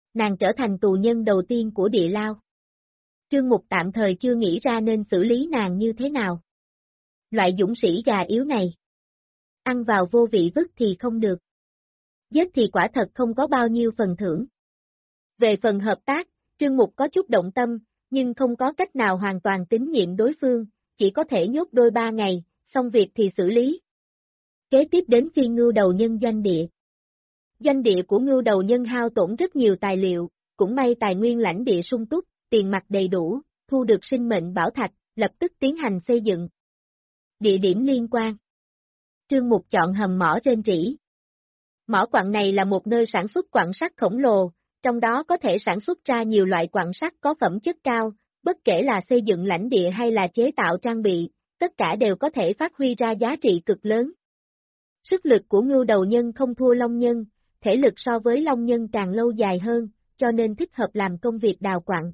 nàng trở thành tù nhân đầu tiên của địa lao. Trương Mục tạm thời chưa nghĩ ra nên xử lý nàng như thế nào. Loại dũng sĩ gà yếu này. Ăn vào vô vị vứt thì không được. Giết thì quả thật không có bao nhiêu phần thưởng. Về phần hợp tác, Trương Mục có chút động tâm, nhưng không có cách nào hoàn toàn tín nhiệm đối phương, chỉ có thể nhốt đôi 3 ngày, xong việc thì xử lý. Kế tiếp đến phiên Ngưu Đầu Nhân doanh địa. Doanh địa của Ngưu Đầu Nhân hao tổn rất nhiều tài liệu, cũng may tài nguyên lãnh địa sung túc, tiền mặt đầy đủ, thu được sinh mệnh bảo thạch, lập tức tiến hành xây dựng. Địa điểm liên quan. Trương Mục chọn hầm mỏ rên rỉ. Mỏ quặng này là một nơi sản xuất quặng sắt khổng lồ, trong đó có thể sản xuất ra nhiều loại quặng sắt có phẩm chất cao, bất kể là xây dựng lãnh địa hay là chế tạo trang bị, tất cả đều có thể phát huy ra giá trị cực lớn. Sức lực của Ngưu Đầu Nhân không thua Long Nhân, thể lực so với Long Nhân càng lâu dài hơn, cho nên thích hợp làm công việc đào quặng.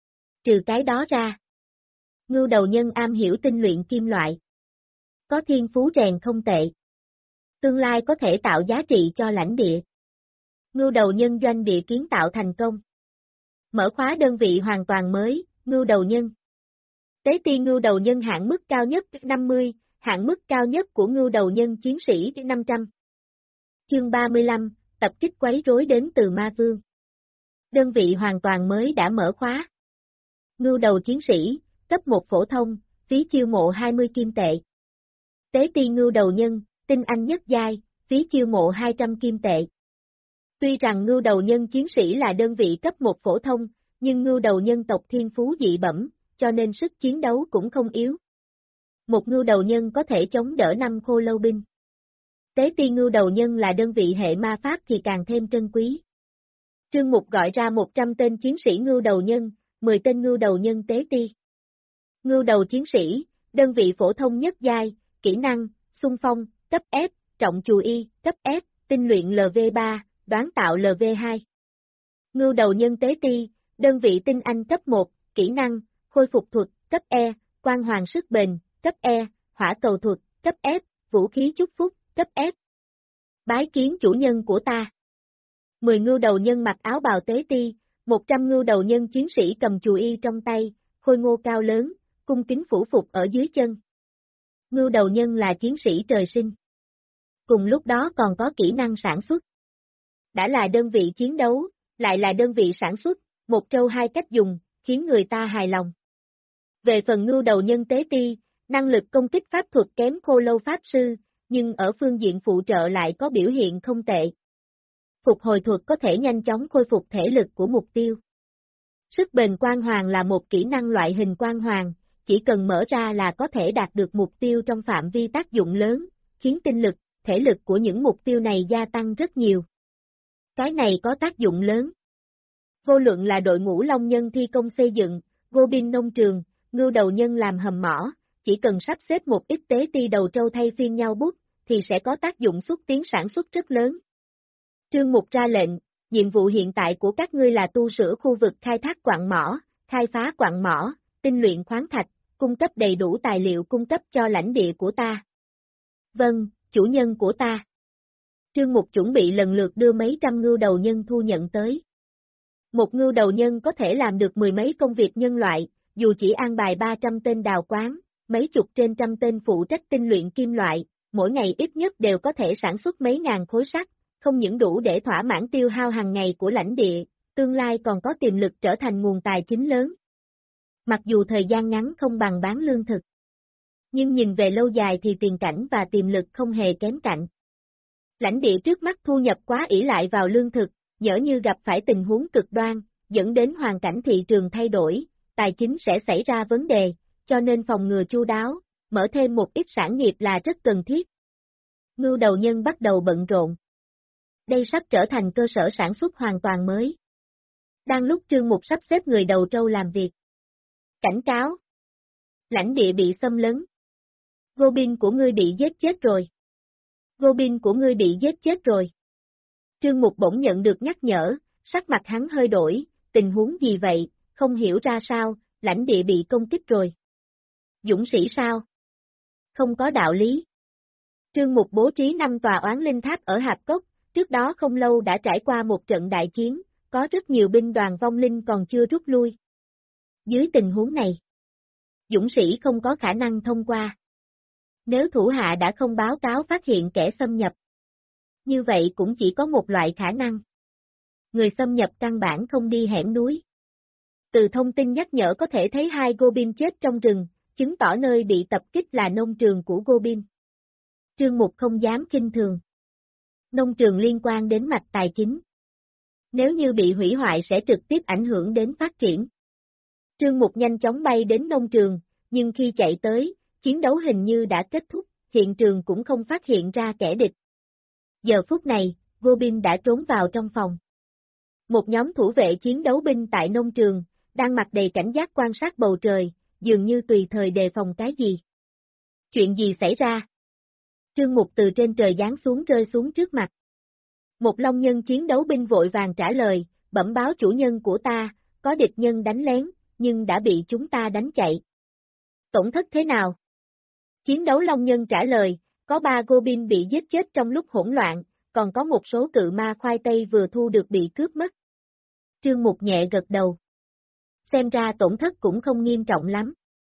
Trừ cái đó ra, Ngưu Đầu Nhân am hiểu tinh luyện kim loại. Có thiên phú rèn không tệ. Tương lai có thể tạo giá trị cho lãnh địa. Ngưu Đầu Nhân doanh địa kiến tạo thành công. Mở khóa đơn vị hoàn toàn mới, Ngưu Đầu Nhân. Tế ti Ngưu Đầu Nhân hạn mức cao nhất 50, hạn mức cao nhất của Ngưu Đầu Nhân chiến sĩ 500. Chương 35, tập kích quấy rối đến từ Ma Vương. Đơn vị hoàn toàn mới đã mở khóa. Ngưu Đầu chiến sĩ, cấp 1 phổ thông, phí chiêu mộ 20 kim tệ. Tế ti Ngưu Đầu Nhân, tinh anh nhất giai, phí chiêu mộ 200 kim tệ. Tuy rằng Ngưu Đầu Nhân chiến sĩ là đơn vị cấp 1 phổ thông, nhưng Ngưu Đầu Nhân tộc thiên phú dị bẩm, cho nên sức chiến đấu cũng không yếu. Một Ngưu Đầu Nhân có thể chống đỡ 5 khô lâu binh. Tế ti Ngưu Đầu Nhân là đơn vị hệ ma pháp thì càng thêm trân quý. Trương Mục gọi ra 100 tên chiến sĩ Ngưu Đầu Nhân, 10 tên Ngưu Đầu Nhân tế ti. Ngưu Đầu chiến sĩ, đơn vị phổ thông nhất giai, kỹ năng, xung phong, cấp F, trọng chù y, cấp F, tinh luyện LV3, đoán tạo LV2. Ngưu Đầu Nhân tế ti, đơn vị tinh anh cấp 1, kỹ năng, khôi phục thuật, cấp E, quan hoàng sức bền, cấp E, hỏa cầu thuật, cấp F, vũ khí chúc phúc, cấp F. Bái kiến chủ nhân của ta. 10 Ngưu Đầu Nhân mặc áo bào tế ti, 100 Ngưu Đầu Nhân chiến sĩ cầm chù y trong tay, khôi ngô cao lớn, cung kính phủ phục ở dưới chân. Ngưu Đầu Nhân là chiến sĩ trời sinh. Cùng lúc đó còn có kỹ năng sản xuất. Đã là đơn vị chiến đấu, lại là đơn vị sản xuất, một trâu hai cách dùng, khiến người ta hài lòng. Về phần Ngưu Đầu Nhân tế ti, năng lực công kích pháp thuật kém khô lâu pháp sư, nhưng ở phương diện phụ trợ lại có biểu hiện không tệ. Phục hồi thuật có thể nhanh chóng khôi phục thể lực của mục tiêu. Sức bền quang hoàng là một kỹ năng loại hình quang hoàng, chỉ cần mở ra là có thể đạt được mục tiêu trong phạm vi tác dụng lớn, khiến tinh lực, thể lực của những mục tiêu này gia tăng rất nhiều. Cái này có tác dụng lớn. Vô luận là đội ngũ Long Nhân thi công xây dựng, Goblin nông trường, Ngưu Đầu Nhân làm hầm mỏ, chỉ cần sắp xếp một ít tế ti đầu trâu thay phiên nhau bút, thì sẽ có tác dụng xúc tiến sản xuất rất lớn. Trương Mục ra lệnh, nhiệm vụ hiện tại của các ngươi là tu sửa khu vực khai thác quặng mỏ, khai phá quặng mỏ, tinh luyện khoáng thạch, cung cấp đầy đủ tài liệu cung cấp cho lãnh địa của ta. Vâng, chủ nhân của ta. Trương Mục chuẩn bị lần lượt đưa mấy trăm Ngưu Đầu Nhân thu nhận tới. Một Ngưu Đầu Nhân có thể làm được 10 mấy công việc nhân loại, dù chỉ an bài 300 tên đào quáng, mấy chục trên trăm tên phụ trách tinh luyện kim loại, mỗi ngày ít nhất đều có thể sản xuất mấy ngàn khối sắt, không những đủ để thỏa mãn tiêu hao hàng ngày của lãnh địa, tương lai còn có tiềm lực trở thành nguồn tài chính lớn. Mặc dù thời gian ngắn không bằng bán lương thực, nhưng nhìn về lâu dài thì tiền cảnh và tiềm lực không hề kém cạnh. Lãnh địa trước mắt thu nhập quá ỷ lại vào lương thực, nhỡ như gặp phải tình huống cực đoan, dẫn đến hoàn cảnh thị trường thay đổi, tài chính sẽ xảy ra vấn đề, cho nên phòng ngừa chu đáo, mở thêm một ít sản nghiệp là rất cần thiết. Ngưu Đầu Nhân bắt đầu bận rộn. Đây sắp trở thành cơ sở sản xuất hoàn toàn mới. Đang lúc Trương Mục sắp xếp người đầu trâu làm việc. Cảnh cáo. Lãnh địa bị xâm lấn. Goblin của ngươi bị giết chết rồi. Goblin của ngươi bị giết chết rồi. Trương Mục bỗng nhận được nhắc nhở, sắc mặt hắn hơi đổi, tình huống gì vậy, không hiểu ra sao, lãnh địa bị công kích rồi. Dũng sĩ sao? Không có đạo lý. Trương Mục bố trí 5 tòa oán linh tháp ở Hạp Cốc, trước đó không lâu đã trải qua một trận đại chiến, có rất nhiều binh đoàn vong linh còn chưa rút lui. Dưới tình huống này, dũng sĩ không có khả năng thông qua. Nếu thủ hạ đã không báo cáo phát hiện kẻ xâm nhập, như vậy cũng chỉ có một loại khả năng. Người xâm nhập căn bản không đi hẻm núi. Từ thông tin nhắc nhở có thể thấy 2 Goblin chết trong rừng, chứng tỏ nơi bị tập kích là nông trường của Goblin. Trương Mục không dám khinh thường. Nông trường liên quan đến mạch tài chính. Nếu như bị hủy hoại sẽ trực tiếp ảnh hưởng đến phát triển. Trương Mục nhanh chóng bay đến nông trường, nhưng khi chạy tới, chiến đấu hình như đã kết thúc, hiện trường cũng không phát hiện ra kẻ địch. Giờ phút này, Goblin đã trốn vào trong phòng. Một nhóm thủ vệ chiến đấu binh tại nông trường, đang mặt đầy cảnh giác quan sát bầu trời, dường như tùy thời đề phòng cái gì. Chuyện gì xảy ra? Trương Mục từ trên trời giáng xuống rơi xuống trước mặt. Một long nhân chiến đấu binh vội vàng trả lời, bẩm báo chủ nhân của ta, có địch nhân đánh lén, nhưng đã bị chúng ta đánh chạy. Tổn thất thế nào? Chiến đấu long nhân trả lời, có 3 Goblin bị giết chết trong lúc hỗn loạn, còn có một số cự ma khoai tây vừa thu được bị cướp mất. Trương Mục nhẹ gật đầu. Xem ra tổn thất cũng không nghiêm trọng lắm.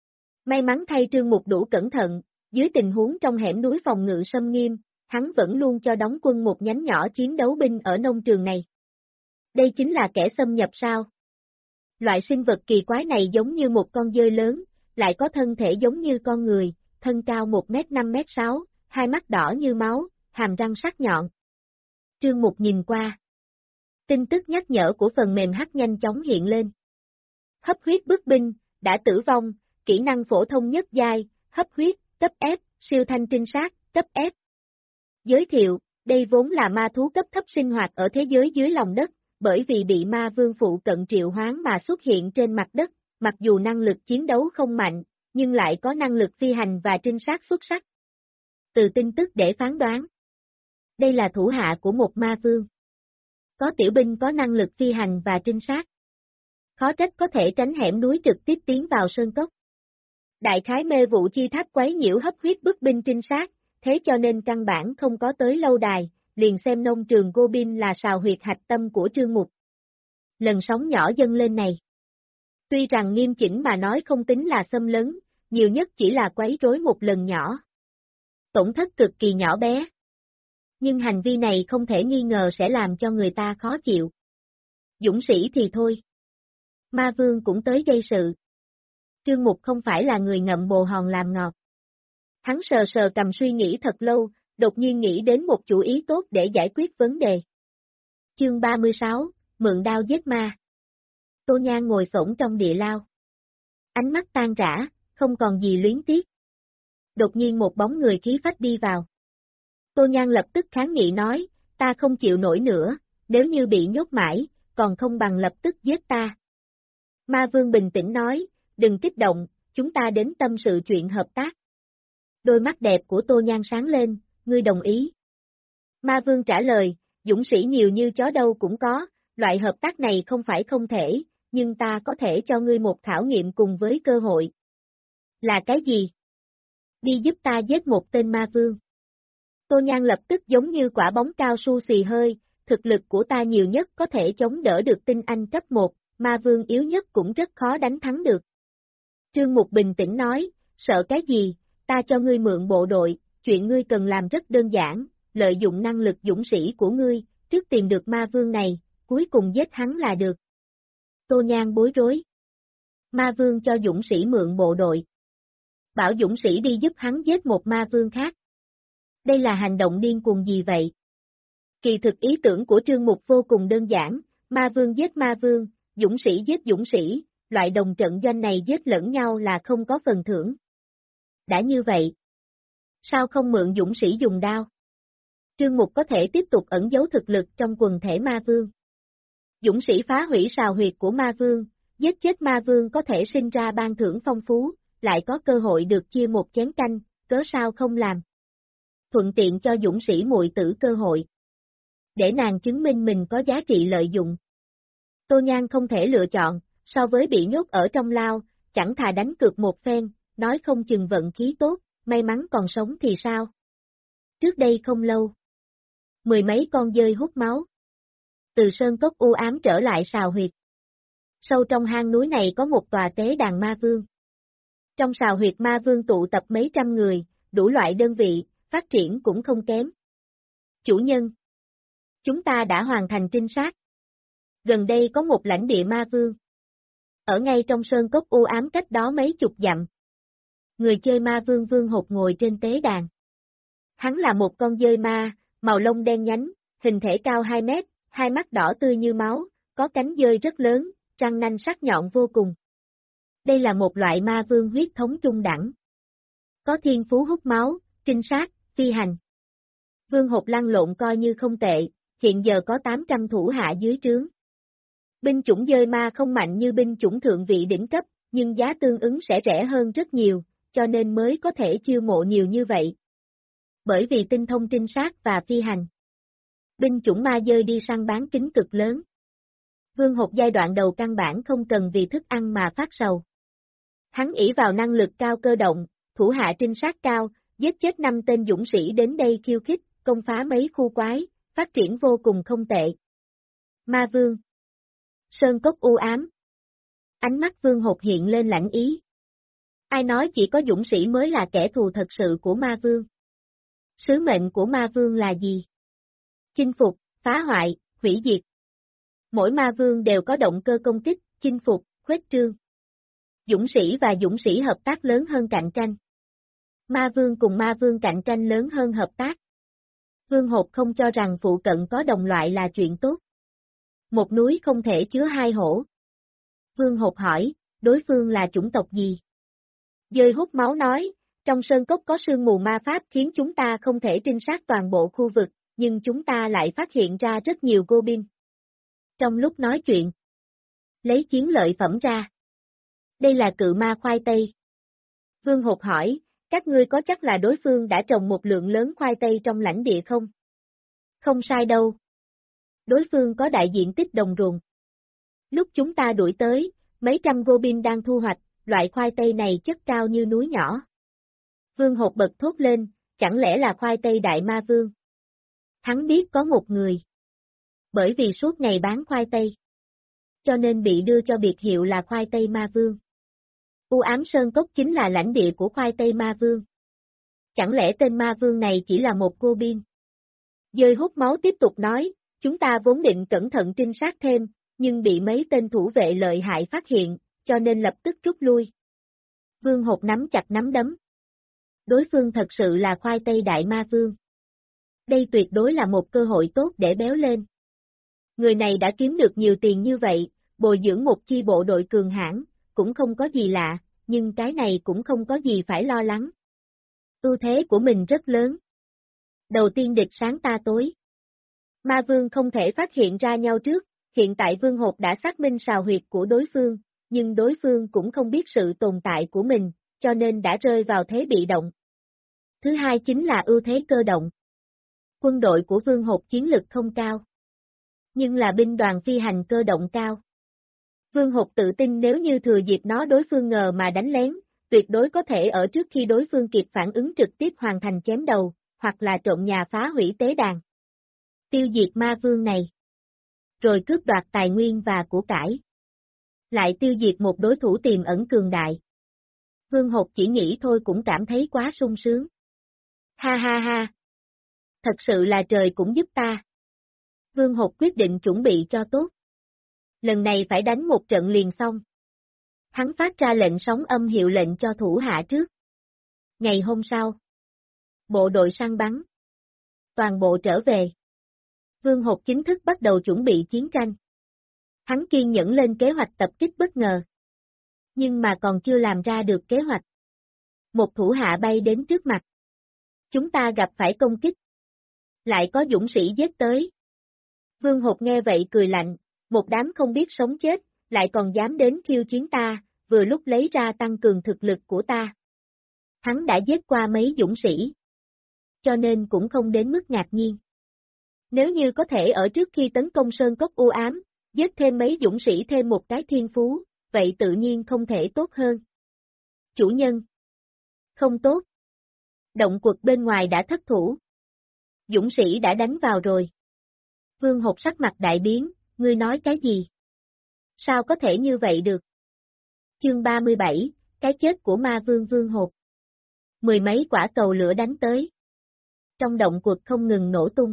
May mắn thay Trương Mục đủ cẩn thận, dưới tình huống trong hẻm núi phòng ngự xâm nghiêm, hắn vẫn luôn cho đóng quân một nhánh nhỏ chiến đấu binh ở nông trường này. Đây chính là kẻ xâm nhập sao? Loại sinh vật kỳ quái này giống như một con dơi lớn, lại có thân thể giống như con người, thân cao 1m5m6, hai mắt đỏ như máu, hàm răng sắc nhọn. Trương Mục nhìn qua. Tin tức nhắc nhở của phần mềm hack nhanh chóng hiện lên. Hấp huyết bức binh, đã tử vong, kỹ năng phổ thông nhất giai, hấp huyết, cấp F, siêu thanh trinh sát, cấp F. Giới thiệu, đây vốn là ma thú cấp thấp sinh hoạt ở thế giới dưới lòng đất, bởi vì bị ma vương phụ cận triệu hoán mà xuất hiện trên mặt đất, mặc dù năng lực chiến đấu không mạnh, nhưng lại có năng lực phi hành và trinh sát xuất sắc. Từ tin tức để phán đoán, đây là thủ hạ của một ma vương. Có tiểu binh có năng lực phi hành và trinh sát. Khó trách có thể tránh hẻm núi trực tiếp tiến vào sơn cốc. Đại khái mê vụ chi tháp quấy nhiễu hấp huyết bức binh trinh sát, thế cho nên căn bản không có tới lâu đài, liền xem nông trường Goblin là sào huyệt hạch tâm của Trương Mục. Lần sóng nhỏ dâng lên này. Tuy rằng nghiêm chỉnh mà nói không tính là xâm lấn, nhiều nhất chỉ là quấy rối một lần nhỏ. Tổn thất cực kỳ nhỏ bé. Nhưng hành vi này không thể nghi ngờ sẽ làm cho người ta khó chịu. Dũng sĩ thì thôi. Ma vương cũng tới gây sự. Trương Mục không phải là người ngậm bồ hòn làm ngọt. Hắn sờ sờ cầm suy nghĩ thật lâu, đột nhiên nghĩ đến một chủ ý tốt để giải quyết vấn đề. Chương 36, mượn đao giết ma. Tô Nhan ngồi xổm trong địa lao. Ánh mắt tan rã, không còn gì luyến tiếc. Đột nhiên một bóng người khí phách đi vào. Tô Nhan lập tức kháng nghị nói, ta không chịu nổi nữa, nếu như bị nhốt mãi, còn không bằng lập tức giết ta. Ma Vương bình tĩnh nói, đừng kích động, chúng ta đến tâm sự chuyện hợp tác. Đôi mắt đẹp của Tô Nhan sáng lên, ngươi đồng ý. Ma Vương trả lời, dũng sĩ nhiều như chó đâu cũng có, loại hợp tác này không phải không thể, nhưng ta có thể cho ngươi một khảo nghiệm cùng với cơ hội. Là cái gì? Đi giúp ta giết một tên ma vương. Tô Nhan lập tức giống như quả bóng cao su xì hơi, thực lực của ta nhiều nhất có thể chống đỡ được tinh anh cấp 1, ma vương yếu nhất cũng rất khó đánh thắng được. Trương Mục bình tĩnh nói, sợ cái gì, ta cho ngươi mượn bộ đội, chuyện ngươi cần làm rất đơn giản, lợi dụng năng lực dũng sĩ của ngươi, trước tìm được ma vương này, cuối cùng giết hắn là được. Tô Nhan bối rối. Ma vương cho dũng sĩ mượn bộ đội. Bảo dũng sĩ đi giúp hắn giết một ma vương khác. Đây là hành động điên cuồng gì vậy? Kỳ thực ý tưởng của Trương Mục vô cùng đơn giản, ma vương giết ma vương, dũng sĩ giết dũng sĩ, loại đồng trận doanh này giết lẫn nhau là không có phần thưởng. Đã như vậy, sao không mượn dũng sĩ dùng đao? Trương Mục có thể tiếp tục ẩn giấu thực lực trong quần thể ma vương. Dũng sĩ phá hủy sào huyệt của ma vương, giết chết ma vương có thể sinh ra ban thưởng phong phú, lại có cơ hội được chia một chén canh, cớ sao không làm? Thuận tiện cho dũng sĩ muội tử cơ hội. Để nàng chứng minh mình có giá trị lợi dụng. Tô Nhan không thể lựa chọn, so với bị nhốt ở trong lao, chẳng thà đánh cược một phen, nói không chừng vận khí tốt, may mắn còn sống thì sao? Trước đây không lâu, mười mấy con dơi hút máu. từ sơn cốc u ám trở lại sào huyệt. Sâu trong hang núi này có một tòa tế đàn ma vương. Trong sào huyệt ma vương tụ tập mấy trăm người, đủ loại đơn vị, phát triển cũng không kém. Chủ nhân, chúng ta đã hoàn thành trinh sát. Gần đây có một lãnh địa ma vương. Ở ngay trong sơn cốc u ám cách đó mấy chục dặm. Người chơi ma vương Vương Hột ngồi trên tế đàn. Hắn là một con dơi ma, màu lông đen nhánh, hình thể cao 2 mét, hai mắt đỏ tươi như máu, có cánh dơi rất lớn, răng nanh sắc nhọn vô cùng. Đây là một loại ma vương huyết thống trung đẳng. Có thiên phú hút máu, trinh sát, phi hành. Vương Hột lăn lộn coi như không tệ, hiện giờ có 800 thủ hạ dưới trướng. Binh chủng dơi ma không mạnh như binh chủng thượng vị đỉnh cấp, nhưng giá tương ứng sẽ rẻ hơn rất nhiều, cho nên mới có thể chiêu mộ nhiều như vậy. Bởi vì tinh thông trinh sát và phi hành. Binh chủng ma dơi đi săn bán kính cực lớn. Vương Hột giai đoạn đầu căn bản không cần vì thức ăn mà phát sầu. Hắn ỷ vào năng lực cao cơ động, thủ hạ trinh sát cao, giết chết 5 tên dũng sĩ đến đây khiêu khích, công phá mấy khu quái, phát triển vô cùng không tệ. Ma Vương. Sơn cốc u ám. Ánh mắt Vương Hột hiện lên lãnh ý. Ai nói chỉ có dũng sĩ mới là kẻ thù thật sự của Ma Vương? Sứ mệnh của Ma Vương là gì? Chinh phục, phá hoại, hủy diệt. Mỗi Ma Vương đều có động cơ công kích, chinh phục, khuếch trương. Dũng sĩ và dũng sĩ hợp tác lớn hơn cạnh tranh. Ma Vương cùng Ma Vương cạnh tranh lớn hơn hợp tác. Vương Hột không cho rằng phụ cận có đồng loại là chuyện tốt. Một núi không thể chứa hai hổ. Vương Hột hỏi, đối phương là chủng tộc gì? Dơi hút máu nói, trong sơn cốc có sương mù ma pháp khiến chúng ta không thể trinh sát toàn bộ khu vực, nhưng chúng ta lại phát hiện ra rất nhiều goblin. Trong lúc nói chuyện, lấy chiến lợi phẩm ra. Đây là cự ma khoai tây. Vương Hột hỏi, các ngươi có chắc là đối phương đã trồng một lượng lớn khoai tây trong lãnh địa không? Không sai đâu. Đối phương có đại diện tích đồng ruộng. Lúc chúng ta đuổi tới, mấy trăm goblin đang thu hoạch, loại khoai tây này chất cao như núi nhỏ. Vương Hột bật thốt lên, chẳng lẽ là khoai tây đại ma vương? Hắn biết có một người. Bởi vì suốt ngày bán khoai tây. Cho nên bị đưa cho biệt hiệu là khoai tây ma vương. U ám sơn cốc chính là lãnh địa của khoai tây ma vương. Chẳng lẽ tên ma vương này chỉ là một goblin? Dơi hút máu tiếp tục nói, chúng ta vốn định cẩn thận trinh sát thêm, nhưng bị mấy tên thủ vệ lợi hại phát hiện, cho nên lập tức rút lui. Vương Hột nắm chặt nắm đấm. Đối phương thật sự là khoai tây đại ma vương. Đây tuyệt đối là một cơ hội tốt để béo lên. Người này đã kiếm được nhiều tiền như vậy, bồi dưỡng một chi bộ đội cường hãn, cũng không có gì lạ, nhưng cái này cũng không có gì phải lo lắng. Ưu thế của mình rất lớn. Đầu tiên địch sáng ta tối. Ma vương không thể phát hiện ra nhau trước, hiện tại Vương Hột đã xác minh sào huyệt của đối phương, nhưng đối phương cũng không biết sự tồn tại của mình, cho nên đã rơi vào thế bị động. Thứ hai chính là ưu thế cơ động. Quân đội của Vương Hột chiến lực không cao, nhưng là binh đoàn phi hành cơ động cao. Vương Hột tự tin nếu như thừa dịp nó đối phương ngờ mà đánh lén, tuyệt đối có thể ở trước khi đối phương kịp phản ứng trực tiếp hoàn thành chém đầu, hoặc là trộm nhà phá hủy tế đàn. Tiêu diệt ma vương này. Rồi cướp đoạt tài nguyên và của cải. Lại tiêu diệt một đối thủ tiềm ẩn cường đại. Vương Hột chỉ nghĩ thôi cũng cảm thấy quá sung sướng. Ha ha ha. Thật sự là trời cũng giúp ta. Vương Hột quyết định chuẩn bị cho tốt. Lần này phải đánh một trận liền xong. Hắn phát ra lệnh sóng âm hiệu lệnh cho thủ hạ trước. Ngày hôm sau, bộ đội săn bắn. Toàn bộ trở về. Vương Hột chính thức bắt đầu chuẩn bị chiến tranh. Hắn kiên nhẫn lên kế hoạch tập kích bất ngờ. Nhưng mà còn chưa làm ra được kế hoạch. Một thủ hạ bay đến trước mặt. Chúng ta gặp phải công kích. Lại có dũng sĩ giết tới. Vương Hột nghe vậy cười lạnh, một đám không biết sống chết, lại còn dám đến khiêu chiến ta, vừa lúc lấy ra tăng cường thực lực của ta. Hắn đã giết qua mấy dũng sĩ. Cho nên cũng không đến mức ngạc nhiên. Nếu như có thể ở trước khi tấn công sơn cốc u ám, giết thêm mấy dũng sĩ thêm một cái thiên phú, vậy tự nhiên không thể tốt hơn. Chủ nhân. Không tốt. Động quật bên ngoài đã thất thủ. Dũng sĩ đã đánh vào rồi. Vương Hột sắc mặt đại biến, ngươi nói cái gì? Sao có thể như vậy được? Chương 37, cái chết của ma vương Vương Hột. Mười mấy quả cầu lửa đánh tới. Trong động quật không ngừng nổ tung.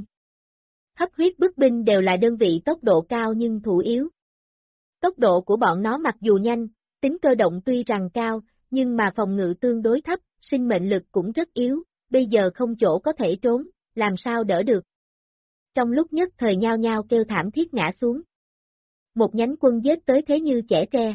Hấp huyết bức binh đều là đơn vị tốc độ cao nhưng thủ yếu. Tốc độ của bọn nó mặc dù nhanh, tính cơ động tuy rằng cao, nhưng mà phòng ngự tương đối thấp, sinh mệnh lực cũng rất yếu, bây giờ không chỗ có thể trốn, làm sao đỡ được. Trong lúc nhất thời nhao nhao kêu thảm thiết ngã xuống. Một nhánh quân giết tới thế như chẻ tre.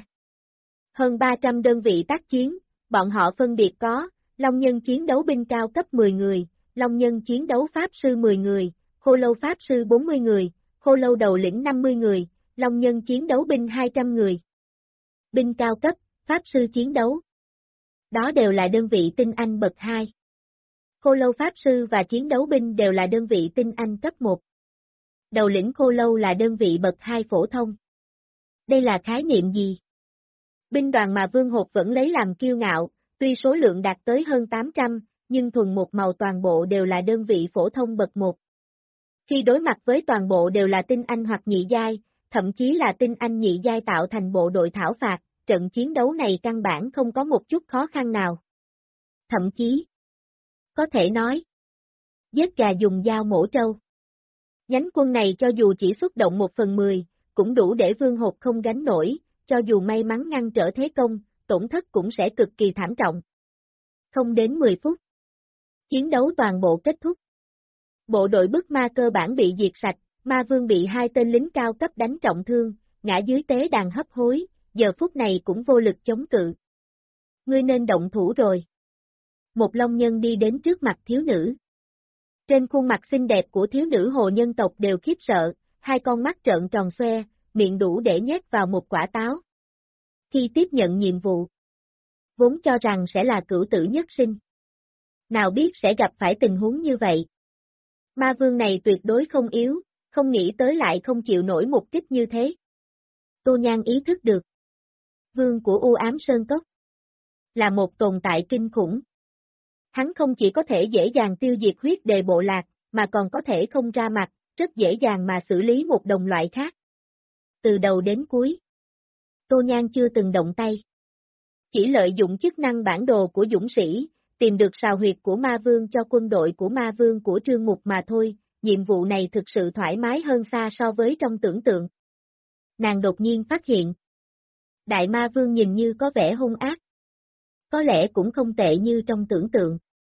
Hơn 300 đơn vị tác chiến, bọn họ phân biệt có, Long nhân chiến đấu binh cao cấp 10 người, Long nhân chiến đấu pháp sư 10 người, Khô lâu pháp sư 40 người, Khô lâu đầu lĩnh 50 người, Long nhân chiến đấu binh 200 người. Binh cao cấp, pháp sư chiến đấu. Đó đều là đơn vị tinh anh bậc 2. Khô lâu pháp sư và chiến đấu binh đều là đơn vị tinh anh cấp 1. Đầu lĩnh khô lâu là đơn vị bậc 2 phổ thông. Đây là khái niệm gì? Binh đoàn mà Vương Hột vẫn lấy làm kiêu ngạo, tuy số lượng đạt tới hơn 800, nhưng thuần một màu toàn bộ đều là đơn vị phổ thông bậc 1. Khi đối mặt với toàn bộ đều là tinh anh hoặc nhị giai, thậm chí là tinh anh nhị giai tạo thành bộ đội thảo phạt, trận chiến đấu này căn bản không có một chút khó khăn nào. Thậm chí, có thể nói, giết gà dùng dao mổ trâu. Nhánh quân này cho dù chỉ xuất động 1/10, cũng đủ để Vương Hột không gánh nổi, cho dù may mắn ngăn trở thế công, tổn thất cũng sẽ cực kỳ thảm trọng. Không đến 10 phút. Chiến đấu toàn bộ kết thúc. Bộ đội bức ma cơ bản bị diệt sạch, ma vương bị 2 tên lính cao cấp đánh trọng thương, ngã dưới tế đàn hấp hối, giờ phút này cũng vô lực chống cự. Ngươi nên động thủ rồi. Một long nhân đi đến trước mặt thiếu nữ. Trên khuôn mặt xinh đẹp của thiếu nữ hồ nhân tộc đều khiếp sợ, 2 con mắt trợn tròn xoe, miệng đủ để nhét vào một quả táo. Khi tiếp nhận nhiệm vụ, vốn cho rằng sẽ là cửu tử nhất sinh. Nào biết sẽ gặp phải tình huống như vậy. Ma vương này tuyệt đối không yếu, không nghĩ tới lại không chịu nổi một kích như thế. Tô Nhan ý thức được. Vương của U Ám Sơn Cốc là một tồn tại kinh khủng. Hắn không chỉ có thể dễ dàng tiêu diệt huyết đề bộ lạc, mà còn có thể không ra mặt, rất dễ dàng mà xử lý một đồng loại khác. Từ đầu đến cuối, Tô Nhan chưa từng động tay. Chỉ lợi dụng chức năng bản đồ của dũng sĩ, tìm được sào huyệt của ma vương cho quân đội của ma vương của Trương Mục mà thôi, nhiệm vụ này thực sự thoải mái hơn xa so với trong tưởng tượng. Nàng đột nhiên phát hiện. Đại ma vương nhìn như có vẻ hung ác. Có lẽ cũng không tệ như trong tưởng tượng.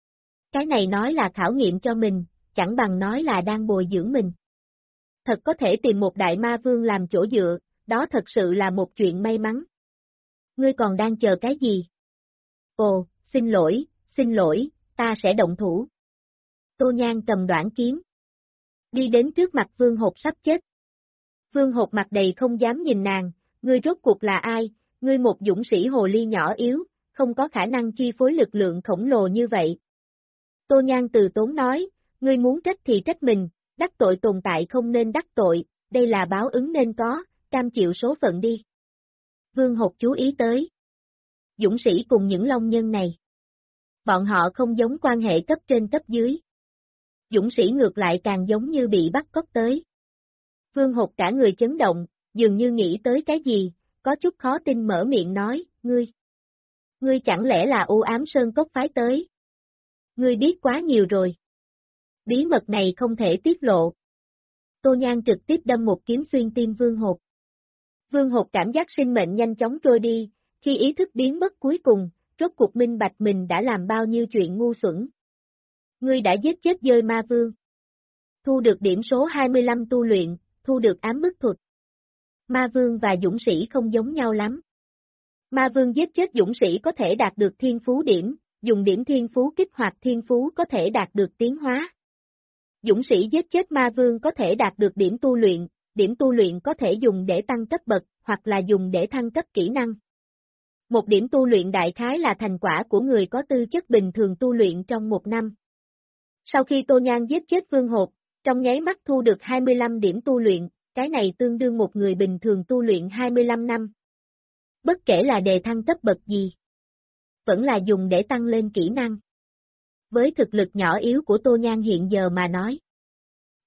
Cái này nói là khảo nghiệm cho mình, chẳng bằng nói là đang bồi dưỡng mình. Thật có thể tìm một đại ma vương làm chỗ dựa, đó thật sự là một chuyện may mắn. Ngươi còn đang chờ cái gì? Ồ, xin lỗi, ta sẽ động thủ. Tô Nhan cầm đoạn kiếm. Đi đến trước mặt Vương Hột sắp chết. Vương Hột mặt đầy không dám nhìn nàng, ngươi rốt cuộc là ai, ngươi một dũng sĩ hồ ly nhỏ yếu, không có khả năng chi phối lực lượng khổng lồ như vậy. Tô Nhan từ tốn nói, ngươi muốn trách thì trách mình, đắc tội tồn tại không nên đắc tội, đây là báo ứng nên có, cam chịu số phận đi. Vương Hột chú ý tới. Dũng sĩ cùng những long nhân này. Bọn họ không giống quan hệ cấp trên cấp dưới. Dũng sĩ ngược lại càng giống như bị bắt cóc tới. Vương Hột cả người chấn động, dường như nghĩ tới cái gì, có chút khó tin mở miệng nói, ngươi chẳng lẽ là U Ám Sơn Cốc phái tới? Ngươi biết quá nhiều rồi. Bí mật này không thể tiết lộ. Tô Nhan trực tiếp đâm một kiếm xuyên tim Vương Hột. Vương Hột cảm giác sinh mệnh nhanh chóng trôi đi, khi ý thức biến mất cuối cùng, rốt cuộc minh bạch mình đã làm bao nhiêu chuyện ngu xuẩn. Ngươi đã giết chết dơi ma vương. Thu được điểm số 25 tu luyện, thu được ám bức thuật. Ma vương và dũng sĩ không giống nhau lắm. Ma vương giết chết dũng sĩ có thể đạt được thiên phú điểm, dùng điểm thiên phú kích hoạt thiên phú có thể đạt được tiến hóa. Dũng sĩ giết chết ma vương có thể đạt được điểm tu luyện có thể dùng để tăng cấp bậc, hoặc là dùng để thăng cấp kỹ năng. Một điểm tu luyện đại khái là thành quả của người có tư chất bình thường tu luyện trong một năm. Sau khi Tô Nhan giết chết Vương Hột, trong nháy mắt thu được 25 điểm tu luyện, cái này tương đương một người bình thường tu luyện 25 năm. Bất kể là đề thăng cấp bậc gì, vẫn là dùng để tăng lên kỹ năng. Với thực lực nhỏ yếu của Tô Nhan hiện giờ mà nói,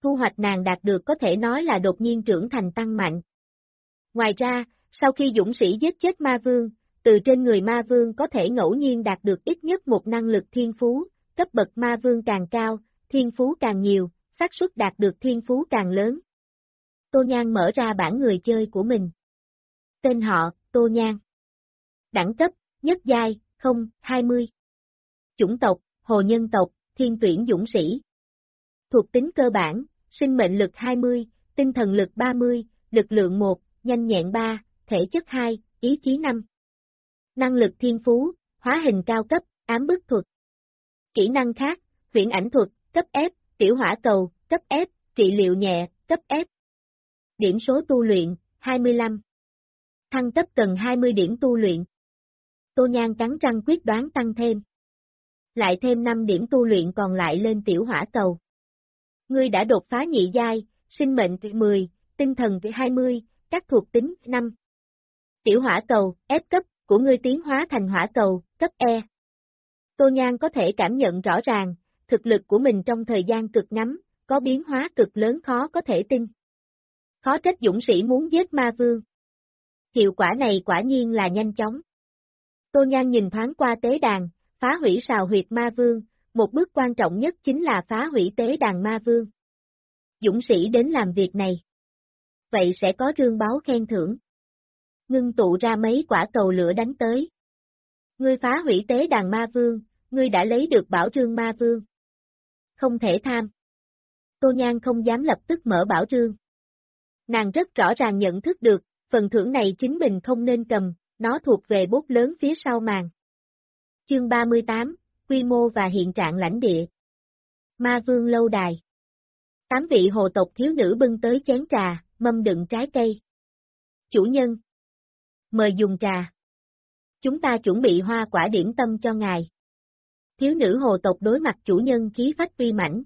thu hoạch nàng đạt được có thể nói là đột nhiên trưởng thành tăng mạnh. Ngoài ra, sau khi dũng sĩ giết chết ma vương, từ trên người ma vương có thể ngẫu nhiên đạt được ít nhất một năng lực thiên phú, cấp bậc ma vương càng cao, thiên phú càng nhiều, xác suất đạt được thiên phú càng lớn. Tô Nhan mở ra bảng người chơi của mình. Tên họ, Tô Nhan. Đẳng cấp, nhất giai, 20. Chủng tộc, hồ nhân tộc, thiên tuyển dũng sĩ. Thuộc tính cơ bản, sinh mệnh lực 20, tinh thần lực 30, lực lượng 1, nhanh nhẹn 3, thể chất 2, ý chí 5. Năng lực thiên phú, hóa hình cao cấp, ám bức thuật. Kỹ năng khác, huyễn ảnh thuật, cấp F, tiểu hỏa cầu, cấp F, trị liệu nhẹ, cấp F. Điểm số tu luyện, 25. Thăng cấp cần 20 điểm tu luyện. Tô Nhan cắn răng quyết đoán tăng thêm. Lại thêm 5 điểm tu luyện còn lại lên tiểu hỏa cầu. Ngươi đã đột phá nhị giai, sinh mệnh 10, tinh thần 20, các thuộc tính 5. Tiểu hỏa cầu, F cấp, của ngươi tiến hóa thành hỏa cầu, cấp E. Tô Nhan có thể cảm nhận rõ ràng, thực lực của mình trong thời gian cực ngắn, có biến hóa cực lớn khó có thể tin. Khó trách dũng sĩ muốn giết ma vương. Hiệu quả này quả nhiên là nhanh chóng. Tô Nhan nhìn thoáng qua tế đàn, phá hủy sào huyệt ma vương, một bước quan trọng nhất chính là phá hủy tế đàn ma vương. Dũng sĩ đến làm việc này. Vậy sẽ có rương báo khen thưởng. Ngưng tụ ra mấy quả cầu lửa đánh tới. Ngươi phá hủy tế đàn ma vương, ngươi đã lấy được bảo rương ma vương. Không thể tham. Tô Nhan không dám lập tức mở bảo rương. Nàng rất rõ ràng nhận thức được, phần thưởng này chính mình không nên cầm, nó thuộc về bốt lớn phía sau màn. Chương 38, quy mô và hiện trạng lãnh địa. Ma vương lâu đài. 8 vị hồ tộc thiếu nữ bưng tới chén trà, mâm đựng trái cây. Chủ nhân. Mời dùng trà. Chúng ta chuẩn bị hoa quả điểm tâm cho ngài. Thiếu nữ hồ tộc đối mặt chủ nhân khí phách uy mãnh.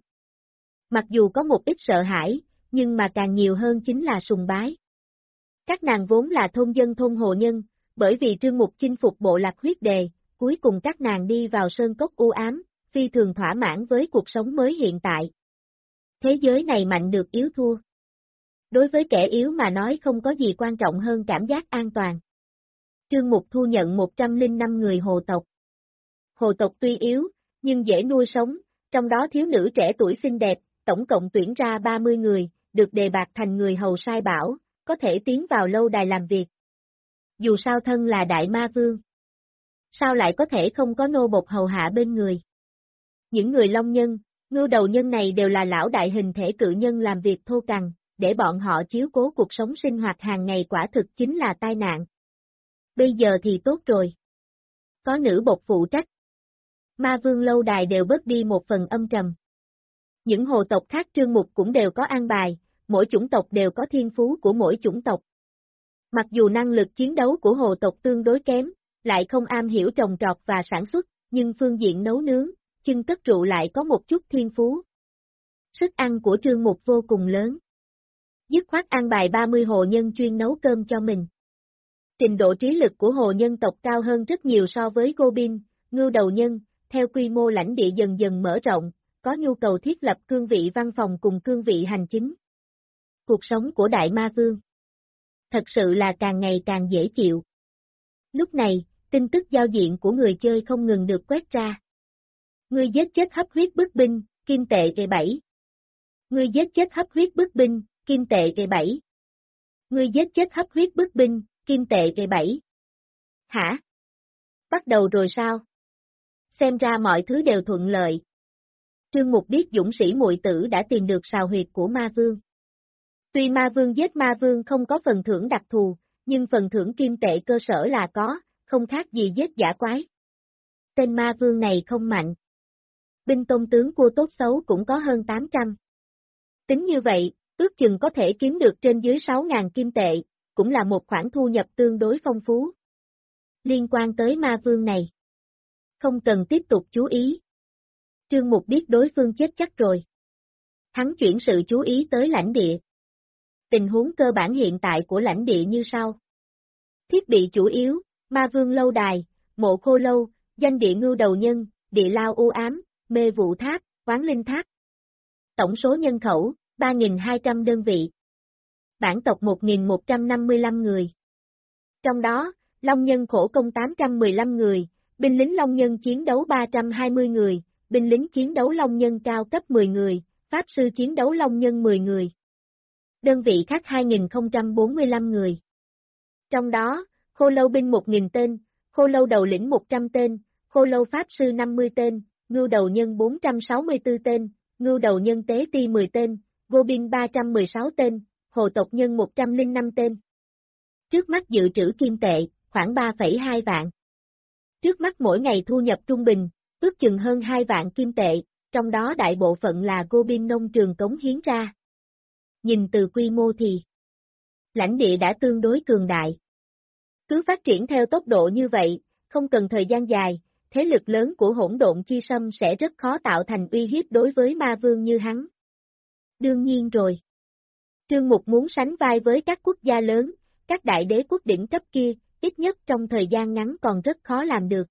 Mặc dù có một ít sợ hãi, nhưng mà càng nhiều hơn chính là sùng bái. Các nàng vốn là thôn dân thôn hồ nhân, bởi vì Trương Mục chinh phục bộ lạc huyết đề, cuối cùng các nàng đi vào sơn cốc u ám, phi thường thỏa mãn với cuộc sống mới hiện tại. Thế giới này mạnh được yếu thua. Đối với kẻ yếu mà nói không có gì quan trọng hơn cảm giác an toàn. Trương Mục thu nhận 105 người hồ tộc. Hồ tộc tuy yếu, nhưng dễ nuôi sống, trong đó thiếu nữ trẻ tuổi xinh đẹp, tổng cộng tuyển ra 30 người, được đề bạt thành người hầu sai bảo, có thể tiến vào lâu đài làm việc. Dù sao thân là đại ma vương. Sao lại có thể không có nô bộc hầu hạ bên người? Những người long nhân, ngưu đầu nhân này đều là lão đại hình thể cự nhân làm việc thô cằn, để bọn họ chiếu cố cuộc sống sinh hoạt hàng ngày quả thực chính là tai nạn. Bây giờ thì tốt rồi. Có nữ bộc phụ trách. Ma vương lâu đài đều bớt đi một phần âm trầm. Những hồ tộc khác Trương Mục cũng đều có an bài, mỗi chủng tộc đều có thiên phú của mỗi chủng tộc. Mặc dù năng lực chiến đấu của hồ tộc tương đối kém, lại không am hiểu trồng trọt và sản xuất, nhưng phương diện nấu nướng, chưng cất rượu lại có một chút thiên phú. Sức ăn của Trương Mục vô cùng lớn. Dứt khoát an bài 30 hồ nhân chuyên nấu cơm cho mình. Trình độ trí lực của hồ nhân tộc cao hơn rất nhiều so với Goblin, ngưu đầu nhân, theo quy mô lãnh địa dần dần mở rộng, có nhu cầu thiết lập cương vị văn phòng cùng cương vị hành chính. Cuộc sống của Đại Ma Vương thật sự là càng ngày càng dễ chịu. Lúc này, tin tức giao diện của người chơi không ngừng được quét ra. Ngươi giết chết hấp huyết bức binh, kim tệ về 7. Ngươi giết chết hấp huyết bức binh, kim tệ về 7. Ngươi giết chết hấp huyết bức binh, kim tệ về 7. Hả? Bắt đầu rồi sao? Xem ra mọi thứ đều thuận lợi. Trương Mục biết dũng sĩ muội tử đã tìm được sào huyệt của ma vương. Tuy ma vương giết ma vương không có phần thưởng đặc thù, nhưng phần thưởng kim tệ cơ sở là có, không khác gì giết dã quái. Tên ma vương này không mạnh. Binh tôn tướng cua tốt xấu cũng có hơn 800. Tính như vậy, ước chừng có thể kiếm được trên dưới 6.000 kim tệ, cũng là một khoản thu nhập tương đối phong phú. Liên quan tới ma vương này, không cần tiếp tục chú ý. Trương Mục biết đối phương chết chắc rồi. Hắn chuyển sự chú ý tới lãnh địa. Tình huống cơ bản hiện tại của lãnh địa như sau. Thiết bị chủ yếu, ma vương lâu đài, mộ khô lâu, doanh địa ngưu đầu nhân, địa lao u ám, mê vụ tháp, quán linh tháp. Tổng số nhân khẩu, 3.200 đơn vị. Bản tộc 1.155 người. Trong đó, Long Nhân khổ công 815 người, binh lính Long Nhân chiến đấu 320 người, binh lính chiến đấu Long Nhân cao cấp 10 người, Pháp sư chiến đấu Long Nhân 10 người. Đơn vị khác 2.045 người. Trong đó, Khô Lâu binh 1.000 tên, Khô Lâu đầu lĩnh 100 tên, Khô Lâu Pháp sư 50 tên, Ngưu đầu nhân 464 tên, Ngưu đầu nhân tế ti 10 tên, Goblin 316 tên, Hồ tộc nhân 105 tên. Trước mắt dự trữ kim tệ, khoảng 3,2 vạn. Trước mắt mỗi ngày thu nhập trung bình, ước chừng hơn 2 vạn kim tệ, trong đó đại bộ phận là Goblin nông trường cống hiến ra. Nhìn từ quy mô thì, lãnh địa đã tương đối cường đại. Cứ phát triển theo tốc độ như vậy, không cần thời gian dài, thế lực lớn của hỗn độn chi sâm sẽ rất khó tạo thành uy hiếp đối với ma vương như hắn. Đương nhiên rồi. Trương Mục muốn sánh vai với các quốc gia lớn, các đại đế quốc đỉnh cấp kia, ít nhất trong thời gian ngắn còn rất khó làm được.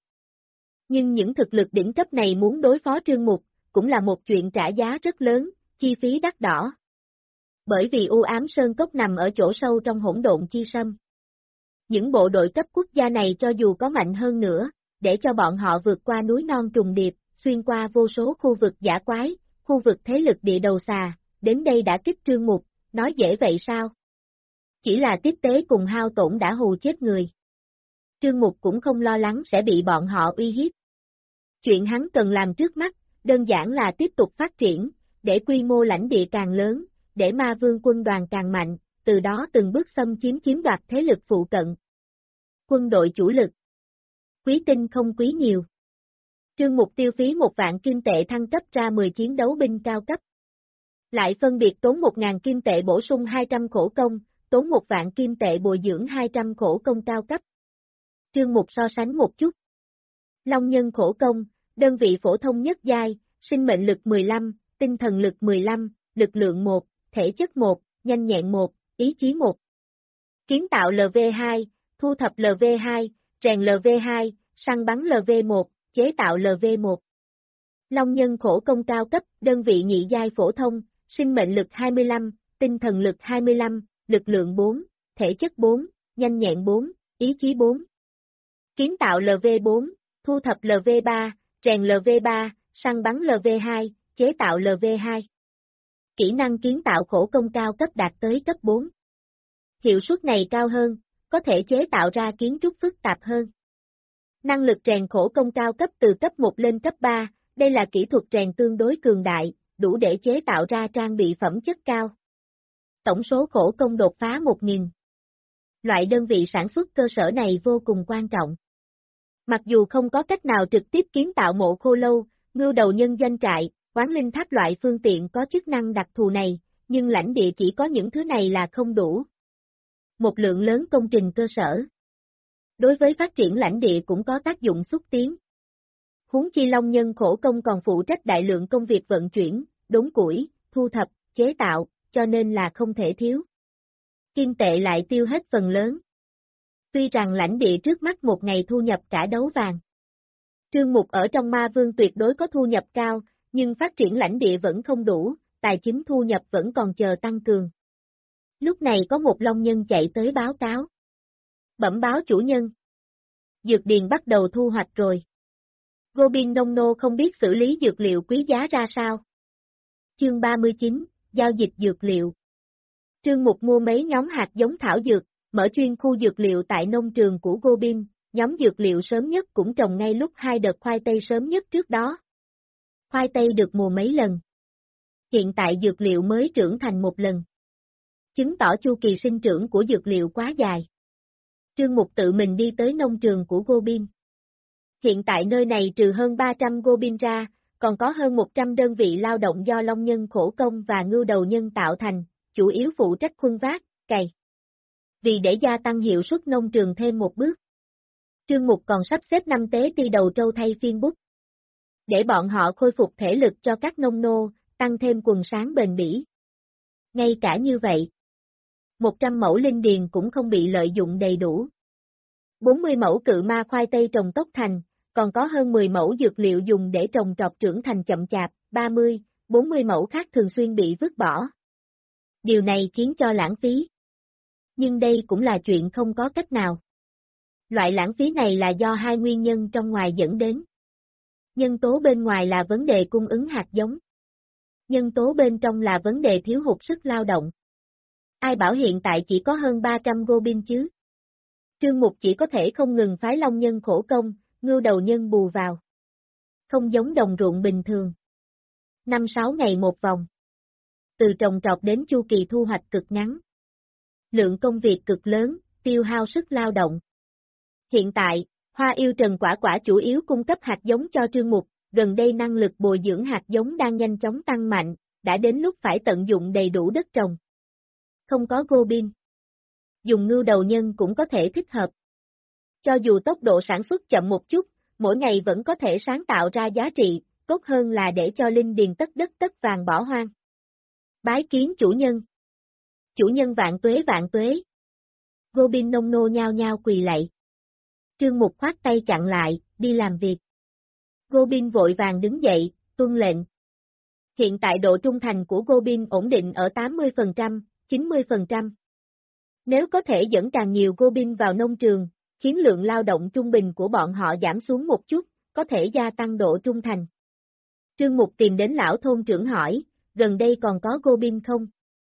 Nhưng những thực lực đỉnh cấp này muốn đối phó Trương Mục, cũng là một chuyện trả giá rất lớn, chi phí đắt đỏ. Bởi vì u ám sơn cốc nằm ở chỗ sâu trong hỗn độn chi sâm. Những bộ đội cấp quốc gia này cho dù có mạnh hơn nữa, để cho bọn họ vượt qua núi non trùng điệp, xuyên qua vô số khu vực dã quái, khu vực thế lực địa đầu xà, đến đây đã kích Trương Mục, nói dễ vậy sao? Chỉ là tiếp tế cùng hao tổn đã hù chết người. Trương Mục cũng không lo lắng sẽ bị bọn họ uy hiếp. Chuyện hắn cần làm trước mắt, đơn giản là tiếp tục phát triển, để quy mô lãnh địa càng lớn, để ma vương quân đoàn càng mạnh, từ đó từng bước xâm chiếm đoạt thế lực phụ cận. Quân đội chủ lực. Quý tinh không quý nhiều. Trương Mục tiêu phí 1 vạn kim tệ thăng cấp ra 10 chiến đấu binh cao cấp. Lại phân biệt tốn 1.000 kim tệ bổ sung 200 khổ công, tốn 1 vạn kim tệ bồi dưỡng 200 khổ công cao cấp. Trương Mục so sánh một chút. Long Nhân khổ công, đơn vị phổ thông nhất giai, sinh mệnh lực 15, tinh thần lực 15, lực lượng 1, thể chất 1, nhanh nhẹn 1, ý chí 1. Kiến tạo LV2, thu thập LV2, rèn LV2, săn bắn LV1, chế tạo LV1. Long Nhân khổ công cao cấp, đơn vị nhị giai phổ thông, sinh mệnh lực 25, tinh thần lực 25, lực lượng 4, thể chất 4, nhanh nhẹn 4, ý chí 4. Kiến tạo LV4, thu thập LV3, rèn LV3, săn bắn LV2, chế tạo LV2. Kỹ năng kiến tạo khổ công cao cấp đạt tới cấp 4. Hiệu suất này cao hơn, có thể chế tạo ra kiến trúc phức tạp hơn. Năng lực rèn khổ công cao cấp từ cấp 1 lên cấp 3, đây là kỹ thuật rèn tương đối cường đại, đủ để chế tạo ra trang bị phẩm chất cao. Tổng số khổ công đột phá 1.000. Loại đơn vị sản xuất cơ sở này vô cùng quan trọng. Mặc dù không có cách nào trực tiếp kiến tạo mộ khô lâu, ngưu đầu nhân doanh trại, quán linh tháp loại phương tiện có chức năng đặc thù này, nhưng lãnh địa chỉ có những thứ này là không đủ. Một lượng lớn công trình cơ sở. Đối với phát triển lãnh địa cũng có tác dụng xúc tiến. Huống chi Long Nhân khổ công còn phụ trách đại lượng công việc vận chuyển, đốn củi, thu thập, chế tạo, cho nên là không thể thiếu. Kim tệ lại tiêu hết phần lớn. Tuy rằng lãnh địa trước mắt một ngày thu nhập cả đấu vàng. Trương Mục ở trong ma vương tuyệt đối có thu nhập cao, nhưng phát triển lãnh địa vẫn không đủ, tài chính thu nhập vẫn còn chờ tăng cường. Lúc này có một long nhân chạy tới báo cáo. Bẩm báo chủ nhân. Dược điền bắt đầu thu hoạch rồi. Goblin nông nô không biết xử lý dược liệu quý giá ra sao. Chương 39, giao dịch dược liệu. Trương Mục mua mấy nhóm hạt giống thảo dược, mở chuyên khu dược liệu tại nông trường của Goblin, nhóm dược liệu sớm nhất cũng trồng ngay lúc 2 đợt khoai tây sớm nhất trước đó. Khoai tây được mùa mấy lần. Hiện tại dược liệu mới trưởng thành một lần. Chứng tỏ chu kỳ sinh trưởng của dược liệu quá dài. Trương Mục tự mình đi tới nông trường của Goblin. Hiện tại nơi này trừ hơn 300 Goblin ra, còn có hơn 100 đơn vị lao động do Long Nhân khổ công và ngưu đầu nhân tạo thành, chủ yếu phụ trách khuân vác, cày. Vì để gia tăng hiệu suất nông trường thêm một bước, Trương Mục còn sắp xếp 5 tế ti đầu trâu thay phiên bút. Để bọn họ khôi phục thể lực cho các nông nô, tăng thêm quần sáng bền bỉ. Ngay cả như vậy, 100 mẫu linh điền cũng không bị lợi dụng đầy đủ. 40 mẫu cự ma khoai tây trồng tốc thành, còn có hơn 10 mẫu dược liệu dùng để trồng trọt trưởng thành chậm chạp, 30, 40 mẫu khác thường xuyên bị vứt bỏ. Điều này khiến cho lãng phí. Nhưng đây cũng là chuyện không có cách nào. Loại lãng phí này là do hai nguyên nhân trong ngoài dẫn đến. Nhân tố bên ngoài là vấn đề cung ứng hạt giống. Nhân tố bên trong là vấn đề thiếu hụt sức lao động. Ai bảo hiện tại chỉ có hơn 300 Goblin chứ? Trương Mục chỉ có thể không ngừng phái long nhân khổ công, ngưu đầu nhân bù vào. Không giống đồng ruộng bình thường. 5-6 ngày một vòng. Từ trồng trọt đến chu kỳ thu hoạch cực ngắn. Lượng công việc cực lớn, tiêu hao sức lao động. Hiện tại, Hoa Yêu Trần Quả Quả chủ yếu cung cấp hạt giống cho Trương Mục, gần đây năng lực bồi dưỡng hạt giống đang nhanh chóng tăng mạnh, đã đến lúc phải tận dụng đầy đủ đất trồng. Không có Goblin. Dùng ngưu đầu nhân cũng có thể thích hợp. Cho dù tốc độ sản xuất chậm một chút, mỗi ngày vẫn có thể sáng tạo ra giá trị, tốt hơn là để cho linh điền tất đất tất vàng bỏ hoang. Bái kiến chủ nhân. Chủ nhân vạn tuế vạn tuế. Goblin nông nô nhao nhao quỳ lạy. Trương Mục khoát tay chặn lại, đi làm việc. Goblin vội vàng đứng dậy, tuân lệnh. Hiện tại độ trung thành của Goblin ổn định ở 80%, 90%. Nếu có thể dẫn càng nhiều Goblin vào nông trường, khiến lượng lao động trung bình của bọn họ giảm xuống một chút, có thể gia tăng độ trung thành. Trương Mục tìm đến lão thôn trưởng hỏi, gần đây còn có Goblin không?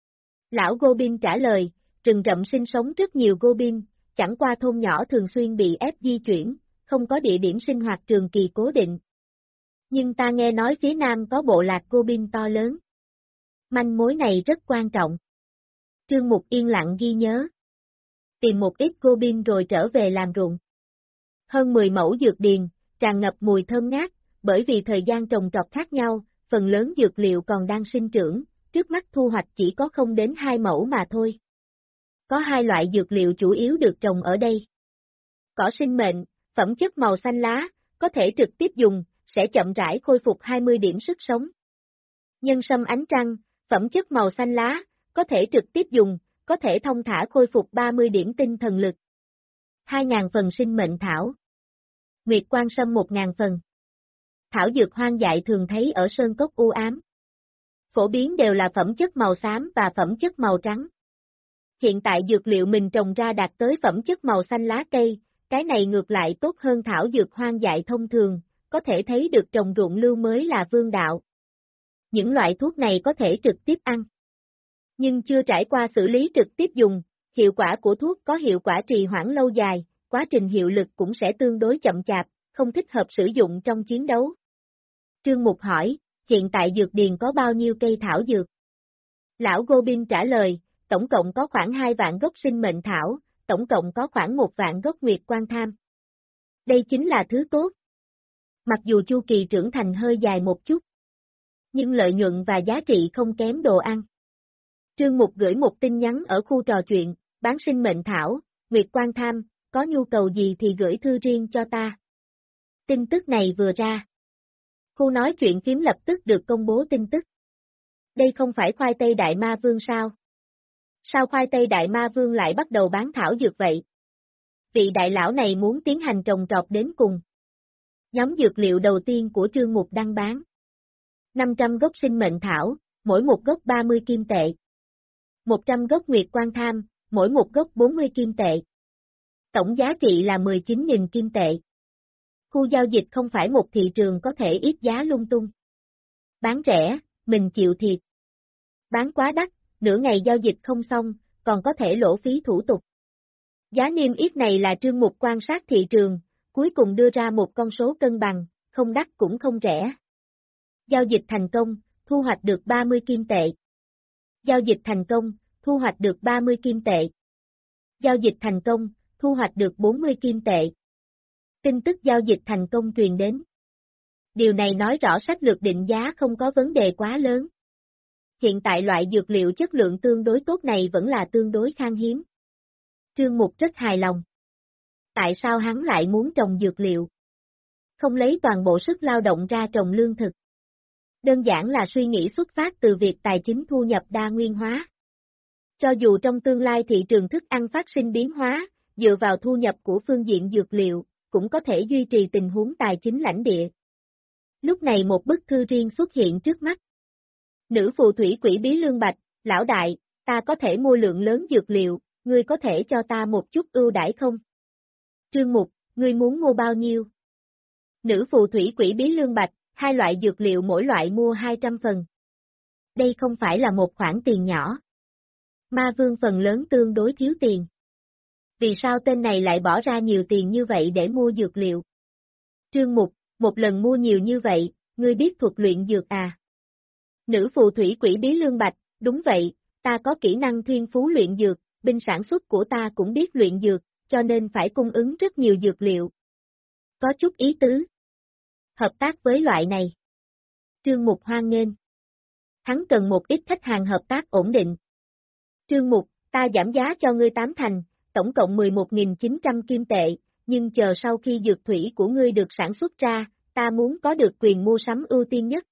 Lão Goblin trả lời, rừng rậm sinh sống rất nhiều Goblin, chẳng qua thôn nhỏ thường xuyên bị ép di chuyển, không có địa điểm sinh hoạt trường kỳ cố định. Nhưng ta nghe nói phía nam có bộ lạc Goblin to lớn. Manh mối này rất quan trọng. Trương Mục yên lặng ghi nhớ. Tìm một ít Goblin rồi trở về làm ruộng. Hơn 10 mẫu dược điền, tràn ngập mùi thơm ngát, bởi vì thời gian trồng trọt khác nhau, phần lớn dược liệu còn đang sinh trưởng, trước mắt thu hoạch chỉ có 0 đến 2 mẫu mà thôi. Có 2 loại dược liệu chủ yếu được trồng ở đây. Cỏ sinh mệnh, phẩm chất màu xanh lá, có thể trực tiếp dùng, sẽ chậm rãi khôi phục 20 điểm sức sống. Nhân sâm ánh trăng, phẩm chất màu xanh lá, có thể trực tiếp dùng, có thể thông thả khôi phục 30 điểm tinh thần lực. 2.000 phần sinh mệnh thảo. Nguyệt Quan Sâm 1.000 phần. Thảo dược hoang dại thường thấy ở sơn cốc u ám. Phổ biến đều là phẩm chất màu xám và phẩm chất màu trắng. Hiện tại dược liệu mình trồng ra đạt tới phẩm chất màu xanh lá cây, cái này ngược lại tốt hơn thảo dược hoang dại thông thường, có thể thấy được trồng ruộng lưu mới là vương đạo. Những loại thuốc này có thể trực tiếp ăn, nhưng chưa trải qua xử lý trực tiếp dùng, hiệu quả của thuốc có hiệu quả trì hoãn lâu dài, quá trình hiệu lực cũng sẽ tương đối chậm chạp, không thích hợp sử dụng trong chiến đấu. Trương Mục hỏi, hiện tại dược điền có bao nhiêu cây thảo dược? Lão Goblin trả lời, tổng cộng có khoảng 2 vạn gốc sinh mệnh thảo, tổng cộng có khoảng 1 vạn gốc nguyệt quan tham. Đây chính là thứ tốt. Mặc dù chu kỳ trưởng thành hơi dài một chút, nhưng lợi nhuận và giá trị không kém đồ ăn. Trương Mục gửi một tin nhắn ở khu trò chuyện, bán sinh mệnh thảo, nguyệt quan tham, có nhu cầu gì thì gửi thư riêng cho ta. Tin tức này vừa ra. Khu nói chuyện phím lập tức được công bố tin tức. Đây không phải khoai tây đại ma vương sao? Sao khoai tây đại ma vương lại bắt đầu bán thảo dược vậy? Vị đại lão này muốn tiến hành trồng trọt đến cùng. Nhóm dược liệu đầu tiên của Trương Mục đăng bán. 500 gốc sinh mệnh thảo, mỗi một gốc 30 kim tệ. 100 gốc nguyệt quan tham, mỗi một gốc 40 kim tệ. Tổng giá trị là 19.000 kim tệ. Khu giao dịch không phải một thị trường có thể ít giá lung tung. Bán rẻ, mình chịu thiệt. Bán quá đắt, nửa ngày giao dịch không xong, còn có thể lỗ phí thủ tục. Giá niêm yết này là Trương Mục quan sát thị trường, cuối cùng đưa ra một con số cân bằng, không đắt cũng không rẻ. Giao dịch thành công, thu hoạch được 30 kim tệ. Giao dịch thành công, thu hoạch được 30 kim tệ. Giao dịch thành công, thu hoạch được 40 kim tệ. Tin tức giao dịch thành công truyền đến. Điều này nói rõ sách lược định giá không có vấn đề quá lớn. Hiện tại loại dược liệu chất lượng tương đối tốt này vẫn là tương đối khan hiếm. Trương Mục rất hài lòng. Tại sao hắn lại muốn trồng dược liệu? Không lấy toàn bộ sức lao động ra trồng lương thực. Đơn giản là suy nghĩ xuất phát từ việc tài chính thu nhập đa nguyên hóa. Cho dù trong tương lai thị trường thức ăn phát sinh biến hóa, dựa vào thu nhập của phương diện dược liệu, cũng có thể duy trì tình huống tài chính lãnh địa. Lúc này một bức thư riêng xuất hiện trước mắt. Nữ phù thủy quỷ bí lương bạch, lão đại, ta có thể mua lượng lớn dược liệu, ngươi có thể cho ta một chút ưu đãi không? Trương Mục, ngươi muốn mua bao nhiêu? Nữ phù thủy quỷ bí lương bạch, 2 loại dược liệu mỗi loại mua 200 phần. Đây không phải là một khoản tiền nhỏ. Ma Vương phần lớn tương đối thiếu tiền. Vì sao tên này lại bỏ ra nhiều tiền như vậy để mua dược liệu? Trương Mục, một lần mua nhiều như vậy, ngươi biết thuật luyện dược à? Nữ phù thủy quỷ bí lương bạch, đúng vậy, ta có kỹ năng thiên phú luyện dược, binh sản xuất của ta cũng biết luyện dược, cho nên phải cung ứng rất nhiều dược liệu. Có chút ý tứ. Hợp tác với loại này. Trương Mục hoan nghênh. Hắn cần một ít khách hàng hợp tác ổn định. Trương Mục, ta giảm giá cho ngươi 8 thành, tổng cộng 11.900 kim tệ, nhưng chờ sau khi dược thủy của ngươi được sản xuất ra, ta muốn có được quyền mua sắm ưu tiên nhất.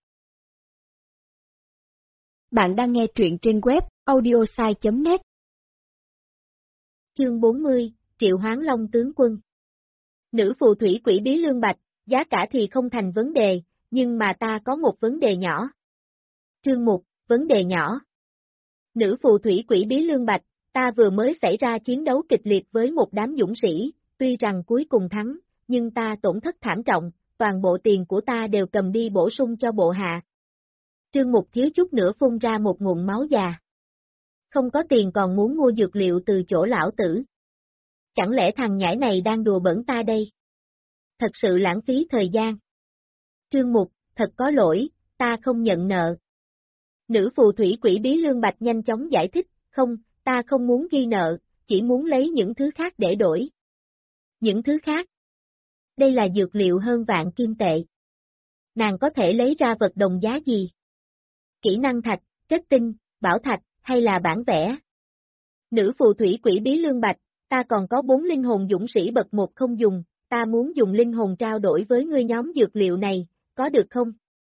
Bạn đang nghe truyện trên web audiosai.net. Chương 40, Triệu Hoán Long tướng quân. Nữ phù thủy quỷ bí lương bạch, giá cả thì không thành vấn đề, nhưng mà ta có một vấn đề nhỏ. Trương Mục, vấn đề nhỏ. Nữ phù thủy quỷ bí lương bạch, ta vừa mới xảy ra chiến đấu kịch liệt với một đám dũng sĩ, tuy rằng cuối cùng thắng, nhưng ta tổn thất thảm trọng, toàn bộ tiền của ta đều cầm đi bổ sung cho bộ hạ. Trương Mục thiếu chút nữa phun ra một ngụm máu già. Không có tiền còn muốn mua dược liệu từ chỗ lão tử. Chẳng lẽ thằng nhãi này đang đùa bẩn ta đây? Thật sự lãng phí thời gian. Trương Mục, thật có lỗi, ta không nhận nợ. Nữ phù thủy quỷ bí lương bạch nhanh chóng giải thích, không, ta không muốn ghi nợ, chỉ muốn lấy những thứ khác để đổi. Những thứ khác? Đây là dược liệu hơn vạn kim tệ. Nàng có thể lấy ra vật đồng giá gì? Kỹ năng thạch, kết tinh, bảo thạch, hay là bản vẽ? Nữ phù thủy quỷ bí lương bạch, ta còn có 4 linh hồn dũng sĩ bậc 1 không dùng, ta muốn dùng linh hồn trao đổi với ngươi nhóm dược liệu này, có được không?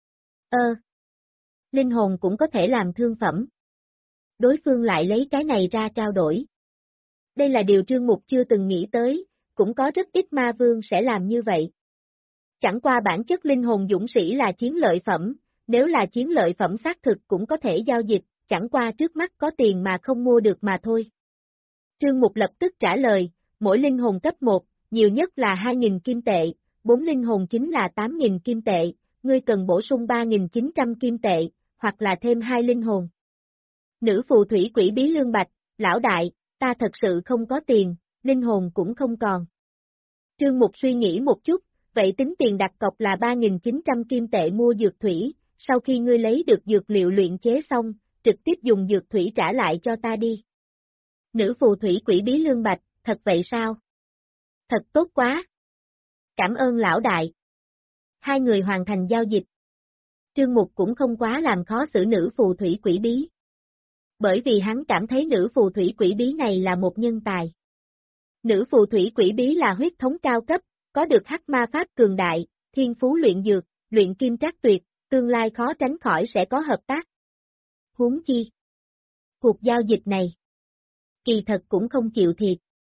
Linh hồn cũng có thể làm thương phẩm. Đối phương lại lấy cái này ra trao đổi. Đây là điều Trương Mục chưa từng nghĩ tới, cũng có rất ít ma vương sẽ làm như vậy. Chẳng qua bản chất linh hồn dũng sĩ là chiến lợi phẩm, nếu là chiến lợi phẩm xác thực cũng có thể giao dịch, chẳng qua trước mắt có tiền mà không mua được mà thôi. Trương Mục lập tức trả lời, mỗi linh hồn cấp 1, nhiều nhất là 2.000 kim tệ, 4 linh hồn chính là 8.000 kim tệ, ngươi cần bổ sung 3.900 kim tệ, hoặc là thêm 2 linh hồn. Nữ phù thủy quỷ bí lương bạch, lão đại, ta thật sự không có tiền, linh hồn cũng không còn. Trương Mục suy nghĩ một chút, vậy tính tiền đặt cọc là 3.900 kim tệ mua dược thủy, sau khi ngươi lấy được dược liệu luyện chế xong, trực tiếp dùng dược thủy trả lại cho ta đi. Nữ phù thủy quỷ bí lương bạch, thật vậy sao? Thật tốt quá. Cảm ơn lão đại. Hai người hoàn thành giao dịch. Trương Mục cũng không quá làm khó xử nữ phù thủy quỷ bí. Bởi vì hắn cảm thấy nữ phù thủy quỷ bí này là một nhân tài. Nữ phù thủy quỷ bí là huyết thống cao cấp, có được hắc ma pháp cường đại, thiên phú luyện dược, luyện kim trác tuyệt, tương lai khó tránh khỏi sẽ có hợp tác. Huống chi. Cuộc giao dịch này. Kỳ thật cũng không chịu thiệt.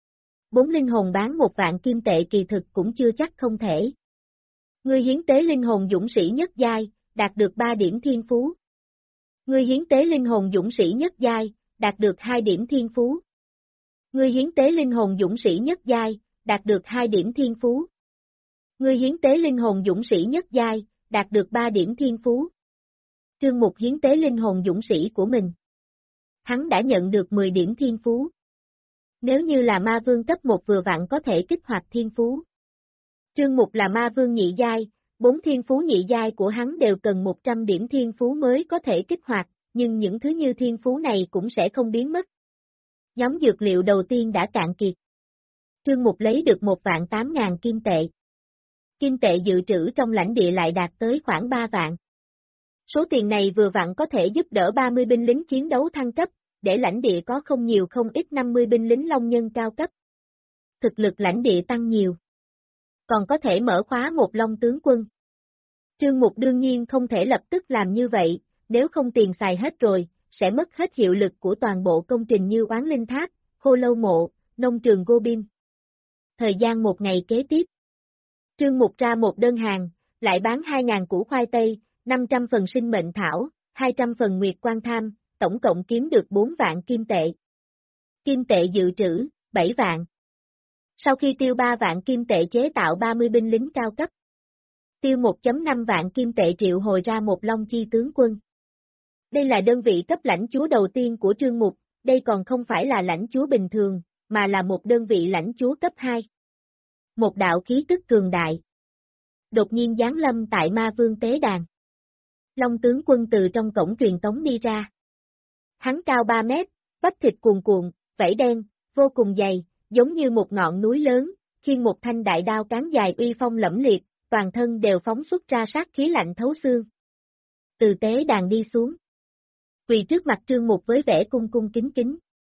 4 linh hồn bán 1 vạn kim tệ kỳ thực cũng chưa chắc không thể. Ngươi hiến tế linh hồn dũng sĩ nhất giai, đạt được 3 điểm thiên phú. Ngươi hiến tế linh hồn dũng sĩ nhất giai, đạt được 2 điểm thiên phú. Ngươi hiến tế linh hồn dũng sĩ nhất giai, đạt được 2 điểm thiên phú. Ngươi hiến tế linh hồn dũng sĩ nhất giai, đạt được 3 điểm thiên phú. Trương Mục hiến tế linh hồn dũng sĩ của mình. Hắn đã nhận được 10 điểm thiên phú. Nếu như là ma vương cấp 1 vừa vặn có thể kích hoạt thiên phú. Trương Mục là ma vương nhị giai, 4 thiên phú nhị giai của hắn đều cần 100 điểm thiên phú mới có thể kích hoạt, nhưng những thứ như thiên phú này cũng sẽ không biến mất. Nhóm dược liệu đầu tiên đã cạn kiệt. Trương Mục lấy được 1.800.000 kim tệ. Kim tệ dự trữ trong lãnh địa lại đạt tới khoảng 3 vạn. Số tiền này vừa vặn có thể giúp đỡ 30 binh lính chiến đấu thăng cấp, để lãnh địa có không nhiều không ít 50 binh lính long nhân cao cấp. Thực lực lãnh địa tăng nhiều. Còn có thể mở khóa một long tướng quân. Trương Mục đương nhiên không thể lập tức làm như vậy, nếu không tiền xài hết rồi, sẽ mất hết hiệu lực của toàn bộ công trình như Oán Linh Tháp, Khô Lâu Mộ, Nông trường Gobind. Thời gian một ngày kế tiếp. Trương Mục ra một đơn hàng, lại bán 2.000 củ khoai tây, 500 phần sinh mệnh thảo, 200 phần nguyệt quan tham, tổng cộng kiếm được 4 vạn kim tệ. Kim tệ dự trữ, 7 vạn. Sau khi tiêu 3 vạn kim tệ chế tạo 30 binh lính cao cấp, tiêu 1.5 vạn kim tệ triệu hồi ra một Long Chi tướng quân. Đây là đơn vị cấp lãnh chúa đầu tiên của Trương Mục, đây còn không phải là lãnh chúa bình thường, mà là một đơn vị lãnh chúa cấp 2. Một đạo khí tức cường đại. Đột nhiên giáng lâm tại Ma Vương tế đàn. Long tướng quân từ trong cổng truyền tống đi ra. Hắn cao 3 mét, bắp thịt cuồn cuộn, vảy đen, vô cùng dày, giống như một ngọn núi lớn, khiêng một thanh đại đao cán dài uy phong lẫm liệt, toàn thân đều phóng xuất ra sát khí lạnh thấu xương. Từ tế đàn đi xuống. Quỳ trước mặt Trương Mục với vẻ cung cung kính kính.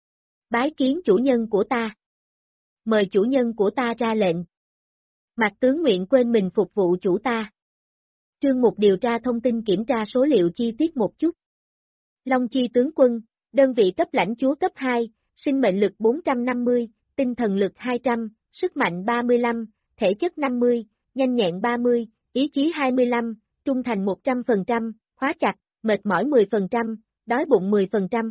Bái kiến chủ nhân của ta. Mời chủ nhân của ta ra lệnh. Mạc tướng nguyện quên mình phục vụ chủ ta. Trương Mục điều tra thông tin kiểm tra số liệu chi tiết một chút. Long Chi tướng quân, đơn vị cấp lãnh chúa cấp 2, sinh mệnh lực 450, tinh thần lực 200, sức mạnh 35, thể chất 50, nhanh nhẹn 30, ý chí 25, trung thành 100%, khóa chặt, mệt mỏi 10%, đói bụng 10%.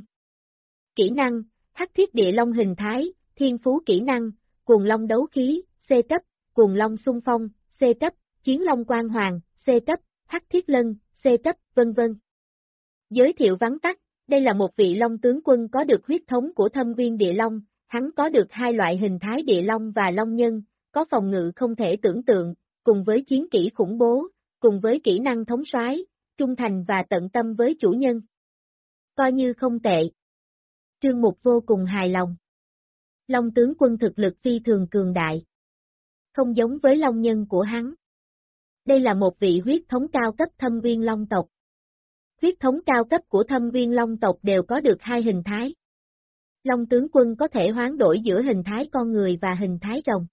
Kỹ năng, Hắc Thiết Địa Long hình thái, thiên phú kỹ năng, Cuồng Long đấu khí, C cấp, Cuồng Long xung phong, C cấp, Chiến Long quang hoàng, C cấp, Hắc Thiết Lân, C cấp, vân vân. Giới thiệu vắn tắt, đây là một vị Long tướng quân có được huyết thống của Thâm Uyên Địa Long, hắn có được hai loại hình thái Địa Long và Long Nhân, có phòng ngự không thể tưởng tượng, cùng với chiến kỹ khủng bố, cùng với kỹ năng thống soái, trung thành và tận tâm với chủ nhân. Coi như không tệ. Trương Mục vô cùng hài lòng. Long tướng quân thực lực phi thường cường đại. Không giống với Long Nhân của hắn. Đây là một vị huyết thống cao cấp Thâm Uyên Long tộc. Huyết thống cao cấp của Thâm Uyên Long tộc đều có được hai hình thái. Long tướng quân có thể hoán đổi giữa hình thái con người và hình thái rồng.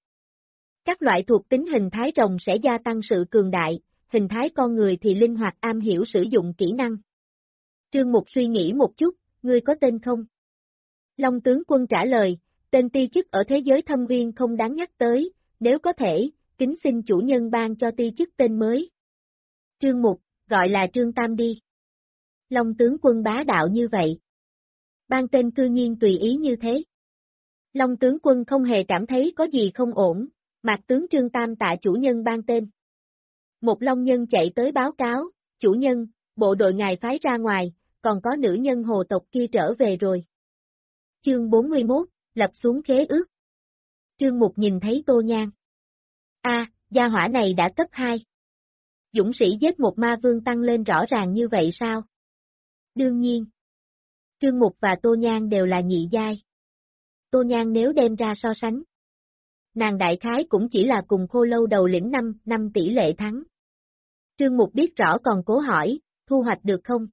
Các loại thuộc tính hình thái rồng sẽ gia tăng sự cường đại, hình thái con người thì linh hoạt am hiểu sử dụng kỹ năng. Trương Mục suy nghĩ một chút, ngươi có tên không? Long tướng quân trả lời, tên ti chức ở thế giới Thâm Uyên không đáng nhắc tới, nếu có thể, kính xin chủ nhân ban cho ti chức tên mới. Trương Mục, gọi là Trương Tam đi. Long tướng quân bá đạo như vậy. Ban tên cư nhiên tùy ý như thế. Long tướng quân không hề cảm thấy có gì không ổn, Mạc tướng Trương Tam tạ chủ nhân ban tên. Một Long nhân chạy tới báo cáo, chủ nhân, bộ đội ngài phái ra ngoài, còn có nữ nhân hồ tộc kia trở về rồi. Chương 41, lập xuống khế ước. Trương Mục nhìn thấy Tô Nhan. Gia hỏa này đã cấp 2. Dũng sĩ giết một ma vương tăng lên rõ ràng như vậy sao? Đương nhiên. Trương Mục và Tô Nhan đều là nhị giai. Tô Nhan nếu đem ra so sánh, nàng đại khái cũng chỉ là cùng Khô Lâu đầu lĩnh 5 tỷ lệ thắng. Trương Mục biết rõ còn cố hỏi, thu hoạch được không?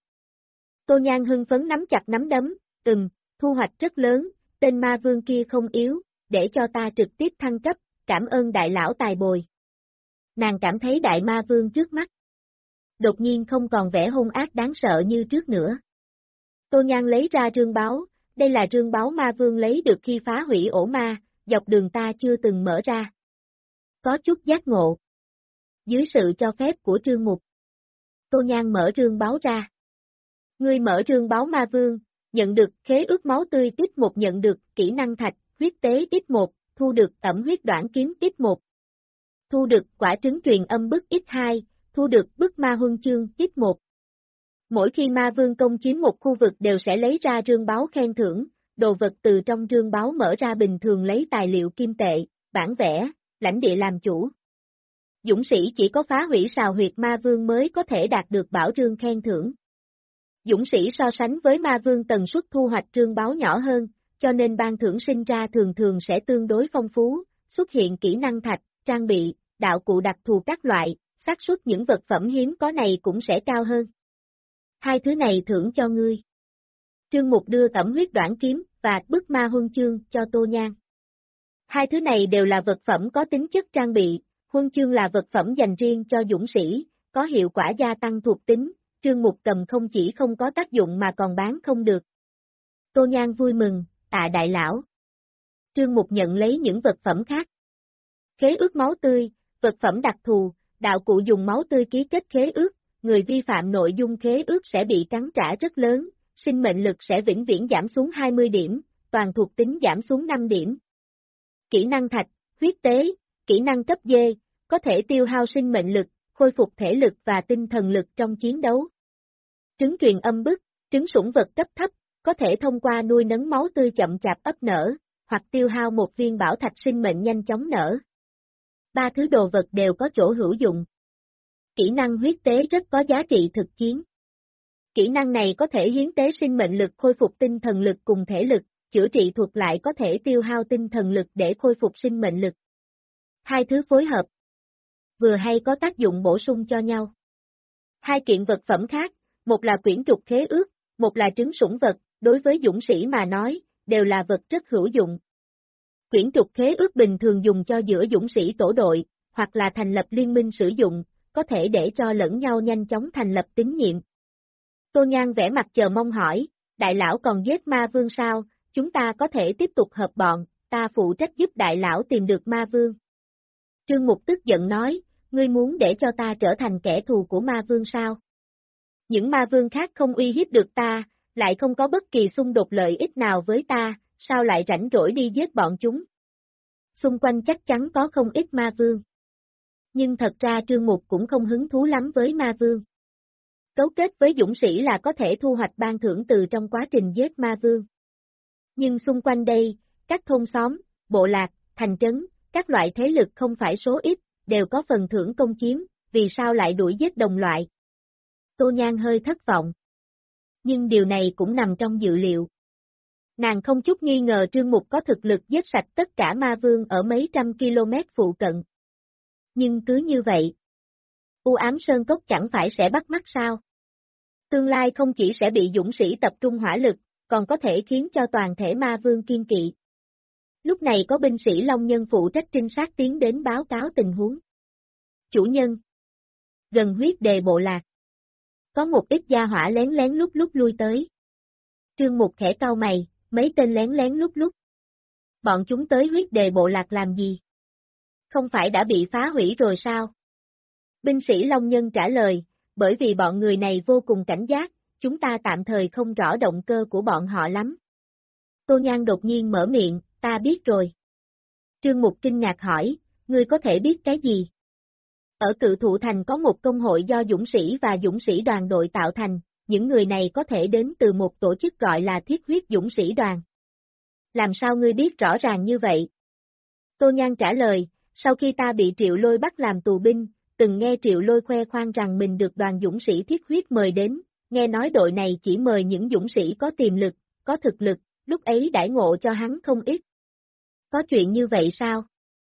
Tô Nhan hưng phấn nắm chặt nắm đấm, thu hoạch rất lớn, tên ma vương kia không yếu, để cho ta trực tiếp thăng cấp, cảm ơn đại lão tài bồi. Nàng cảm thấy đại ma vương trước mắt. Đột nhiên không còn vẻ hung ác đáng sợ như trước nữa. Tô Nhan lấy ra rương báo, đây là rương báo ma vương lấy được khi phá hủy ổ ma, dọc đường ta chưa từng mở ra. Có chút giác ngộ. Dưới sự cho phép của Trương Mục, Tô Nhan mở rương báo ra. Ngươi mở rương báo ma vương, nhận được khế ước máu tươi X1, nhận được kỹ năng thạch, huyết tế X1, thu được ẩm huyết đoạn kiếm X1. Thu được quả trứng truyền âm bức X2, thu được bức ma huân chương X1. Mỗi khi ma vương công chiếm một khu vực đều sẽ lấy ra rương báo khen thưởng, đồ vật từ trong rương báo mở ra bình thường lấy tài liệu kim tệ, bản vẽ, lãnh địa làm chủ. Dũng sĩ chỉ có phá hủy sào huyệt ma vương mới có thể đạt được bảo rương khen thưởng. Dũng sĩ so sánh với ma vương tần suất thu hoạch rương báo nhỏ hơn, cho nên ban thưởng sinh ra thường thường sẽ tương đối phong phú, xuất hiện kỹ năng thạch, trang bị, đạo cụ đặc thù các loại, xác suất những vật phẩm hiếm có này cũng sẽ cao hơn. Hai thứ này thưởng cho ngươi. Trương Mục đưa ẩm huyết đoạn kiếm và bức ma huân chương cho Tô Nhan. Hai thứ này đều là vật phẩm có tính chất trang bị, huân chương là vật phẩm dành riêng cho dũng sĩ, có hiệu quả gia tăng thuộc tính, Trương Mục cầm không chỉ không có tác dụng mà còn bán không được. Tô Nhan vui mừng, tạ đại lão. Trương Mục nhận lấy những vật phẩm khác. Khế ước máu tươi, vật phẩm đặc thù, đạo cụ dùng máu tươi ký kết khế ước, người vi phạm nội dung khế ước sẽ bị cắn trả rất lớn, sinh mệnh lực sẽ vĩnh viễn giảm xuống 20 điểm, toàn thuộc tính giảm xuống 5 điểm. Kỹ năng thạch, huyết tế, kỹ năng cấp D, có thể tiêu hao sinh mệnh lực, khôi phục thể lực và tinh thần lực trong chiến đấu. Trứng truyền âm bức, trứng sủng vật cấp thấp, có thể thông qua nuôi nấng máu tươi chậm chạp ấp nở, hoặc tiêu hao một viên bảo thạch sinh mệnh nhanh chóng nở. Ba thứ đồ vật đều có chỗ hữu dụng. Kỹ năng huyết tế rất có giá trị thực chiến. Kỹ năng này có thể hiến tế sinh mệnh lực khôi phục tinh thần lực cùng thể lực, chữa trị thuật lại có thể tiêu hao tinh thần lực để khôi phục sinh mệnh lực. Hai thứ phối hợp, vừa hay có tác dụng bổ sung cho nhau. Hai kiện vật phẩm khác, một là quyển trục khế ước, một là trứng sủng vật, đối với dũng sĩ mà nói, đều là vật rất hữu dụng. Quyển trục khế ước bình thường dùng cho giữa dũng sĩ tổ đội, hoặc là thành lập liên minh sử dụng, có thể để cho lẫn nhau nhanh chóng thành lập tín nhiệm. Tô Nhan vẻ mặt chờ mong hỏi, đại lão còn giết ma vương sao, chúng ta có thể tiếp tục hợp bọn, ta phụ trách giúp đại lão tìm được ma vương. Trương Mục tức giận nói, ngươi muốn để cho ta trở thành kẻ thù của ma vương sao? Những ma vương khác không uy hiếp được ta, lại không có bất kỳ xung đột lợi ích nào với ta, sao lại rảnh rỗi đi giết bọn chúng? Xung quanh chắc chắn có không ít ma vương. Nhưng thật ra Trương Mục cũng không hứng thú lắm với ma vương. Cấu kết với dũng sĩ là có thể thu hoạch ban thưởng từ trong quá trình giết ma vương. Nhưng xung quanh đây, các thôn xóm, bộ lạc, thành trấn, các loại thế lực không phải số ít, đều có phần thưởng công chiếm, vì sao lại đuổi giết đồng loại? Tô Nhan hơi thất vọng. Nhưng điều này cũng nằm trong dự liệu. Nàng không chút nghi ngờ Trương Mục có thực lực giết sạch tất cả ma vương ở mấy trăm km phụ cận. Nhưng cứ như vậy, U Ám Sơn Cốc chẳng phải sẽ bắt mắt sao? Tương lai không chỉ sẽ bị dũng sĩ tập trung hỏa lực, còn có thể khiến cho toàn thể ma vương kiên kỵ. Lúc này có binh sĩ Long Nhân phụ trách trinh sát tiến đến báo cáo tình huống. Chủ nhân. Gần huyết đề bộ lạc. Có một ít gia hỏa lén lén lúc lui tới. Trương Mục khẽ cau mày, mấy tên lén lén lúc. Bọn chúng tới huyết đề bộ lạc làm gì? Không phải đã bị phá hủy rồi sao? Binh sĩ Long Nhân trả lời, bởi vì bọn người này vô cùng cảnh giác, chúng ta tạm thời không rõ động cơ của bọn họ lắm. Tô Nhan đột nhiên mở miệng, ta biết rồi. Trương Mục kinh ngạc hỏi, ngươi có thể biết cái gì? Ở Cự Thụ Thành có một công hội do dũng sĩ và dũng sĩ đoàn đội tạo thành, những người này có thể đến từ một tổ chức gọi là Thiết Huyết Dũng Sĩ Đoàn. Làm sao ngươi biết rõ ràng như vậy? Tô Nhan trả lời, sau khi ta bị Triệu Lôi bắt làm tù binh, từng nghe Triệu Lôi khoe khoang rằng mình được đoàn dũng sĩ Thiết Huyết mời đến, nghe nói đội này chỉ mời những dũng sĩ có tiềm lực, có thực lực, lúc ấy đãi ngộ cho hắn không ít. Có chuyện như vậy sao?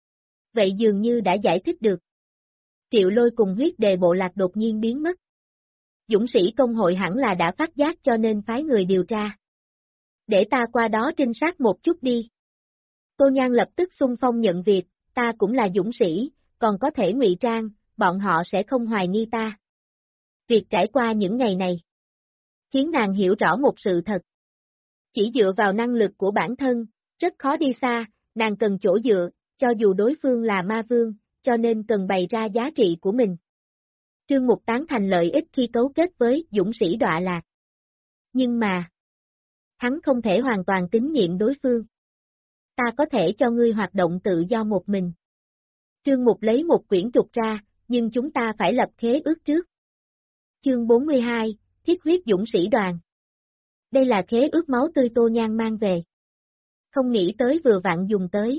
Vậy dường như đã giải thích được. Triệu Lôi cùng huyết đề bộ lạc đột nhiên biến mất. Dũng sĩ công hội hẳn là đã phát giác cho nên phái người điều tra. Để ta qua đó trinh sát một chút đi. Tô Nhan lập tức xung phong nhận việc, ta cũng là dũng sĩ, còn có thể ngụy trang, bọn họ sẽ không hoài nghi ta. Việc trải qua những ngày này khiến nàng hiểu rõ một sự thật. Chỉ dựa vào năng lực của bản thân, rất khó đi xa, nàng cần chỗ dựa, cho dù đối phương là ma vương, cho nên cần bày ra giá trị của mình. Trương Mục tán thành lợi ích khi cấu kết với dũng sĩ đọa lạc. Nhưng mà, hắn không thể hoàn toàn tín nhiệm đối phương. Ta có thể cho ngươi hoạt động tự do một mình. Trương Mục lấy một quyển trục ra, nhưng chúng ta phải lập khế ước trước. Chương 42, Thiết Huyết Dũng Sĩ Đoàn. Đây là khế ước máu tươi Tô Nhan mang về. Không nghĩ tới vừa vặn dùng tới.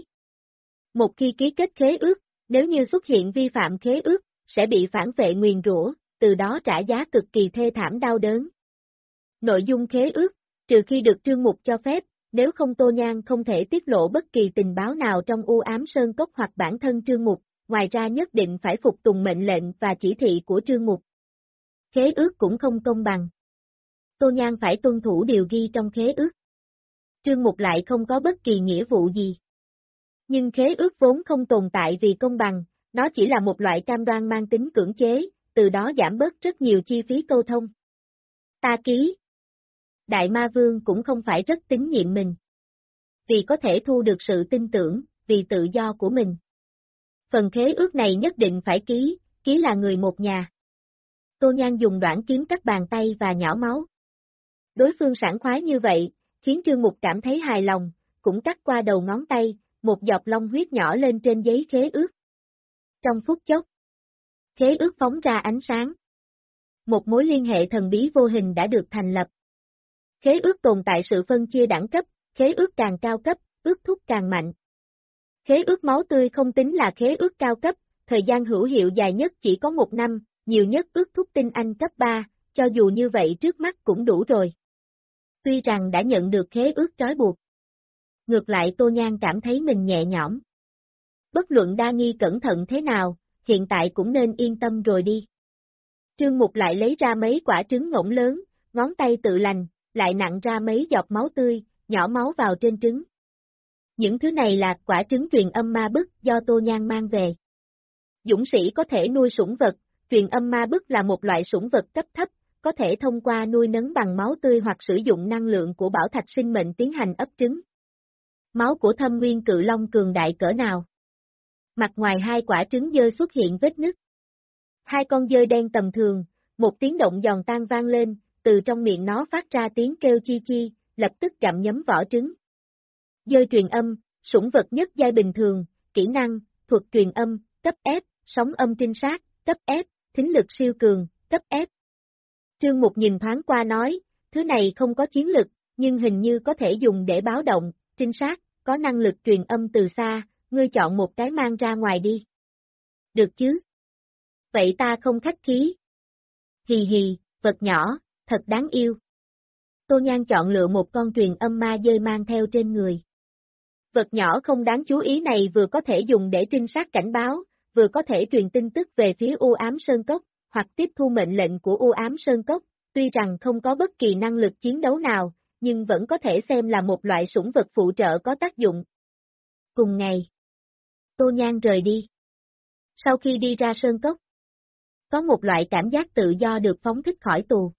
Một khi ký kết khế ước, nếu như xuất hiện vi phạm khế ước, sẽ bị phản vệ nguyền rủa, từ đó trả giá cực kỳ thê thảm đau đớn. Nội dung khế ước, trừ khi được Trương Mục cho phép, nếu không Tô Nhan không thể tiết lộ bất kỳ tình báo nào trong U Ám Sơn Cốc hoặc bản thân Trương Mục, ngoài ra nhất định phải phục tùng mệnh lệnh và chỉ thị của Trương Mục. Khế ước cũng không công bằng. Tô Nhan phải tuân thủ điều ghi trong khế ước. Trương Mục lại không có bất kỳ nghĩa vụ gì. Nhưng khế ước vốn không tồn tại vì công bằng, nó chỉ là một loại cam đoan mang tính cưỡng chế, từ đó giảm bớt rất nhiều chi phí câu thông. Ta ký. Đại Ma Vương cũng không phải rất tín nhiệm mình. Vì có thể thu được sự tin tưởng, vì tự do của mình. Phần khế ước này nhất định phải ký là người một nhà. Tô Nhan dùng đoạn kiếm cắt bàn tay và nhỏ máu. Đối phương sảng khoái như vậy, khiến Trương Mục cảm thấy hài lòng, cũng cắt qua đầu ngón tay, một giọt long huyết nhỏ lên trên giấy khế ước. Trong phút chốc, khế ước phóng ra ánh sáng. Một mối liên hệ thần bí vô hình đã được thành lập. Khế ước tồn tại sự phân chia đẳng cấp, khế ước càng cao cấp, ước thúc càng mạnh. Khế ước máu tươi không tính là khế ước cao cấp, thời gian hữu hiệu dài nhất chỉ có 1 năm, nhiều nhất ước thúc tinh anh cấp 3, cho dù như vậy trước mắt cũng đủ rồi. Tuy rằng đã nhận được khế ước trói buộc. Ngược lại Tô Nhan cảm thấy mình nhẹ nhõm. Bất luận đa nghi cẩn thận thế nào, hiện tại cũng nên yên tâm rồi đi. Trương Mục lại lấy ra mấy quả trứng ngỗng lớn, ngón tay tự lành, lại nặn ra mấy giọt máu tươi, nhỏ máu vào trên trứng. Những thứ này là quả trứng truyền âm ma bức do Tô Nhan mang về. Dũng sĩ có thể nuôi sủng vật, truyền âm ma bức là một loại sủng vật cấp thấp, có thể thông qua nuôi nấng bằng máu tươi hoặc sử dụng năng lượng của bảo thạch sinh mệnh tiến hành ấp trứng. Máu của Thâm Nguyên Cự Long cường đại cỡ nào? Mặt ngoài hai quả trứng dơi xuất hiện vết nứt. Hai con dơi đen tầm thường, một tiếng động giòn tan vang lên, từ trong miệng nó phát ra tiếng kêu chi chi, lập tức gặm nhấm vỏ trứng. Dơi truyền âm, sủng vật nhất giai bình thường, kỹ năng, thuật truyền âm, cấp F, sóng âm trinh sát, cấp F, thính lực siêu cường, cấp F. Trương Mục nhìn thoáng qua nói, thứ này không có chiến lực, nhưng hình như có thể dùng để báo động, trinh sát, có năng lực truyền âm từ xa, ngươi chọn một cái mang ra ngoài đi. Được chứ? Vậy ta không khách khí. Hì hì, vật nhỏ, thật đáng yêu. Tô Nhan chọn lựa một con truyền âm ma dơi mang theo trên người. Vật nhỏ không đáng chú ý này vừa có thể dùng để trinh sát cảnh báo, vừa có thể truyền tin tức về phía U Ám Sơn Cốc, hoặc tiếp thu mệnh lệnh của U Ám Sơn Cốc, tuy rằng không có bất kỳ năng lực chiến đấu nào, nhưng vẫn có thể xem là một loại sủng vật phụ trợ có tác dụng. Cùng ngày, Tô Nhan rời đi. Sau khi đi ra Sơn Cốc, có một loại cảm giác tự do được phóng thích khỏi tù.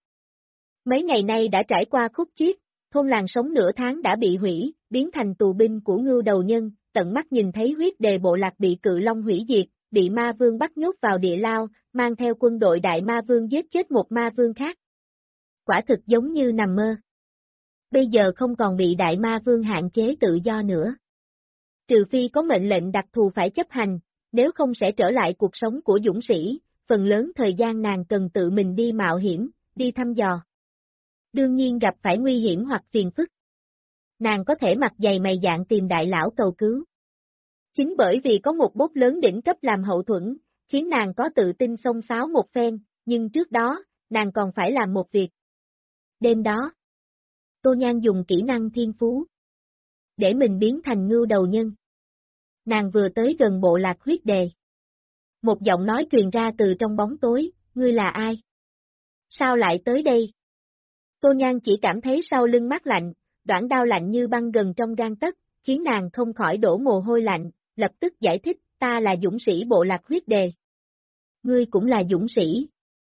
Mấy ngày nay đã trải qua khúc chiết, thôn làng sống nửa tháng đã bị hủy, biến thành tù binh của Ngưu Đầu Nhân, tận mắt nhìn thấy huyết đề bộ lạc bị Cự Long hủy diệt, bị ma vương bắt nhốt vào địa lao, mang theo quân đội đại ma vương giết chết một ma vương khác. Quả thực giống như nằm mơ. Bây giờ không còn bị đại ma vương hạn chế tự do nữa. Trừ phi có mệnh lệnh đặc thù phải chấp hành, nếu không sẽ trở lại cuộc sống của dũng sĩ, phần lớn thời gian nàng cần tự mình đi mạo hiểm, đi thăm dò. Đương nhiên gặp phải nguy hiểm hoặc phiền phức. Nàng có thể mặt dày mày dạn tìm đại lão cầu cứu. Chính bởi vì có một bốt lớn đỉnh cấp làm hậu thuẫn, khiến nàng có tự tin xông xáo một phen, nhưng trước đó, nàng còn phải làm một việc. Đêm đó, Tô Nhan dùng kỹ năng thiên phú, để mình biến thành Ngưu Đầu Nhân. Nàng vừa tới gần bộ lạc huyết đề. Một giọng nói truyền ra từ trong bóng tối, ngươi là ai? Sao lại tới đây? Tô Nhan chỉ cảm thấy sau lưng mát lạnh, đoạn đao lạnh như băng gần trong gang tấc, khiến nàng không khỏi đổ mồ hôi lạnh, lập tức giải thích, ta là dũng sĩ bộ lạc huyết đề. Ngươi cũng là dũng sĩ.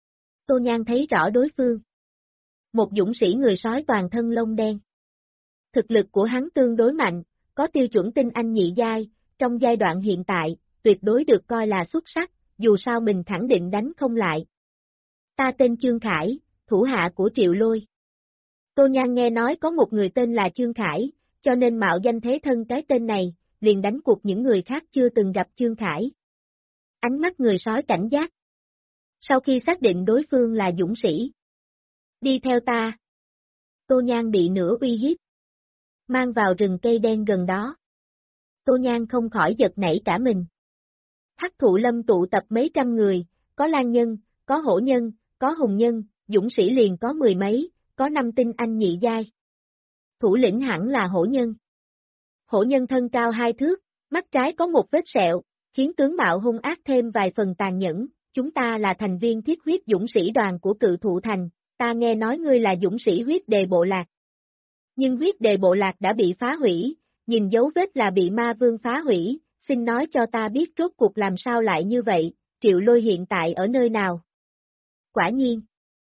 Tô Nhan thấy rõ đối phương. Một dũng sĩ người sói toàn thân lông đen. Thực lực của hắn tương đối mạnh, có tiêu chuẩn tinh anh nhị giai, trong giai đoạn hiện tại, tuyệt đối được coi là xuất sắc, dù sao mình khẳng định đánh không lại. Ta tên Chương Khải, thủ hạ của Triệu Lôi. Tô Nhan nghe nói có một người tên là Chương Khải, cho nên mạo danh thế thân cái tên này, liền đánh cuộc những người khác chưa từng gặp Chương Khải. Ánh mắt người sói cảnh giác. Sau khi xác định đối phương là dũng sĩ. Đi theo ta. Tô Nhan bị nửa uy hiếp. Mang vào rừng cây đen gần đó. Tô Nhan không khỏi giật nảy cả mình. Hắc Thụ Lâm tụ tập mấy trăm người, có lang nhân, có hổ nhân, có hùng nhân, dũng sĩ liền có 10 mấy, có 5 tinh anh nhị giai. Thủ lĩnh hẳn là hổ nhân. Hổ nhân thân cao 2 thước, mắt trái có một vết sẹo, khiến tướng mạo hung ác thêm vài phần tàn nhẫn. Chúng ta là thành viên thiết huyết dũng sĩ đoàn của Cự Thụ Thành, ta nghe nói ngươi là dũng sĩ huyết đề bộ lạc. Nhưng huyết đề bộ lạc đã bị phá hủy, nhìn dấu vết là bị ma vương phá hủy, xin nói cho ta biết rốt cuộc làm sao lại như vậy, Triệu Lôi hiện tại ở nơi nào? Quả nhiên.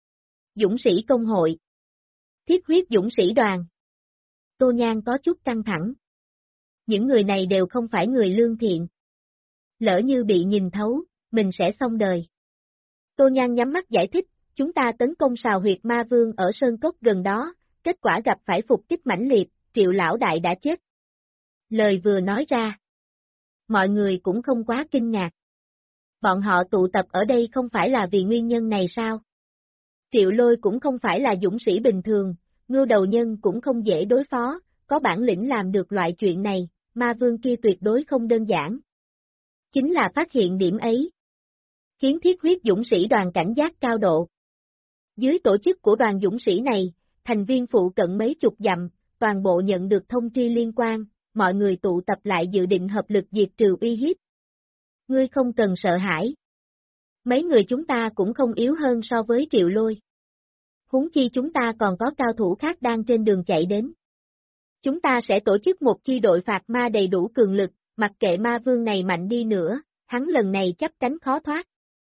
Dũng sĩ công hội. Thiết huyết dũng sĩ đoàn. Tô Nhan có chút căng thẳng. Những người này đều không phải người lương thiện. Lỡ như bị nhìn thấu, mình sẽ xong đời. Tô Nhan nhắm mắt giải thích, chúng ta tấn công sào huyệt ma vương ở Sơn Cốc gần đó, kết quả gặp phải phục kích mãnh liệt, Triệu lão đại đã chết. Lời vừa nói ra, mọi người cũng không quá kinh ngạc. Bọn họ tụ tập ở đây không phải là vì nguyên nhân này sao? Triệu Lôi cũng không phải là dũng sĩ bình thường, Ngưu Đầu Nhân cũng không dễ đối phó, có bản lĩnh làm được loại chuyện này, ma vương kia tuyệt đối không đơn giản. Chính là phát hiện điểm ấy, khiến thiết huyết dũng sĩ đoàn cảnh giác cao độ. Dưới tổ chức của đoàn dũng sĩ này, thành viên phụ cận mấy chục dặm, toàn bộ nhận được thông tri liên quan, mọi người tụ tập lại dự định hợp lực diệt trừ uy hiếp. Ngươi không cần sợ hãi. Mấy người chúng ta cũng không yếu hơn so với Triệu Lôi. Huống chi chúng ta còn có cao thủ khác đang trên đường chạy đến. Chúng ta sẽ tổ chức một chi đội phạt ma đầy đủ cường lực, mặc kệ ma vương này mạnh đi nữa, hắn lần này chấp cánh khó thoát.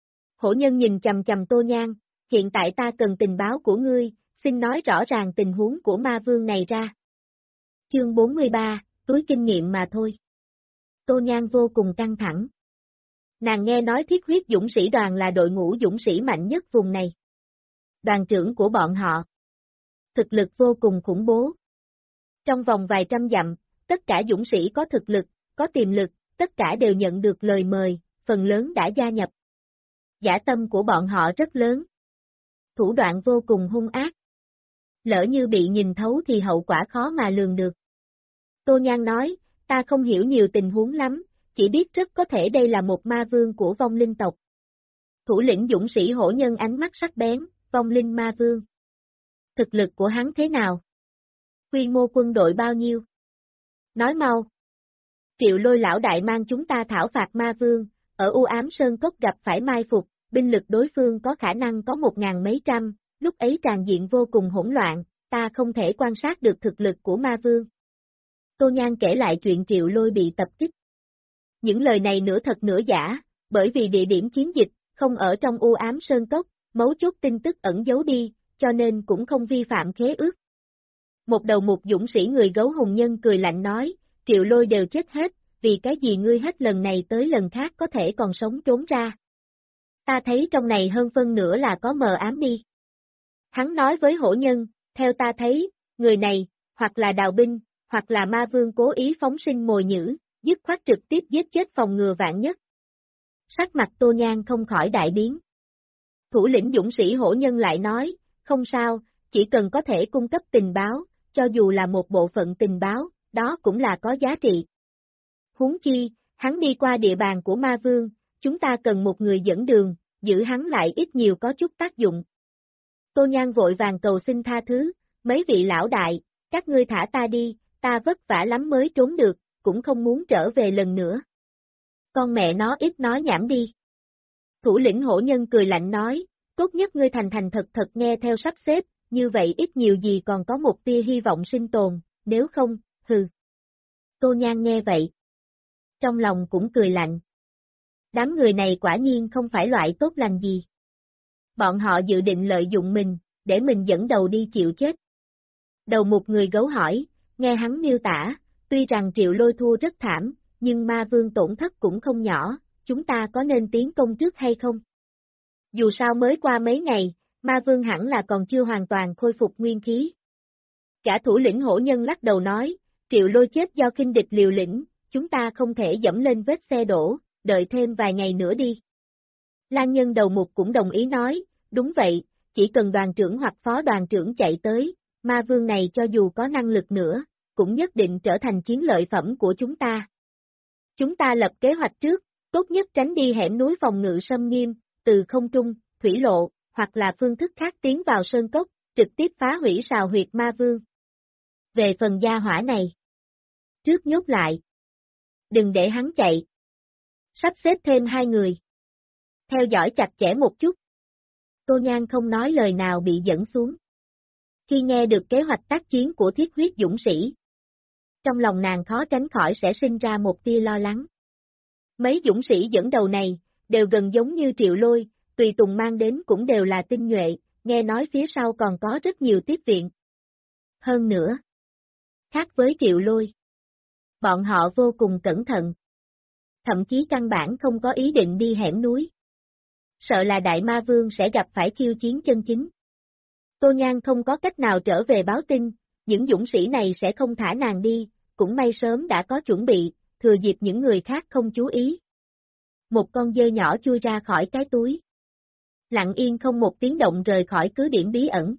Hổ nhân nhìn chầm chầm Tô Nhan, hiện tại ta cần tình báo của ngươi, xin nói rõ ràng tình huống của ma vương này ra. Chương 43, túi kinh nghiệm mà thôi. Tô Nhan vô cùng căng thẳng. Nàng nghe nói thiết huyết dũng sĩ đoàn là đội ngũ dũng sĩ mạnh nhất vùng này. Đoàn trưởng của bọn họ. Thực lực vô cùng khủng bố. Trong vòng vài trăm dặm, tất cả dũng sĩ có thực lực, có tiềm lực, tất cả đều nhận được lời mời, phần lớn đã gia nhập. Dã tâm của bọn họ rất lớn. Thủ đoạn vô cùng hung ác. Lỡ như bị nhìn thấu thì hậu quả khó mà lường được. Tô Nhan nói, ta không hiểu nhiều tình huống lắm, chỉ biết rất có thể đây là một ma vương của vong linh tộc. Thủ lĩnh dũng sĩ hổ nhân ánh mắt sắc bén, vong linh ma vương. Thực lực của hắn thế nào? Quy mô quân đội bao nhiêu? Nói mau. Triệu Lôi lão đại mang chúng ta thảo phạt ma vương, ở U Ám Sơn Cốc gặp phải mai phục, binh lực đối phương có khả năng có 1.000 mấy trăm, lúc ấy tràn diện vô cùng hỗn loạn, ta không thể quan sát được thực lực của ma vương. Tô Nhan kể lại chuyện Triệu Lôi bị tập kích. Những lời này nửa thật nửa giả, bởi vì địa điểm chiến dịch, không ở trong U Ám Sơn Cốc, mấu chốt tin tức ẩn giấu đi, cho nên cũng không vi phạm khế ước. Một đầu mục dũng sĩ người gấu hùng nhân cười lạnh nói, Triệu Lôi đều chết hết, vì cái gì ngươi hết lần này tới lần khác có thể còn sống trốn ra. Ta thấy trong này hơn phân nửa là có mờ ám đi. Hắn nói với hổ nhân, theo ta thấy, người này, hoặc là đào binh, hoặc là ma vương cố ý phóng sinh mồi nhữ, dứt khoát trực tiếp giết chết phòng ngừa vạn nhất. Sắc mặt Tô Nhan không khỏi đại biến. Thủ lĩnh dũng sĩ hổ nhân lại nói, không sao, chỉ cần có thể cung cấp tình báo, cho dù là một bộ phận tình báo, đó cũng là có giá trị. Huống chi, hắn đi qua địa bàn của ma vương, chúng ta cần một người dẫn đường, giữ hắn lại ít nhiều có chút tác dụng. Tô Nhan vội vàng cầu xin tha thứ, mấy vị lão đại, các ngươi thả ta đi, ta vất vả lắm mới trốn được, cũng không muốn trở về lần nữa. Con mẹ nó ít nói nhảm đi. Thủ lĩnh hổ nhân cười lạnh nói, tốt nhất ngươi thành thành thật thật nghe theo sắp xếp, như vậy ít nhiều gì còn có một tia hy vọng sinh tồn, nếu không, hừ. Tô Nhan nghe vậy. Trong lòng cũng cười lạnh. Đám người này quả nhiên không phải loại tốt lành gì. Bọn họ dự định lợi dụng mình, để mình dẫn đầu đi chịu chết. Đầu một người gấu hỏi, nghe hắn miêu tả, tuy rằng Triệu Lôi thua rất thảm, nhưng ma vương tổn thất cũng không nhỏ, chúng ta có nên tiến công trước hay không? Dù sao mới qua mấy ngày, ma vương hẳn là còn chưa hoàn toàn khôi phục nguyên khí. Cả thủ lĩnh hổ nhân lắc đầu nói, Triệu Lôi chết do khinh địch liều lĩnh, chúng ta không thể dẫm lên vết xe đổ, đợi thêm vài ngày nữa đi. Lan nhân đầu mục cũng đồng ý nói, đúng vậy, chỉ cần đoàn trưởng hoặc phó đoàn trưởng chạy tới, ma vương này cho dù có năng lực nữa, cũng nhất định trở thành chiến lợi phẩm của chúng ta. Chúng ta lập kế hoạch trước, tốt nhất tránh đi hẻm núi phòng ngự xâm nghiêm, từ không trung, thủy lộ, hoặc là phương thức khác tiến vào sơn cốc, trực tiếp phá hủy sào huyệt ma vương. Về phần gia hỏa này, trước nhốt lại. Đừng để hắn chạy. Sắp xếp thêm 2 người. Theo dõi chặt chẽ một chút. Tô Nhan không nói lời nào bị dẫn xuống. Khi nghe được kế hoạch tác chiến của thiết huyết dũng sĩ, trong lòng nàng khó tránh khỏi sẽ sinh ra một tia lo lắng. Mấy dũng sĩ dẫn đầu này, đều gần giống như Triệu Lôi, tùy tùng mang đến cũng đều là tinh nhuệ, nghe nói phía sau còn có rất nhiều tiếp viện. Hơn nữa, khác với Triệu Lôi, bọn họ vô cùng cẩn thận. Thậm chí căn bản không có ý định đi hẻm núi. Sợ là Đại Ma Vương sẽ gặp phải khiêu chiến chân chính. Tô Nhan không có cách nào trở về báo tin, những dũng sĩ này sẽ không thả nàng đi, cũng may sớm đã có chuẩn bị, thừa dịp những người khác không chú ý. Một con dơi nhỏ chui ra khỏi cái túi. Lặng yên không một tiếng động rời khỏi cứ điểm bí ẩn.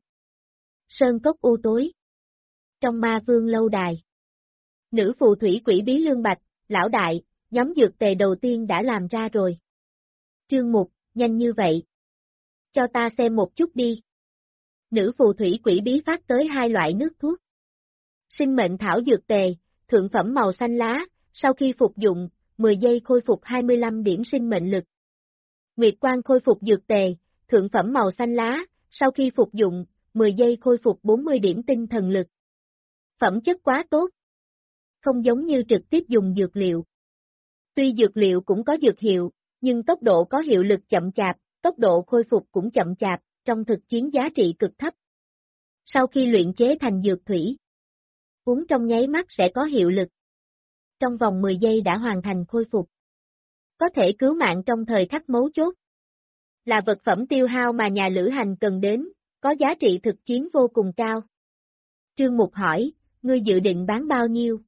Sơn cốc u tối. Trong ma vương lâu đài. Nữ phù thủy quỷ bí Lương Bạch, lão đại, nhóm dược tề đầu tiên đã làm ra rồi. Trương Mục, nhanh như vậy. Cho ta xem một chút đi. Nữ phù thủy quỷ bí phát tới 2 loại nước thuốc. Sinh mệnh thảo dược tề, thượng phẩm màu xanh lá, sau khi phục dụng, 10 giây khôi phục 25 điểm sinh mệnh lực. Nguyệt quang khôi phục dược tề, thượng phẩm màu xanh lá, sau khi phục dụng, 10 giây khôi phục 40 điểm tinh thần lực. Phẩm chất quá tốt. Không giống như trực tiếp dùng dược liệu. Tuy dược liệu cũng có dược hiệu, nhưng tốc độ có hiệu lực chậm chạp, tốc độ khôi phục cũng chậm chạp, trong thực chiến giá trị cực thấp. Sau khi luyện chế thành dược thủy, uống trong nháy mắt sẽ có hiệu lực. Trong vòng 10 giây đã hoàn thành khôi phục. Có thể cứu mạng trong thời khắc mấu chốt. Là vật phẩm tiêu hao mà nhà lữ hành cần đến, có giá trị thực chiến vô cùng cao. Trương Mục hỏi, ngươi dự định bán bao nhiêu?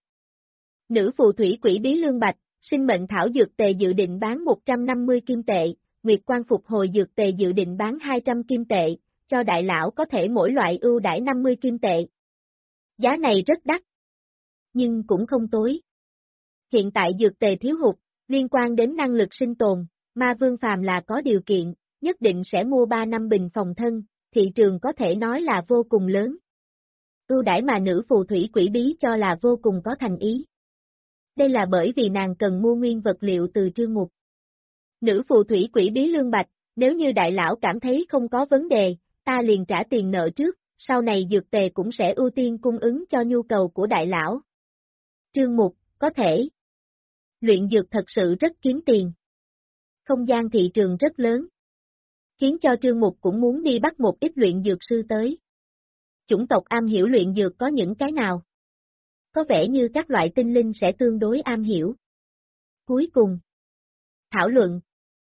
Nữ phù thủy quỷ bí Lương Bạch, sinh mệnh thảo dược tề dự định bán 150 kim tệ, Nguyệt quang phục hồi dược tề dự định bán 200 kim tệ, cho đại lão có thể mỗi loại ưu đãi 50 kim tệ. Giá này rất đắt. Nhưng cũng không tối. Hiện tại dược tề thiếu hụt, liên quan đến năng lực sinh tồn, ma vương phàm là có điều kiện, nhất định sẽ mua 3 năm bình phòng thân, thị trường có thể nói là vô cùng lớn. Ưu đãi mà nữ phù thủy quỷ bí cho là vô cùng có thành ý. Đây là bởi vì nàng cần mua nguyên vật liệu từ Trương Mục. Nữ phù thủy quỷ bí Lương Bạch, nếu như đại lão cảm thấy không có vấn đề, ta liền trả tiền nợ trước, sau này dược tề cũng sẽ ưu tiên cung ứng cho nhu cầu của đại lão. Trương Mục, có thể. Luyện dược thật sự rất kiếm tiền. Không gian thị trường rất lớn. Khiến cho Trương Mục cũng muốn đi bắt một ít luyện dược sư tới. Chủng tộc am hiểu luyện dược có những cái nào? Có vẻ như các loại tinh linh sẽ tương đối am hiểu. Cuối cùng. Thảo luận.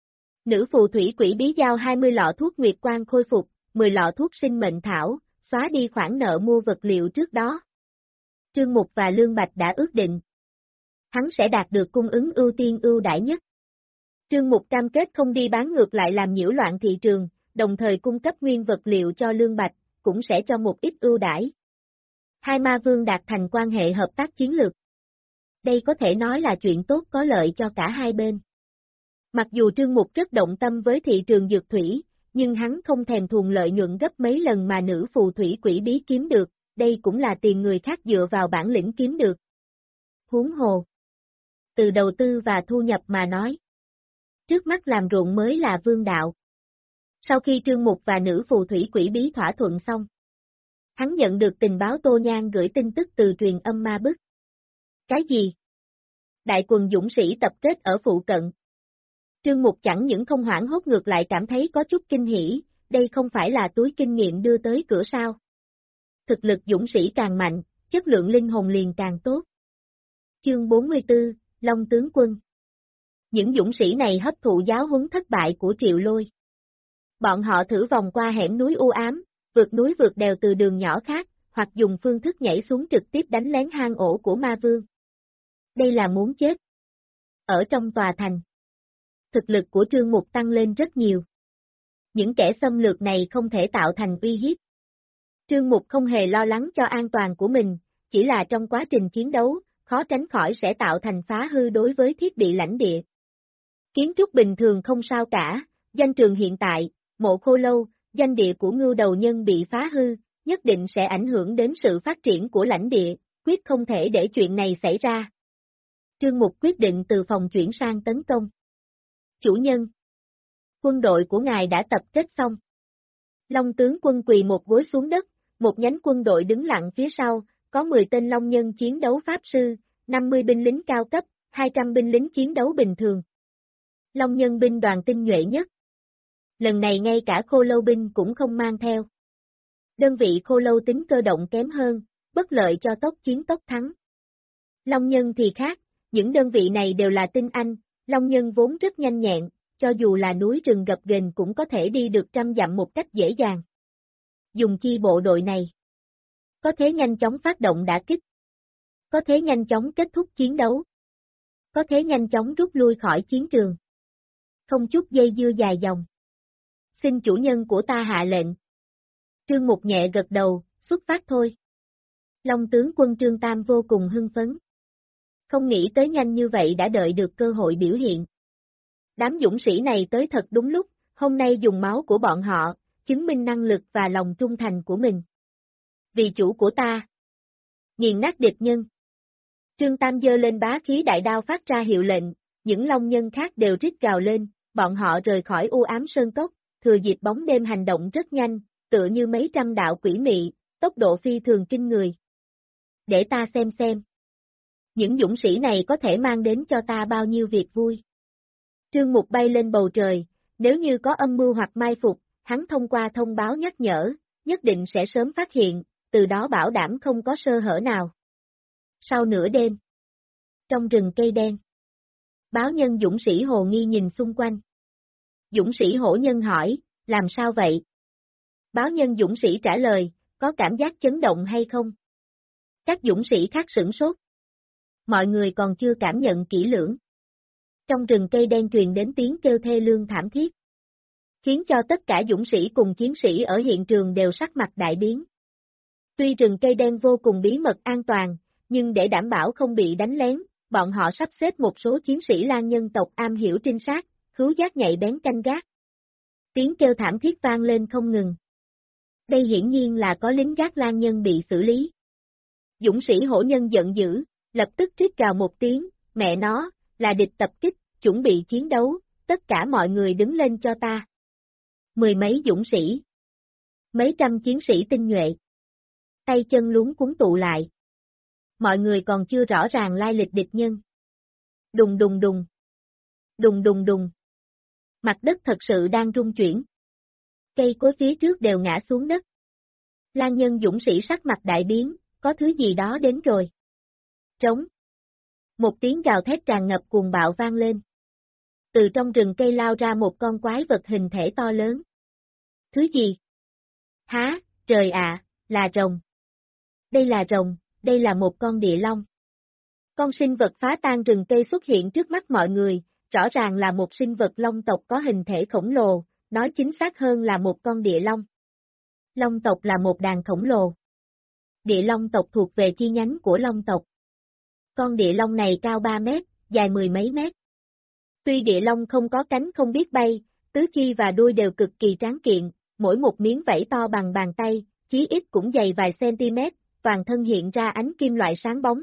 Nữ phù thủy quỷ bí giao 20 lọ thuốc nguyệt quang khôi phục, 10 lọ thuốc sinh mệnh thảo, xóa đi khoản nợ mua vật liệu trước đó. Trương Mục và Lương Bạch đã ước định. Hắn sẽ đạt được cung ứng ưu tiên ưu đãi nhất. Trương Mục cam kết không đi bán ngược lại làm nhiễu loạn thị trường, đồng thời cung cấp nguyên vật liệu cho Lương Bạch, cũng sẽ cho một ít ưu đãi. Hai ma vương đạt thành quan hệ hợp tác chiến lược. Đây có thể nói là chuyện tốt có lợi cho cả hai bên. Mặc dù Trương Mục rất động tâm với thị trường dược thủy, nhưng hắn không thèm thuồng lợi nhuận gấp mấy lần mà nữ phù thủy quỷ bí kiếm được, đây cũng là tiền người khác dựa vào bản lĩnh kiếm được. Huống hồ. Từ đầu tư và thu nhập mà nói. Trước mắt làm ruộng mới là vương đạo. Sau khi Trương Mục và nữ phù thủy quỷ bí thỏa thuận xong, hắn nhận được tình báo Tô Nhan gửi tin tức từ truyền âm ma bức. Cái gì? Đại quần dũng sĩ tập kết ở phụ cận. Trương Mục chẳng những không hoảng hốt ngược lại cảm thấy có chút kinh hỉ, đây không phải là túi kinh nghiệm đưa tới cửa sao. Thực lực dũng sĩ càng mạnh, chất lượng linh hồn liền càng tốt. Chương 44, Long tướng quân. Những dũng sĩ này hấp thụ giáo huấn thất bại của Triệu Lôi. Bọn họ thử vòng qua hẻm núi u ám, vượt núi vượt đèo từ đường nhỏ khác, hoặc dùng phương thức nhảy xuống trực tiếp đánh lén hang ổ của ma vương. Đây là muốn chết. Ở trong tòa thành, thực lực của Trương Mục tăng lên rất nhiều. Những kẻ xâm lược này không thể tạo thành uy hiếp. Trương Mục không hề lo lắng cho an toàn của mình, chỉ là trong quá trình chiến đấu, khó tránh khỏi sẽ tạo thành phá hư đối với thiết bị lãnh địa. Kiến trúc bình thường không sao cả, danh trường hiện tại, mộ khô lâu, danh địa của ngưu đầu nhân bị phá hư, nhất định sẽ ảnh hưởng đến sự phát triển của lãnh địa, quyết không thể để chuyện này xảy ra. Trương Mục quyết định từ phòng chuyển sang tấn công. Chủ nhân, quân đội của ngài đã tập kết xong. Long tướng quân quỳ một gối xuống đất, một nhánh quân đội đứng lặng phía sau, có 10 tên long nhân chiến đấu pháp sư, 50 binh lính cao cấp, 200 binh lính chiến đấu bình thường. Long nhân binh đoàn tinh nhuệ nhất. Lần này ngay cả khô lâu binh cũng không mang theo. Đơn vị khô lâu tính cơ động kém hơn, bất lợi cho tốc chiến tốc thắng. Long nhân thì khác, những đơn vị này đều là tinh anh, long nhân vốn rất nhanh nhẹn, cho dù là núi rừng gập ghềnh cũng có thể đi được trăm dặm một cách dễ dàng. Dùng chi bộ đội này? Có thể nhanh chóng phát động đả kích. Có thể nhanh chóng kết thúc chiến đấu. Có thể nhanh chóng rút lui khỏi chiến trường. Không chút dây dưa dài dòng. Xin chủ nhân của ta hạ lệnh. Trương Mục nhẹ gật đầu, xuất phát thôi. Long tướng quân Trương Tam vô cùng hưng phấn. Không nghĩ tới nhanh như vậy đã đợi được cơ hội biểu hiện. Đám dũng sĩ này tới thật đúng lúc, hôm nay dùng máu của bọn họ, chứng minh năng lực và lòng trung thành của mình. Vì chủ của ta. Nghiền nát địch nhân. Trương Tam giơ lên bá khí đại đao phát ra hiệu lệnh, những long nhân khác đều rít gào lên, bọn họ rời khỏi u ám sơn cốc, thừa dịp bóng đêm hành động rất nhanh, tựa như mấy trăm đạo quỷ mị, tốc độ phi thường kinh người. Để ta xem. Những dũng sĩ này có thể mang đến cho ta bao nhiêu việc vui. Trương Mục bay lên bầu trời, nếu như có âm mưu hoặc mai phục, hắn thông qua thông báo nhắc nhở, nhất định sẽ sớm phát hiện, từ đó bảo đảm không có sơ hở nào. Sau nửa đêm, trong rừng cây đen, báo nhân dũng sĩ Hồ Nghi nhìn xung quanh. Dũng sĩ Hổ Nhân hỏi, làm sao vậy? Báo nhân dũng sĩ trả lời, có cảm giác chấn động hay không? Các dũng sĩ khác sửng sốt. Mọi người còn chưa cảm nhận kỹ lưỡng. Trong rừng cây đen truyền đến tiếng kêu thê lương thảm thiết, khiến cho tất cả dũng sĩ cùng chiến sĩ ở hiện trường đều sắc mặt đại biến. Tuy rừng cây đen vô cùng bí mật an toàn, nhưng để đảm bảo không bị đánh lén, bọn họ sắp xếp một số chiến sĩ Lan nhân tộc am hiểu trinh sát, khứu giác nhạy bén canh gác. Tiếng kêu thảm thiết vang lên không ngừng. Đây hiển nhiên là có lính gác Lan nhân bị xử lý. Dũng sĩ Hổ Nhân giận dữ, lập tức rít gào một tiếng, mẹ nó, là địch tập kích, chuẩn bị chiến đấu, tất cả mọi người đứng lên cho ta. Mười mấy dũng sĩ, mấy trăm chiến sĩ tinh nhuệ, tay chân luống cuống tụ lại. Mọi người còn chưa rõ ràng lai lịch địch nhân. Đùng đùng đùng. Đùng đùng đùng. Mặt đất thật sự đang rung chuyển. Cây cối phía trước đều ngã xuống đất. Lan nhân dũng sĩ sắc mặt đại biến, có thứ gì đó đến rồi. Trống. Một tiếng gào thét tràn ngập cuồng bạo vang lên. Từ trong rừng cây lao ra một con quái vật hình thể to lớn. Thứ gì? Há, trời ạ, là rồng. Đây là rồng, đây là một con địa long. Con sinh vật phá tan rừng cây xuất hiện trước mắt mọi người, rõ ràng là một sinh vật long tộc có hình thể khổng lồ, nói chính xác hơn là một con địa long. Long tộc là một đàn khổng lồ. Địa long tộc thuộc về chi nhánh của long tộc. Con địa long này cao 3 mét, dài mười mấy mét. Tuy địa long không có cánh không biết bay, tứ chi và đuôi đều cực kỳ tráng kiện, mỗi một miếng vảy to bằng bàn tay, chí ít cũng dày vài cm, toàn thân hiện ra ánh kim loại sáng bóng.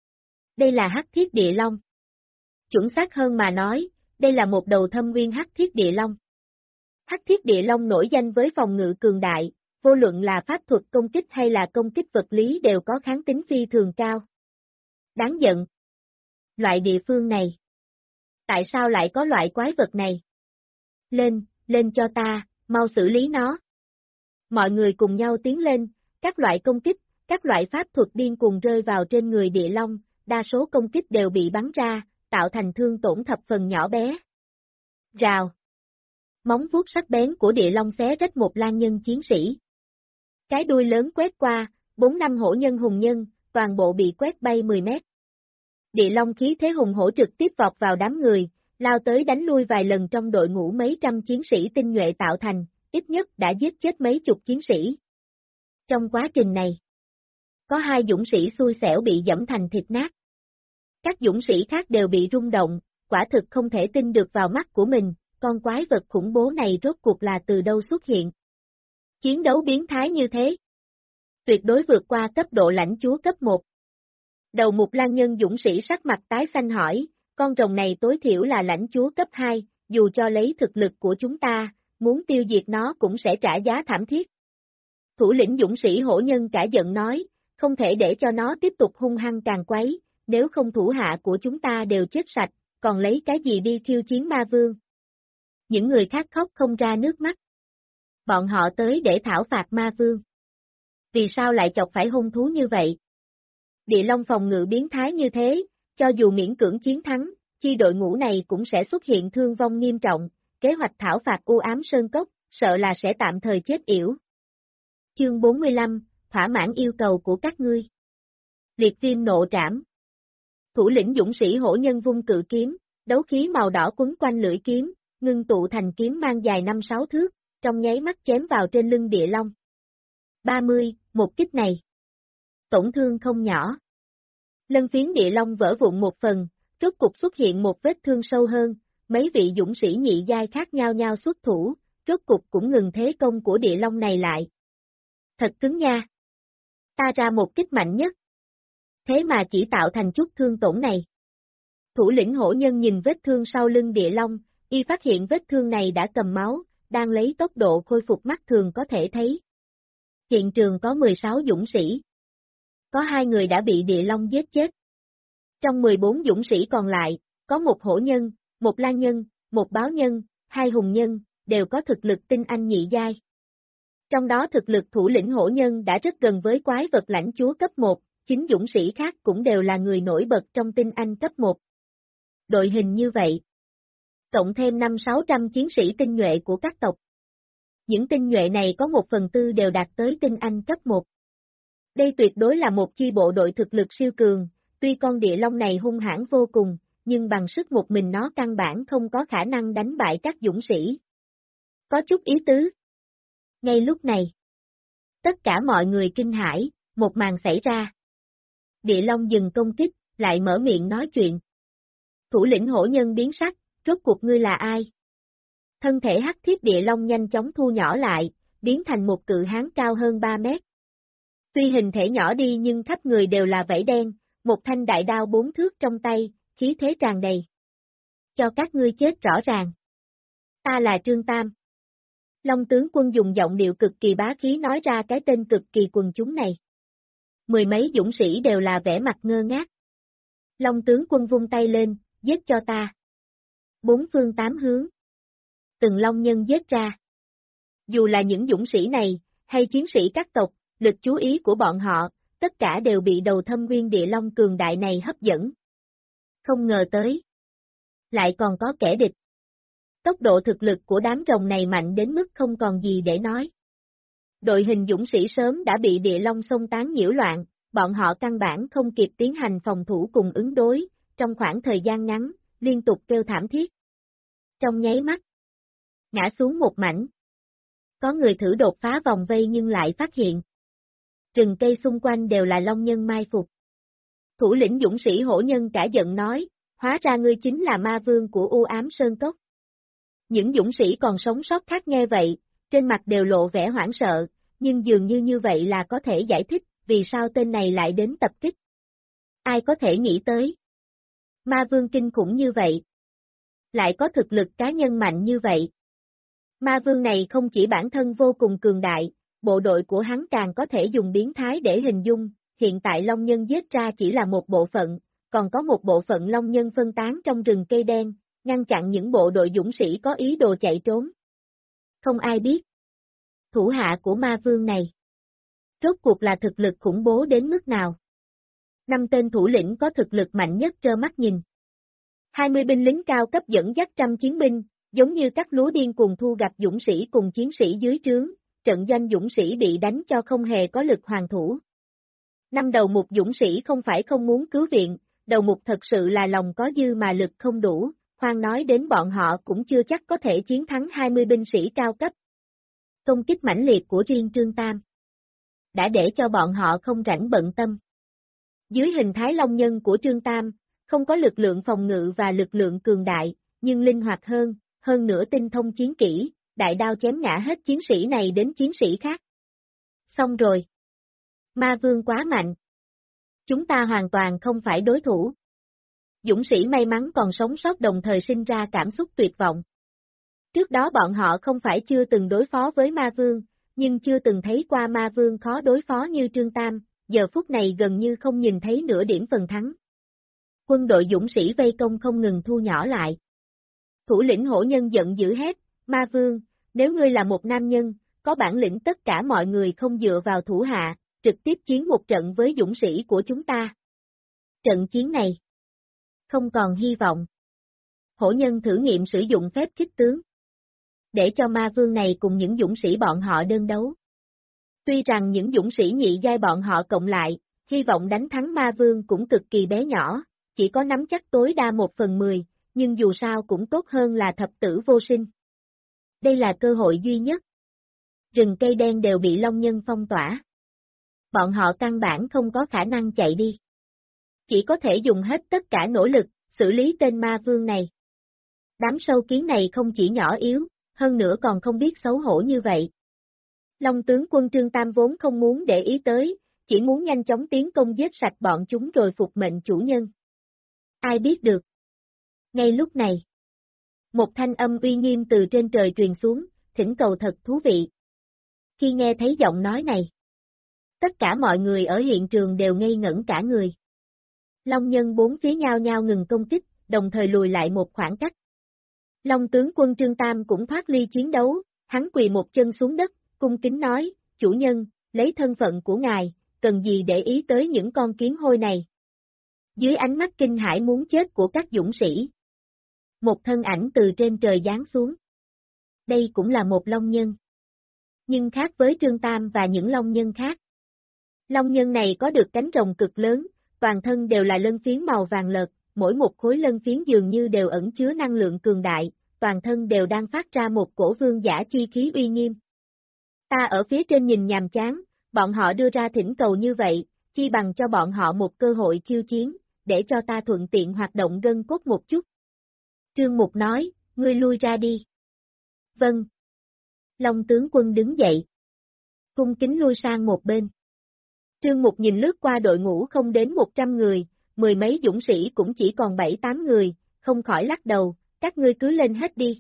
Đây là hắc thiết địa long. Chuẩn xác hơn mà nói, đây là một đầu thâm nguyên hắc thiết địa long. Hắc thiết địa long nổi danh với phòng ngự cường đại, vô luận là pháp thuật công kích hay là công kích vật lý đều có kháng tính phi thường cao. Đáng giận. Loại địa phương này. Tại sao lại có loại quái vật này? Lên cho ta, mau xử lý nó. Mọi người cùng nhau tiến lên, các loại công kích, các loại pháp thuật điên cuồng rơi vào trên người địa long, đa số công kích đều bị bắn ra, tạo thành thương tổn thập phần nhỏ bé. Rào. Móng vuốt sắc bén của địa long xé rách một lan nhân chiến sĩ. Cái đuôi lớn quét qua, 4-5 hổ nhân hùng nhân, toàn bộ bị quét bay 10 mét. Địa long khí thế hùng hổ trực tiếp vọt vào đám người, lao tới đánh lui vài lần trong đội ngũ mấy trăm chiến sĩ tinh nhuệ tạo thành, ít nhất đã giết chết mấy chục chiến sĩ. Trong quá trình này, có 2 dũng sĩ xui xẻo bị giẫm thành thịt nát. Các dũng sĩ khác đều bị rung động, quả thực không thể tin được vào mắt của mình, con quái vật khủng bố này rốt cuộc là từ đâu xuất hiện. Chiến đấu biến thái như thế. Tuyệt đối vượt qua cấp độ lãnh chúa cấp 1. Đầu mục Lan nhân dũng sĩ sắc mặt tái xanh hỏi, con rồng này tối thiểu là lãnh chúa cấp 2, dù cho lấy thực lực của chúng ta, muốn tiêu diệt nó cũng sẽ trả giá thảm thiết. Thủ lĩnh dũng sĩ hổ nhân cả giận nói, không thể để cho nó tiếp tục hung hăng càng quấy, nếu không thủ hạ của chúng ta đều chết sạch, còn lấy cái gì đi khiêu chiến ma vương. Những người khác khóc không ra nước mắt. Bọn họ tới để thảo phạt ma vương. Vì sao lại chọc phải hung thú như vậy? Địa long phòng ngự biến thái như thế, cho dù miễn cưỡng chiến thắng, chi đội ngũ này cũng sẽ xuất hiện thương vong nghiêm trọng, kế hoạch thảo phạt u ám sơn cốc, sợ là sẽ tạm thời chết yểu. Chương 45, thỏa mãn yêu cầu của các ngươi. Liệt viêm nộ trảm. Thủ lĩnh dũng sĩ hổ nhân vung cự kiếm, đấu khí màu đỏ quấn quanh lưỡi kiếm, ngưng tụ thành kiếm mang dài 5-6 thước, trong nháy mắt chém vào trên lưng địa long. 30, một kích này. Tổn thương không nhỏ. Lân phiến địa long vỡ vụn một phần, rốt cục xuất hiện một vết thương sâu hơn, mấy vị dũng sĩ nhị giai khác nhau nhau xuất thủ, rốt cục cũng ngừng thế công của địa long này lại. Thật cứng nha. Ta ra một kích mạnh nhất. Thế mà chỉ tạo thành chút thương tổn này. Thủ lĩnh hổ nhân nhìn vết thương sau lưng địa long, y phát hiện vết thương này đã cầm máu, đang lấy tốc độ khôi phục mắt thường có thể thấy. Hiện trường có 16 dũng sĩ. Có 2 người đã bị địa long giết chết. Trong 14 dũng sĩ còn lại, có một hổ nhân, một lang nhân, một báo nhân, 2 hùng nhân, đều có thực lực tinh anh nhị giai. Trong đó thực lực thủ lĩnh hổ nhân đã rất gần với quái vật lãnh chúa cấp 1, 9 dũng sĩ khác cũng đều là người nổi bật trong tinh anh cấp 1. Đội hình như vậy. Cộng thêm 500-600 chiến sĩ tinh nhuệ của các tộc. Những tinh nhuệ này có 1/4 đều đạt tới tinh anh cấp 1. Đây tuyệt đối là một chi bộ đội thực lực siêu cường, tuy con địa long này hung hãn vô cùng, nhưng bằng sức một mình nó căn bản không có khả năng đánh bại các dũng sĩ. Có chút ý tứ. Ngay lúc này, tất cả mọi người kinh hãi, một màn xảy ra. Địa long dừng công kích, lại mở miệng nói chuyện. Thủ lĩnh hổ nhân biến sắc, rốt cuộc ngươi là ai? Thân thể hắc thiết địa long nhanh chóng thu nhỏ lại, biến thành một cự hán cao hơn 3 mét. Tuy hình thể nhỏ đi nhưng khắp người đều là vảy đen, một thanh đại đao 4 thước trong tay, khí thế tràn đầy. Cho các ngươi chết rõ ràng. Ta là Trương Tam. Long tướng quân dùng giọng điệu cực kỳ bá khí nói ra cái tên cực kỳ quần chúng này. Mười mấy dũng sĩ đều là vẻ mặt ngơ ngác. Long tướng quân vung tay lên, giết cho ta. 4 phương 8 hướng. Từng long nhân giết ra. Dù là những dũng sĩ này, hay chiến sĩ các tộc, lực chú ý của bọn họ, tất cả đều bị đầu thâm nguyên địa long cường đại này hấp dẫn. Không ngờ tới. Lại còn có kẻ địch. Tốc độ thực lực của đám rồng này mạnh đến mức không còn gì để nói. Đội hình dũng sĩ sớm đã bị địa long xông tán nhiễu loạn, bọn họ căn bản không kịp tiến hành phòng thủ cùng ứng đối, trong khoảng thời gian ngắn, liên tục kêu thảm thiết. Trong nháy mắt, ngã xuống một mảnh. Có người thử đột phá vòng vây nhưng lại phát hiện. Rừng cây xung quanh đều là long nhân mai phục. Thủ lĩnh dũng sĩ hổ nhân cả giận nói, hóa ra ngươi chính là ma vương của U Ám Sơn Cốc. Những dũng sĩ còn sống sót khác nghe vậy, trên mặt đều lộ vẻ hoảng sợ, nhưng dường như vậy là có thể giải thích, vì sao tên này lại đến tập kích. Ai có thể nghĩ tới? Ma vương kinh khủng như vậy. Lại có thực lực cá nhân mạnh như vậy. Ma vương này không chỉ bản thân vô cùng cường đại, bộ đội của hắn càng có thể dùng biến thái để hình dung, hiện tại long nhân giết ra chỉ là một bộ phận, còn có một bộ phận long nhân phân tán trong rừng cây đen, ngăn chặn những bộ đội dũng sĩ có ý đồ chạy trốn. Không ai biết. Thủ hạ của ma vương này. Rốt cuộc là thực lực khủng bố đến mức nào? 5 tên thủ lĩnh có thực lực mạnh nhất trơ mắt nhìn. 20 binh lính cao cấp dẫn dắt trăm chiến binh, giống như các lúa điên cuồng thu gặp dũng sĩ cùng chiến sĩ dưới trướng, trận doanh dũng sĩ bị đánh cho không hề có lực hoàn thủ. 5 đầu mục dũng sĩ không phải không muốn cứu viện, đầu mục thật sự là lòng có dư mà lực không đủ, khoan nói đến bọn họ cũng chưa chắc có thể chiến thắng 20 binh sĩ cao cấp. Công kích mãnh liệt của riêng Trương Tam đã để cho bọn họ không rảnh bận tâm. Dưới hình thái long nhân của Trương Tam, không có lực lượng phòng ngự và lực lượng cường đại, nhưng linh hoạt hơn nữa tinh thông chiến kỹ, đại đao chém ngã hết chiến sĩ này đến chiến sĩ khác. Xong rồi. Ma vương quá mạnh. Chúng ta hoàn toàn không phải đối thủ. Dũng sĩ may mắn còn sống sót đồng thời sinh ra cảm xúc tuyệt vọng. Trước đó bọn họ không phải chưa từng đối phó với ma vương, nhưng chưa từng thấy qua ma vương khó đối phó như Trương Tam, giờ phút này gần như không nhìn thấy nửa điểm phần thắng. Quân đội dũng sĩ vây công không ngừng thu nhỏ lại. Thủ lĩnh hổ nhân giận dữ hét, ma vương, nếu ngươi là một nam nhân, có bản lĩnh tất cả mọi người không dựa vào thủ hạ, trực tiếp chiến một trận với dũng sĩ của chúng ta. Trận chiến này không còn hy vọng. Hổ nhân thử nghiệm sử dụng phép kích tướng. Để cho ma vương này cùng những dũng sĩ bọn họ đơn đấu. Tuy rằng những dũng sĩ nhị giai bọn họ cộng lại, hy vọng đánh thắng ma vương cũng cực kỳ bé nhỏ, chỉ có nắm chắc tối đa 1/10, nhưng dù sao cũng tốt hơn là thập tử vô sinh. Đây là cơ hội duy nhất. Rừng cây đen đều bị Long Nhân phong tỏa. Bọn họ căn bản không có khả năng chạy đi. Chỉ có thể dùng hết tất cả nỗ lực, xử lý tên ma vương này. Đám sâu kiến này không chỉ nhỏ yếu, hơn nữa còn không biết xấu hổ như vậy. Long tướng quân Trương Tam vốn không muốn để ý tới, chỉ muốn nhanh chóng tiến công giết sạch bọn chúng rồi phục mệnh chủ nhân. Ai biết được. Ngay lúc này, một thanh âm uy nghiêm từ trên trời truyền xuống, thỉnh cầu thật thú vị. Khi nghe thấy giọng nói này, tất cả mọi người ở hiện trường đều ngây ngẩn cả người. Long nhân bốn phía nhao nhao ngừng công kích, đồng thời lùi lại một khoảng cách. Long tướng quân Trương Tam cũng thoát ly chiến đấu, hắn quỳ một chân xuống đất, cung kính nói, chủ nhân, lấy thân phận của ngài, cần gì để ý tới những con kiến hôi này. Dưới ánh mắt kinh hãi muốn chết của các dũng sĩ, một thân ảnh từ trên trời giáng xuống. Đây cũng là một long nhân. Nhưng khác với Trương Tam và những long nhân khác. Long nhân này có được cánh rồng cực lớn, toàn thân đều là lân phiến màu vàng lợt, mỗi một khối lân phiến dường như đều ẩn chứa năng lượng cường đại, toàn thân đều đang phát ra một cổ vương giả chi khí uy nghiêm. Ta ở phía trên nhìn nhàm chán, bọn họ đưa ra thỉnh cầu như vậy, chi bằng cho bọn họ một cơ hội khiêu chiến, để cho ta thuận tiện hoạt động gân cốt một chút. Trương Mục nói, ngươi lui ra đi. Vâng. Long tướng quân đứng dậy. Cung kính lui sang một bên. Trương Mục nhìn lướt qua đội ngũ không đến 100 người, mười mấy dũng sĩ cũng chỉ còn 7-8 người, không khỏi lắc đầu, các ngươi cứ lên hết đi.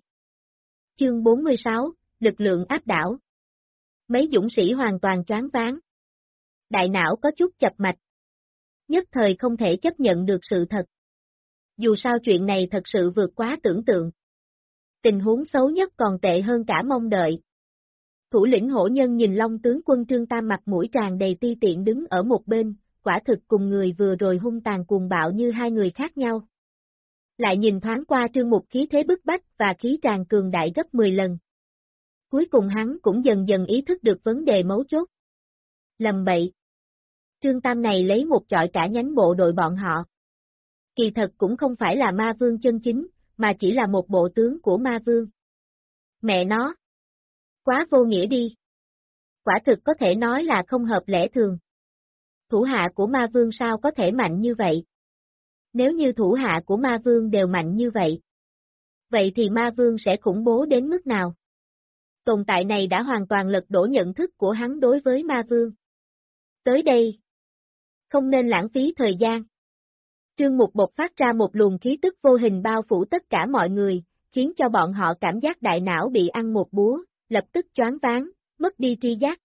Chương 46, lực lượng áp đảo. Mấy dũng sĩ hoàn toàn choáng váng. Đại não có chút chập mạch. Nhất thời không thể chấp nhận được sự thật. Dù sao chuyện này thật sự vượt quá tưởng tượng. Tình huống xấu nhất còn tệ hơn cả mong đợi. Thủ lĩnh hổ nhân nhìn Long tướng quân Trương Tam mặt mũi tràn đầy ti tiện đứng ở một bên, quả thực cùng người vừa rồi hung tàn cuồng bạo như hai người khác nhau. Lại nhìn thoáng qua Trương Mục khí thế bức bách và khí tràn cường đại gấp 10 lần. Cuối cùng hắn cũng dần dần ý thức được vấn đề mấu chốt. Lầm bậy. Trương Tam này lấy một chọi cả nhánh bộ đội bọn họ. Kỳ thật cũng không phải là ma vương chân chính, mà chỉ là một bộ tướng của ma vương. Mẹ nó! Quá vô nghĩa đi. Quả thực có thể nói là không hợp lẽ thường. Thủ hạ của ma vương sao có thể mạnh như vậy? Nếu như thủ hạ của ma vương đều mạnh như vậy, vậy thì ma vương sẽ khủng bố đến mức nào? Tồn tại này đã hoàn toàn lật đổ nhận thức của hắn đối với ma vương. Tới đây, không nên lãng phí thời gian. Trương Mục bộc phát ra một luồng khí tức vô hình bao phủ tất cả mọi người, khiến cho bọn họ cảm giác đại não bị ăn một búa, lập tức choáng váng, mất đi tri giác.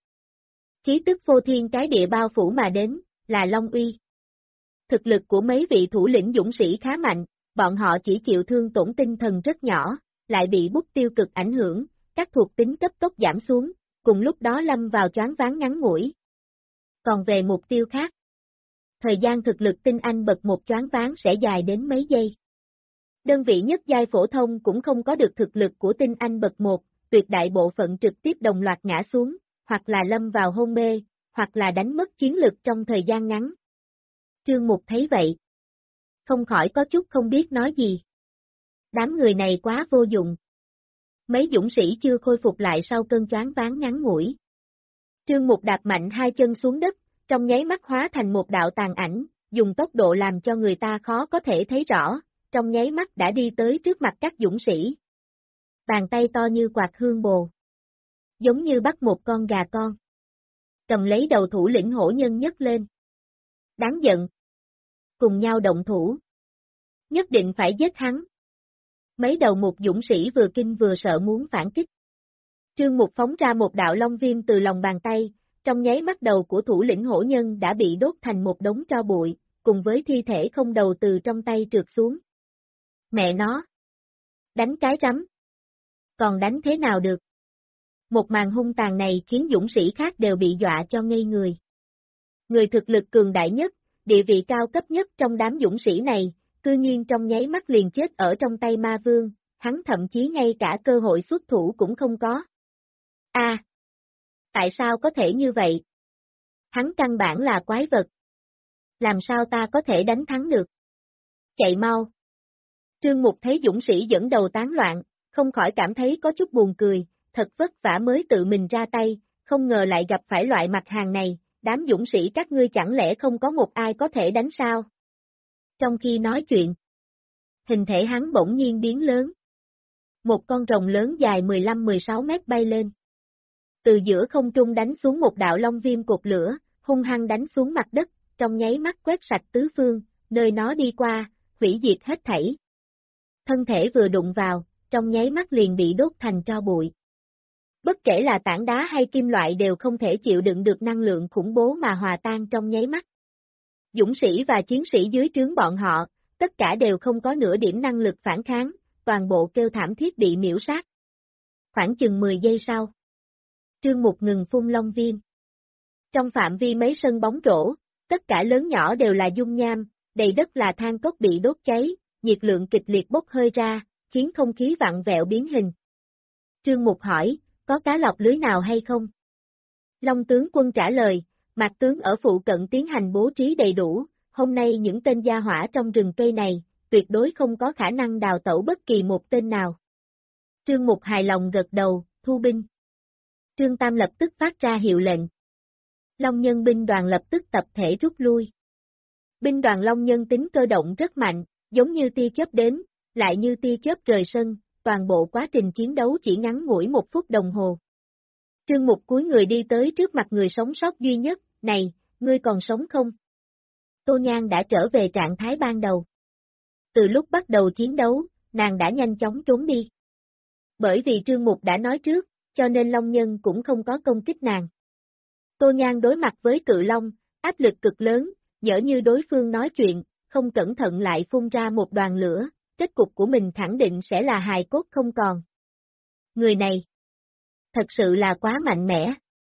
Khí tức vô thiên cái địa bao phủ mà đến, là Long Uy. Thực lực của mấy vị thủ lĩnh dũng sĩ khá mạnh, bọn họ chỉ chịu thương tổn tinh thần rất nhỏ, lại bị bút tiêu cực ảnh hưởng, các thuộc tính cấp tốc giảm xuống, cùng lúc đó lâm vào choáng váng ngắn ngủi. Còn về mục tiêu khác, thời gian thực lực tinh anh bậc một choáng váng sẽ dài đến mấy giây. Đơn vị nhất giai phổ thông cũng không có được thực lực của tinh anh bậc 1, tuyệt đại bộ phận trực tiếp đồng loạt ngã xuống, hoặc là lâm vào hôn mê, hoặc là đánh mất chiến lực trong thời gian ngắn. Trương Mục thấy vậy, không khỏi có chút không biết nói gì. Đám người này quá vô dụng. Mấy dũng sĩ chưa khôi phục lại sau cơn choáng váng ngắn ngủi. Trương Mục đạp mạnh hai chân xuống đất, trong nháy mắt hóa thành một đạo tàn ảnh, dùng tốc độ làm cho người ta khó có thể thấy rõ, trong nháy mắt đã đi tới trước mặt các dũng sĩ. Bàn tay to như quạt hương bồ. Giống như bắt một con gà con. Cầm lấy đầu thủ lĩnh hổ nhân nhấc lên. Đáng giận. Cùng nhau động thủ. Nhất định phải giết hắn. Mấy đầu một dũng sĩ vừa kinh vừa sợ muốn phản kích. Trương Mục phóng ra một đạo long viêm từ lòng bàn tay, trong nháy mắt đầu của thủ lĩnh hổ nhân đã bị đốt thành một đống tro bụi, cùng với thi thể không đầu từ trong tay trượt xuống. Mẹ nó! Đánh cái rắm! Còn đánh thế nào được? Một màn hung tàn này khiến dũng sĩ khác đều bị dọa cho ngây người. Người thực lực cường đại nhất, địa vị cao cấp nhất trong đám dũng sĩ này, cư nhiên trong nháy mắt liền chết ở trong tay ma vương, hắn thậm chí ngay cả cơ hội xuất thủ cũng không có. A! Tại sao có thể như vậy? Hắn căn bản là quái vật. Làm sao ta có thể đánh thắng được? Chạy mau. Trương Mục thấy dũng sĩ dẫn đầu tán loạn, không khỏi cảm thấy có chút buồn cười, thật vất vả mới tự mình ra tay, không ngờ lại gặp phải loại mặt hàng này, đám dũng sĩ các ngươi chẳng lẽ không có một ai có thể đánh sao? Trong khi nói chuyện, hình thể hắn bỗng nhiên biến lớn. Một con rồng lớn dài 15-16 mét bay lên. Từ giữa không trung đánh xuống một đạo long viêm cột lửa, hung hăng đánh xuống mặt đất, trong nháy mắt quét sạch tứ phương, nơi nó đi qua, hủy diệt hết thảy. Thân thể vừa đụng vào, trong nháy mắt liền bị đốt thành tro bụi. Bất kể là tảng đá hay kim loại đều không thể chịu đựng được năng lượng khủng bố mà hòa tan trong nháy mắt. Dũng sĩ và chiến sĩ dưới trướng bọn họ, tất cả đều không có nửa điểm năng lực phản kháng, toàn bộ kêu thảm thiết bị miễu sát. Khoảng chừng 10 giây sau, Trương Mục ngừng phun long viêm. Trong phạm vi mấy sân bóng rổ, tất cả lớn nhỏ đều là dung nham, đầy đất là than cốc bị đốt cháy, nhiệt lượng kịch liệt bốc hơi ra, khiến không khí vặn vẹo biến hình. Trương Mục hỏi, có cá lọc lưới nào hay không? Long tướng quân trả lời, Mạc tướng ở phụ cận tiến hành bố trí đầy đủ, hôm nay những tên gia hỏa trong rừng cây này, tuyệt đối không có khả năng đào tẩu bất kỳ một tên nào. Trương Mục hài lòng gật đầu, thu binh. Trương Tam lập tức phát ra hiệu lệnh. Long nhân binh đoàn lập tức tập thể rút lui. Binh đoàn Long nhân tính cơ động rất mạnh, giống như tia chớp đến, lại như tia chớp rời sân, toàn bộ quá trình chiến đấu chỉ ngắn ngủi 1 phút đồng hồ. Trương Mục cúi người đi tới trước mặt người sống sót duy nhất, này, ngươi còn sống không? Tô Nhan đã trở về trạng thái ban đầu. Từ lúc bắt đầu chiến đấu, nàng đã nhanh chóng trốn đi. Bởi vì Trương Mục đã nói trước, cho nên Long Nhân cũng không có công kích nàng. Tô Nhan đối mặt với Cự Long, áp lực cực lớn, nhỡ như đối phương nói chuyện, không cẩn thận lại phun ra một đoàn lửa, kết cục của mình khẳng định sẽ là hài cốt không còn. Người này, thật sự là quá mạnh mẽ.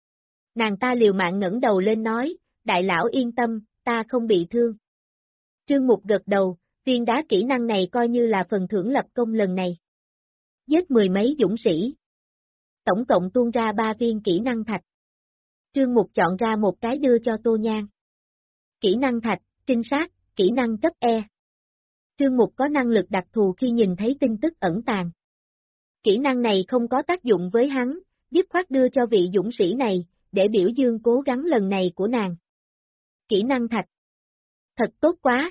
Nàng ta liều mạng ngẩng đầu lên nói, đại lão yên tâm, ta không bị thương. Trương Mục gật đầu, viên đá kỹ năng này coi như là phần thưởng lập công lần này. Giết 10 mấy dũng sĩ. Tổng cộng tuôn ra 3 viên kỹ năng thạch. Trương Mục chọn ra một cái đưa cho Tô Nhan. Kỹ năng thạch, trinh sát, kỹ năng cấp E. Trương Mục có năng lực đặc thù khi nhìn thấy tin tức ẩn tàng. Kỹ năng này không có tác dụng với hắn, dứt khoát đưa cho vị dũng sĩ này, để biểu dương cố gắng lần này của nàng. Kỹ năng thạch. Thật tốt quá.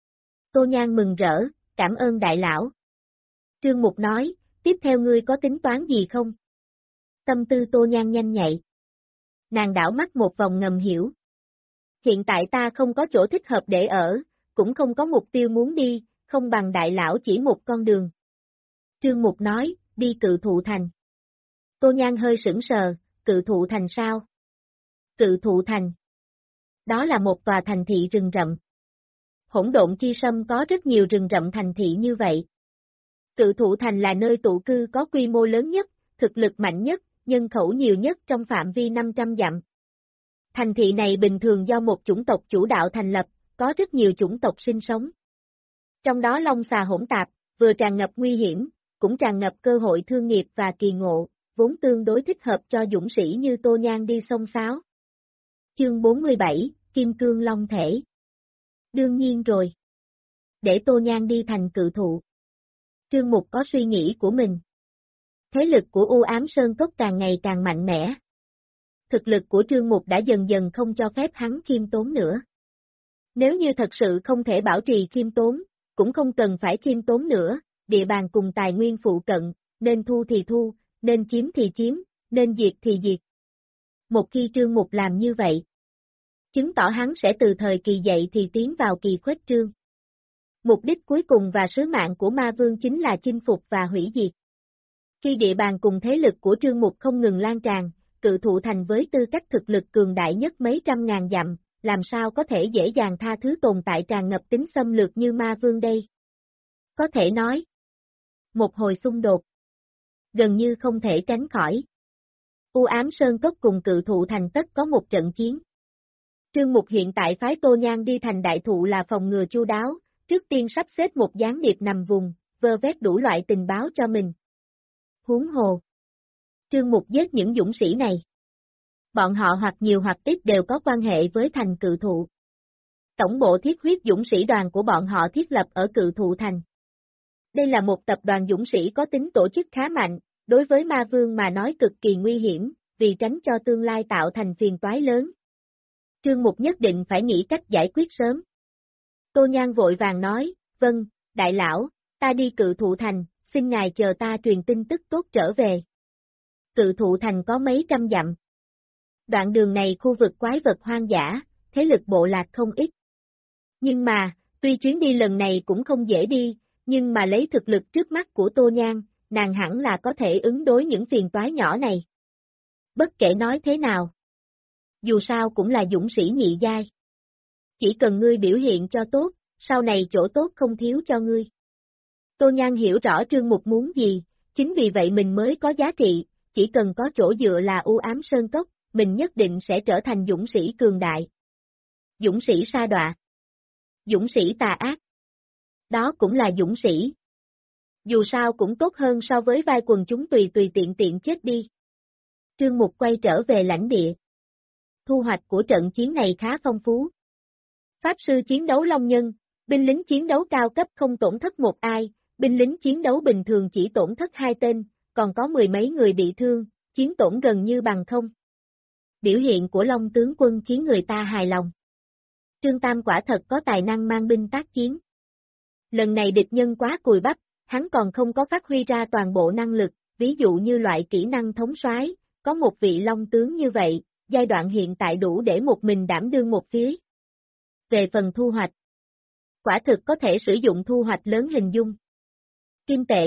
Tô Nhan mừng rỡ, cảm ơn đại lão. Trương Mục nói, tiếp theo ngươi có tính toán gì không? Tâm tư Tô Nhan nhanh nhạy. Nàng đảo mắt một vòng ngầm hiểu. Hiện tại ta không có chỗ thích hợp để ở, cũng không có mục tiêu muốn đi, không bằng đại lão chỉ một con đường. Trương Mục nói, đi Cự Thụ Thành. Tô Nhan hơi sững sờ, Cự Thụ Thành sao? Cự Thụ Thành. Đó là một tòa thành thị rừng rậm. Hỗn độn chi sâm có rất nhiều rừng rậm thành thị như vậy. Cự Thụ Thành là nơi tụ cư có quy mô lớn nhất, thực lực mạnh nhất, nhân khẩu nhiều nhất trong phạm vi 500 dặm. Thành thị này bình thường do một chủng tộc chủ đạo thành lập, có rất nhiều chủng tộc sinh sống. Trong đó long xà hỗn tạp, vừa tràn ngập nguy hiểm, cũng tràn ngập cơ hội thương nghiệp và kỳ ngộ, vốn tương đối thích hợp cho dũng sĩ như Tô Nhan đi xông xáo. Chương 47, Kim Cương Long Thể. Đương nhiên rồi. Để Tô Nhan đi thành Cự Thụ. Trương Mục có suy nghĩ của mình. Thế lực của U Ám Sơn Cốc càng ngày càng mạnh mẽ. Thực lực của Trương Mục đã dần dần không cho phép hắn khiêm tốn nữa. Nếu như thật sự không thể bảo trì khiêm tốn, cũng không cần phải khiêm tốn nữa, địa bàn cùng tài nguyên phụ cận, nên thu thì thu, nên chiếm thì chiếm, nên diệt thì diệt. Một khi Trương Mục làm như vậy, chứng tỏ hắn sẽ từ thời kỳ dậy thì tiến vào kỳ khuếch trương. Mục đích cuối cùng và sứ mạng của Ma Vương chính là chinh phục và hủy diệt. Khi địa bàn cùng thế lực của Trương Mục không ngừng lan tràn, Cự Thụ Thành với tư cách thực lực cường đại nhất mấy trăm ngàn dặm, làm sao có thể dễ dàng tha thứ tồn tại tràn ngập tính xâm lược như Ma Vương đây? Có thể nói, một hồi xung đột, gần như không thể tránh khỏi. U Ám Sơn Cốc cùng Cự Thụ Thành tất có một trận chiến. Trương Mục hiện tại phái Tô Nhan đi thành đại thụ là phòng ngừa chu đáo, trước tiên sắp xếp một gián điệp nằm vùng, vơ vét đủ loại tình báo cho mình. Huống hồ. Trương Mục giết những dũng sĩ này. Bọn họ hoặc nhiều hoặc ít đều có quan hệ với thành Cự Thụ. Tổng bộ thiết huyết dũng sĩ đoàn của bọn họ thiết lập ở Cự Thụ thành. Đây là một tập đoàn dũng sĩ có tính tổ chức khá mạnh, đối với ma vương mà nói cực kỳ nguy hiểm, vì tránh cho tương lai tạo thành phiền toái lớn. Trương Mục nhất định phải nghĩ cách giải quyết sớm. Tô Nhan vội vàng nói, vâng, đại lão, ta đi Cự Thụ thành, xin ngài chờ ta truyền tin tức tốt trở về. Cự Thụ thành có mấy trăm dặm. Đoạn đường này khu vực quái vật hoang dã, thế lực bộ lạc không ít. Nhưng mà, tuy chuyến đi lần này cũng không dễ đi, nhưng mà lấy thực lực trước mắt của Tô Nhan, nàng hẳn là có thể ứng đối những phiền toái nhỏ này. Bất kể nói thế nào, dù sao cũng là dũng sĩ nhị giai. Chỉ cần ngươi biểu hiện cho tốt, sau này chỗ tốt không thiếu cho ngươi. Tô Nhan hiểu rõ Trương Mục muốn gì, chính vì vậy mình mới có giá trị, chỉ cần có chỗ dựa là u ám sơn cốc, mình nhất định sẽ trở thành dũng sĩ cường đại. Dũng sĩ sa đọa. Dũng sĩ tà ác. Đó cũng là dũng sĩ. Dù sao cũng tốt hơn so với vai quần chúng tùy tiện tiện chết đi. Trương Mục quay trở về lãnh địa. Thu hoạch của trận chiến này khá phong phú. Pháp sư chiến đấu long nhân, binh lính chiến đấu cao cấp không tổn thất một ai, binh lính chiến đấu bình thường chỉ tổn thất 2 tên, còn có 10 mấy người bị thương, chiến tổn gần như bằng không. Biểu hiện của Long tướng quân khiến người ta hài lòng. Trương Tam quả thật có tài năng mang binh tác chiến. Lần này địch nhân quá cùi bắp, hắn còn không có phát huy ra toàn bộ năng lực, ví dụ như loại kỹ năng thống soái, có một vị Long tướng như vậy, giai đoạn hiện tại đủ để một mình đảm đương một phía. Về phần thu hoạch, quả thực có thể sử dụng thu hoạch lớn hình dung. Kim tệ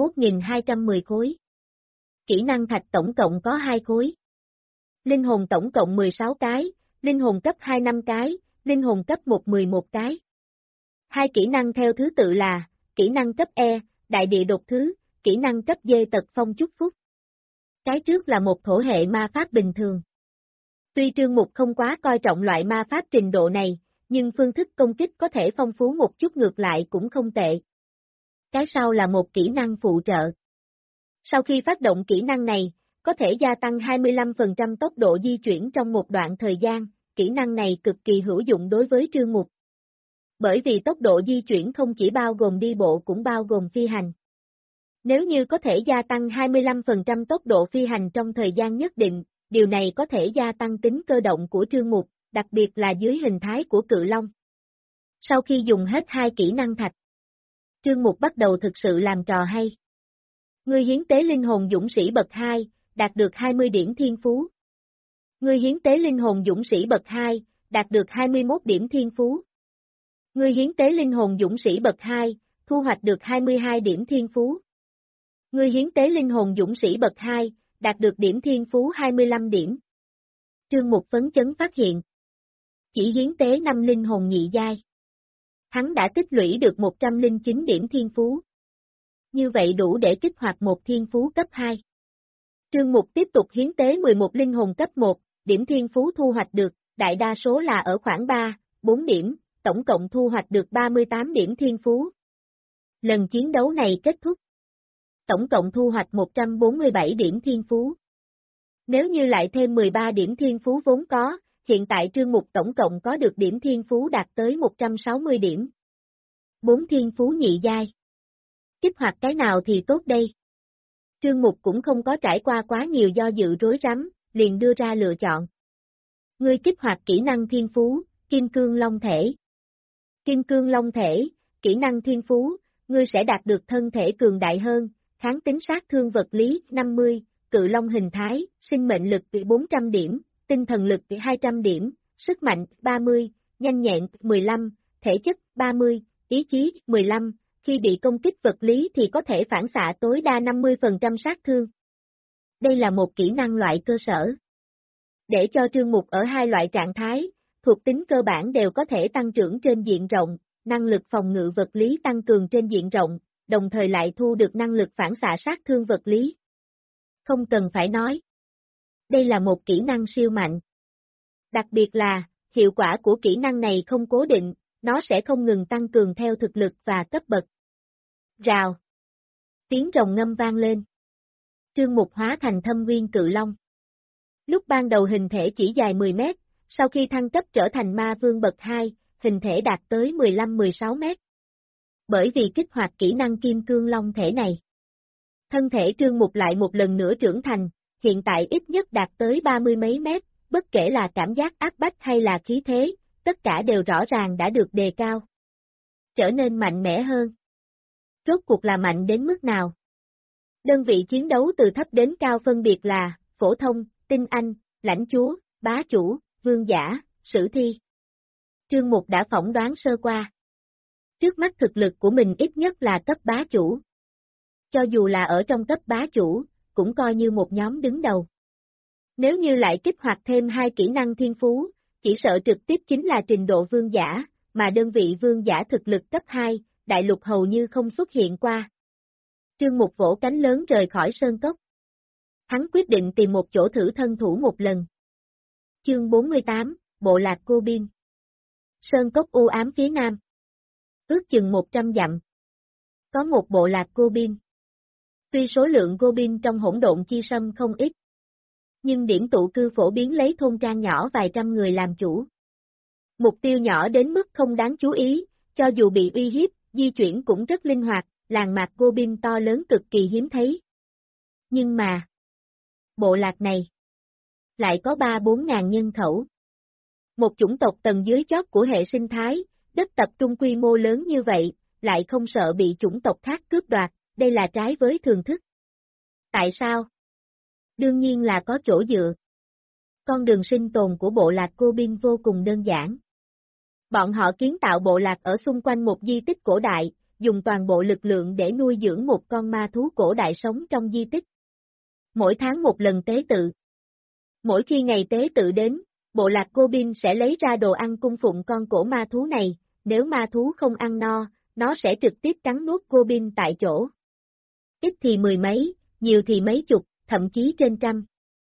31.210 khối. Kỹ năng thạch tổng cộng có 2 khối. Linh hồn tổng cộng 16 cái, linh hồn cấp 2 5 cái, linh hồn cấp 1 11 cái. Hai kỹ năng theo thứ tự là, kỹ năng cấp E, đại địa đột thứ, kỹ năng cấp D tật phong chúc phúc. Cái trước là một thổ hệ ma pháp bình thường. Tuy Trương Mục không quá coi trọng loại ma pháp trình độ này, nhưng phương thức công kích có thể phong phú một chút ngược lại cũng không tệ. Cái sau là một kỹ năng phụ trợ. Sau khi phát động kỹ năng này, có thể gia tăng 25% tốc độ di chuyển trong một đoạn thời gian, kỹ năng này cực kỳ hữu dụng đối với Trương Mục. Bởi vì tốc độ di chuyển không chỉ bao gồm đi bộ cũng bao gồm phi hành. Nếu như có thể gia tăng 25% tốc độ phi hành trong thời gian nhất định, điều này có thể gia tăng tính cơ động của Trương Mục, đặc biệt là dưới hình thái của cự long. Sau khi dùng hết hai kỹ năng thạch, Trương Mục bắt đầu thực sự làm trò hay. Ngươi hiến tế linh hồn dũng sĩ bậc 2, đạt được 20 điểm thiên phú. Ngươi hiến tế linh hồn dũng sĩ bậc 2, đạt được 21 điểm thiên phú. Ngươi hiến tế linh hồn dũng sĩ bậc 2, thu hoạch được 22 điểm thiên phú. Ngươi hiến tế linh hồn dũng sĩ bậc 2, đạt được điểm thiên phú 25 điểm. Trương Mục phấn chấn phát hiện. Chỉ hiến tế 5 linh hồn nhị giai. Hắn đã tích lũy được 109 điểm thiên phú. Như vậy đủ để kích hoạt một thiên phú cấp 2. Trương Mục tiếp tục hiến tế 11 linh hồn cấp 1, điểm thiên phú thu hoạch được, đại đa số là ở khoảng 3, 4 điểm, tổng cộng thu hoạch được 38 điểm thiên phú. Lần chiến đấu này kết thúc. Tổng cộng thu hoạch 147 điểm thiên phú. Nếu như lại thêm 13 điểm thiên phú vốn có, hiện tại Trương Mục tổng cộng có được điểm thiên phú đạt tới 160 điểm. 4 thiên phú nhị giai. Kích hoạt cái nào thì tốt đây? Trương Mục cũng không có trải qua quá nhiều do dự rối rắm, liền đưa ra lựa chọn. Ngươi kích hoạt kỹ năng thiên phú, Kim Cương Long Thể. Kim Cương Long Thể, kỹ năng thiên phú, ngươi sẽ đạt được thân thể cường đại hơn, kháng tính sát thương vật lý 50, cự long hình thái, sinh mệnh lực 400 điểm, tinh thần lực 200 điểm, sức mạnh 30, nhanh nhẹn 15, thể chất 30, ý chí 15, khi bị công kích vật lý thì có thể phản xạ tối đa 50% sát thương. Đây là một kỹ năng loại cơ sở. Để cho Trương Mục ở hai loại trạng thái, thuộc tính cơ bản đều có thể tăng trưởng trên diện rộng, năng lực phòng ngự vật lý tăng cường trên diện rộng, đồng thời lại thu được năng lực phản xạ sát thương vật lý. Không cần phải nói. Đây là một kỹ năng siêu mạnh. Đặc biệt là, hiệu quả của kỹ năng này không cố định, nó sẽ không ngừng tăng cường theo thực lực và cấp bậc. Rào. Tiếng rồng ngâm vang lên. Trương Mục hóa thành thâm nguyên cự long. Lúc ban đầu hình thể chỉ dài 10 mét, sau khi thăng cấp trở thành ma vương bậc 2, hình thể đạt tới 15-16 mét. Bởi vì kích hoạt kỹ năng kim cương long thể này, thân thể Trương Mục lại một lần nữa trưởng thành, hiện tại ít nhất đạt tới 30 mấy mét, bất kể là cảm giác áp bách hay là khí thế, tất cả đều rõ ràng đã được đề cao. Trở nên mạnh mẽ hơn. Rốt cuộc là mạnh đến mức nào? Đơn vị chiến đấu từ thấp đến cao phân biệt là phổ thông, tinh anh, lãnh chúa, bá chủ, vương giả, sử thi. Trương Mục đã phỏng đoán sơ qua. Trước mắt thực lực của mình ít nhất là cấp bá chủ. Cho dù là ở trong cấp bá chủ, cũng coi như một nhóm đứng đầu. Nếu như lại kích hoạt thêm 2 kỹ năng thiên phú, chỉ sợ trực tiếp chính là trình độ vương giả, mà đơn vị vương giả thực lực cấp 2, đại lục hầu như không xuất hiện qua. Trương Mục vỗ cánh lớn rời khỏi sơn cốc. Hắn quyết định tìm một chỗ thử thân thủ một lần. Chương 48, Bộ lạc Goblin. Sơn cốc u ám phía nam. Ước chừng 100 dặm. Có một bộ lạc Goblin. Tuy số lượng Goblin trong hỗn độn chi sâm không ít, nhưng điểm tụ cư phổ biến lấy thôn trang nhỏ vài trăm người làm chủ. Mục tiêu nhỏ đến mức không đáng chú ý, cho dù bị uy hiếp, di chuyển cũng rất linh hoạt, làng mạc Goblin to lớn cực kỳ hiếm thấy. Nhưng mà, bộ lạc này lại có 3-4 ngàn nhân khẩu. Một chủng tộc tầng dưới chót của hệ sinh thái, đất tập trung quy mô lớn như vậy, lại không sợ bị chủng tộc khác cướp đoạt, đây là trái với thường thức. Tại sao? Đương nhiên là có chỗ dựa. Con đường sinh tồn của bộ lạc Goblin vô cùng đơn giản. Bọn họ kiến tạo bộ lạc ở xung quanh một di tích cổ đại, dùng toàn bộ lực lượng để nuôi dưỡng một con ma thú cổ đại sống trong di tích. Mỗi tháng một lần tế tự. Mỗi khi ngày tế tự đến, bộ lạc Goblin sẽ lấy ra đồ ăn cung phụng con cổ ma thú này, nếu ma thú không ăn no, nó sẽ trực tiếp cắn nuốt Goblin tại chỗ. Ít thì 10 mấy, nhiều thì mấy chục, thậm chí trên trăm.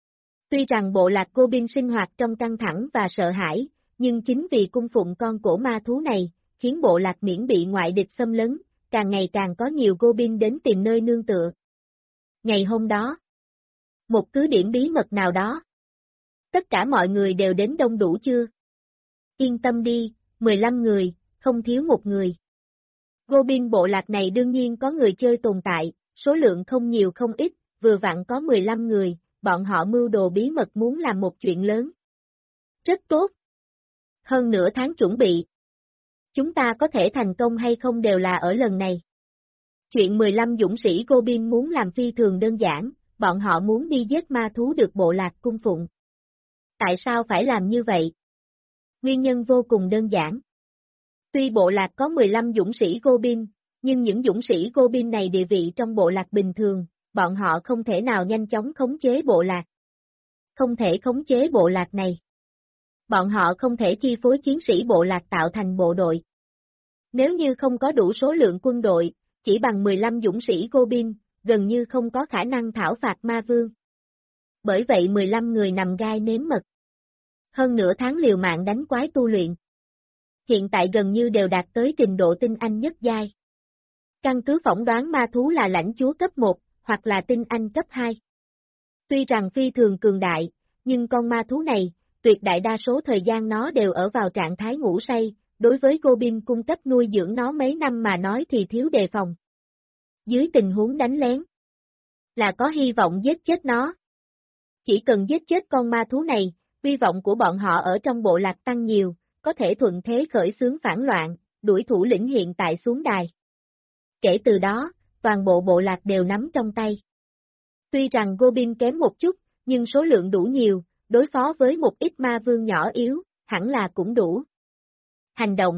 Tuy rằng bộ lạc Goblin sinh hoạt trong căng thẳng và sợ hãi, nhưng chính vì cung phụng con cổ ma thú này, khiến bộ lạc miễn bị ngoại địch xâm lấn, càng ngày càng có nhiều Goblin đến tìm nơi nương tựa. Ngày hôm đó, một cứ điểm bí mật nào đó. Tất cả mọi người đều đến đông đủ chưa? Yên tâm đi, 15 người, không thiếu một người. Goblin bộ lạc này đương nhiên có người chơi tồn tại, số lượng không nhiều không ít, vừa vặn có 15 người, bọn họ mưu đồ bí mật muốn làm một chuyện lớn. Rất tốt. Hơn nửa tháng chuẩn bị. Chúng ta có thể thành công hay không đều là ở lần này. Chuyện 15 dũng sĩ Goblin muốn làm phi thường đơn giản, bọn họ muốn đi giết ma thú được bộ lạc cung phụng. Tại sao phải làm như vậy? Nguyên nhân vô cùng đơn giản. Tuy bộ lạc có 15 dũng sĩ Goblin, nhưng những dũng sĩ Goblin này địa vị trong bộ lạc bình thường, bọn họ không thể nào nhanh chóng khống chế bộ lạc. Không thể khống chế bộ lạc này. Bọn họ không thể chi phối chiến sĩ bộ lạc tạo thành bộ đội. Nếu như không có đủ số lượng quân đội, chỉ bằng 15 dũng sĩ Goblin, gần như không có khả năng thảo phạt ma vương. Bởi vậy 15 người nằm gai nếm mật. Hơn nửa tháng liều mạng đánh quái tu luyện. Hiện tại gần như đều đạt tới trình độ tinh anh nhất giai. Căn cứ phỏng đoán ma thú là lãnh chúa cấp 1, hoặc là tinh anh cấp 2. Tuy rằng phi thường cường đại, nhưng con ma thú này, tuyệt đại đa số thời gian nó đều ở vào trạng thái ngủ say, đối với Goblin cung cấp nuôi dưỡng nó mấy năm mà nói thì thiếu đề phòng. Dưới tình huống đánh lén, là có hy vọng giết chết nó. Chỉ cần giết chết con ma thú này, hy vọng của bọn họ ở trong bộ lạc tăng nhiều, có thể thuận thế khởi xướng phản loạn, đuổi thủ lĩnh hiện tại xuống đài. Kể từ đó, toàn bộ bộ lạc đều nắm trong tay. Tuy rằng Goblin kém một chút, nhưng số lượng đủ nhiều, đối phó với một ít ma vương nhỏ yếu, hẳn là cũng đủ. Hành động.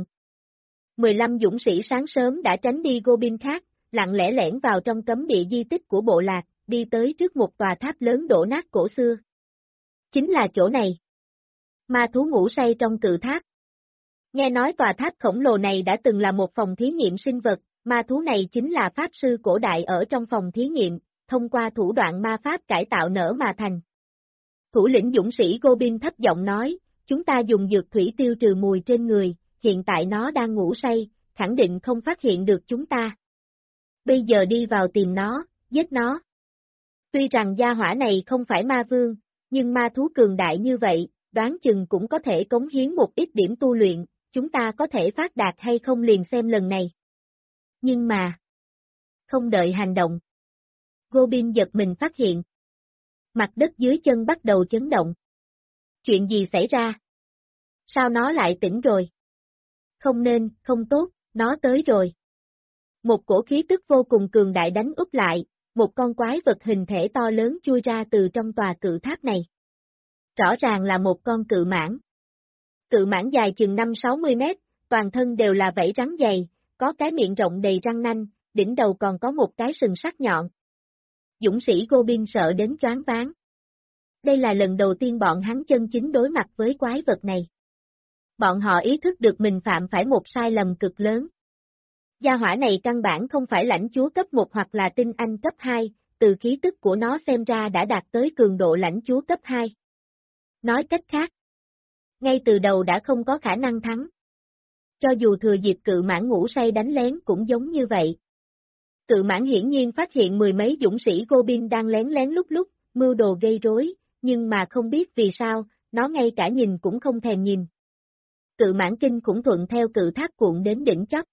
15 dũng sĩ sáng sớm đã tránh đi Goblin khác, lặng lẽ lẻn vào trong cấm địa di tích của bộ lạc, đi tới trước một tòa tháp lớn đổ nát cổ xưa. Chính là chỗ này. Ma thú ngủ say trong cự tháp. Nghe nói tòa tháp khổng lồ này đã từng là một phòng thí nghiệm sinh vật, ma thú này chính là pháp sư cổ đại ở trong phòng thí nghiệm, thông qua thủ đoạn ma pháp cải tạo nở mà thành. Thủ lĩnh dũng sĩ Goblin thấp giọng nói, chúng ta dùng dược thủy tiêu trừ mùi trên người, hiện tại nó đang ngủ say, khẳng định không phát hiện được chúng ta. Bây giờ đi vào tìm nó, giết nó. Tuy rằng gia hỏa này không phải ma vương, Nhưng ma thú cường đại như vậy, đoán chừng cũng có thể cống hiến một ít điểm tu luyện, chúng ta có thể phát đạt hay không liền xem lần này. Nhưng mà, không đợi hành động. Gobind giật mình phát hiện. Mặt đất dưới chân bắt đầu chấn động. Chuyện gì xảy ra? Sao nó lại tỉnh rồi? Không nên, không tốt, nó tới rồi. Một cổ khí tức vô cùng cường đại đánh úp lại, một con quái vật hình thể to lớn chui ra từ trong tòa cự tháp này. Rõ ràng là một con cự mãng. Cự mãng dài chừng 5-60 mét, toàn thân đều là vảy rắn dày, có cái miệng rộng đầy răng nanh, đỉnh đầu còn có một cái sừng sắc nhọn. Dũng sĩ Gobind sợ đến choáng váng. Đây là lần đầu tiên bọn hắn chân chính đối mặt với quái vật này. Bọn họ ý thức được mình phạm phải một sai lầm cực lớn. Gia hỏa này căn bản không phải lãnh chúa cấp 1 hoặc là tinh anh cấp 2, từ khí tức của nó xem ra đã đạt tới cường độ lãnh chúa cấp 2. Nói cách khác, ngay từ đầu đã không có khả năng thắng. Cho dù thừa dịp cự mãng ngủ say đánh lén cũng giống như vậy. Cự mãng hiển nhiên phát hiện mười mấy dũng sĩ Gobind đang lén lén lúc, mưu đồ gây rối, nhưng mà không biết vì sao, nó ngay cả nhìn cũng không thèm nhìn. Cự mãng kinh cũng thuận theo cự tháp cuộn đến đỉnh chóp.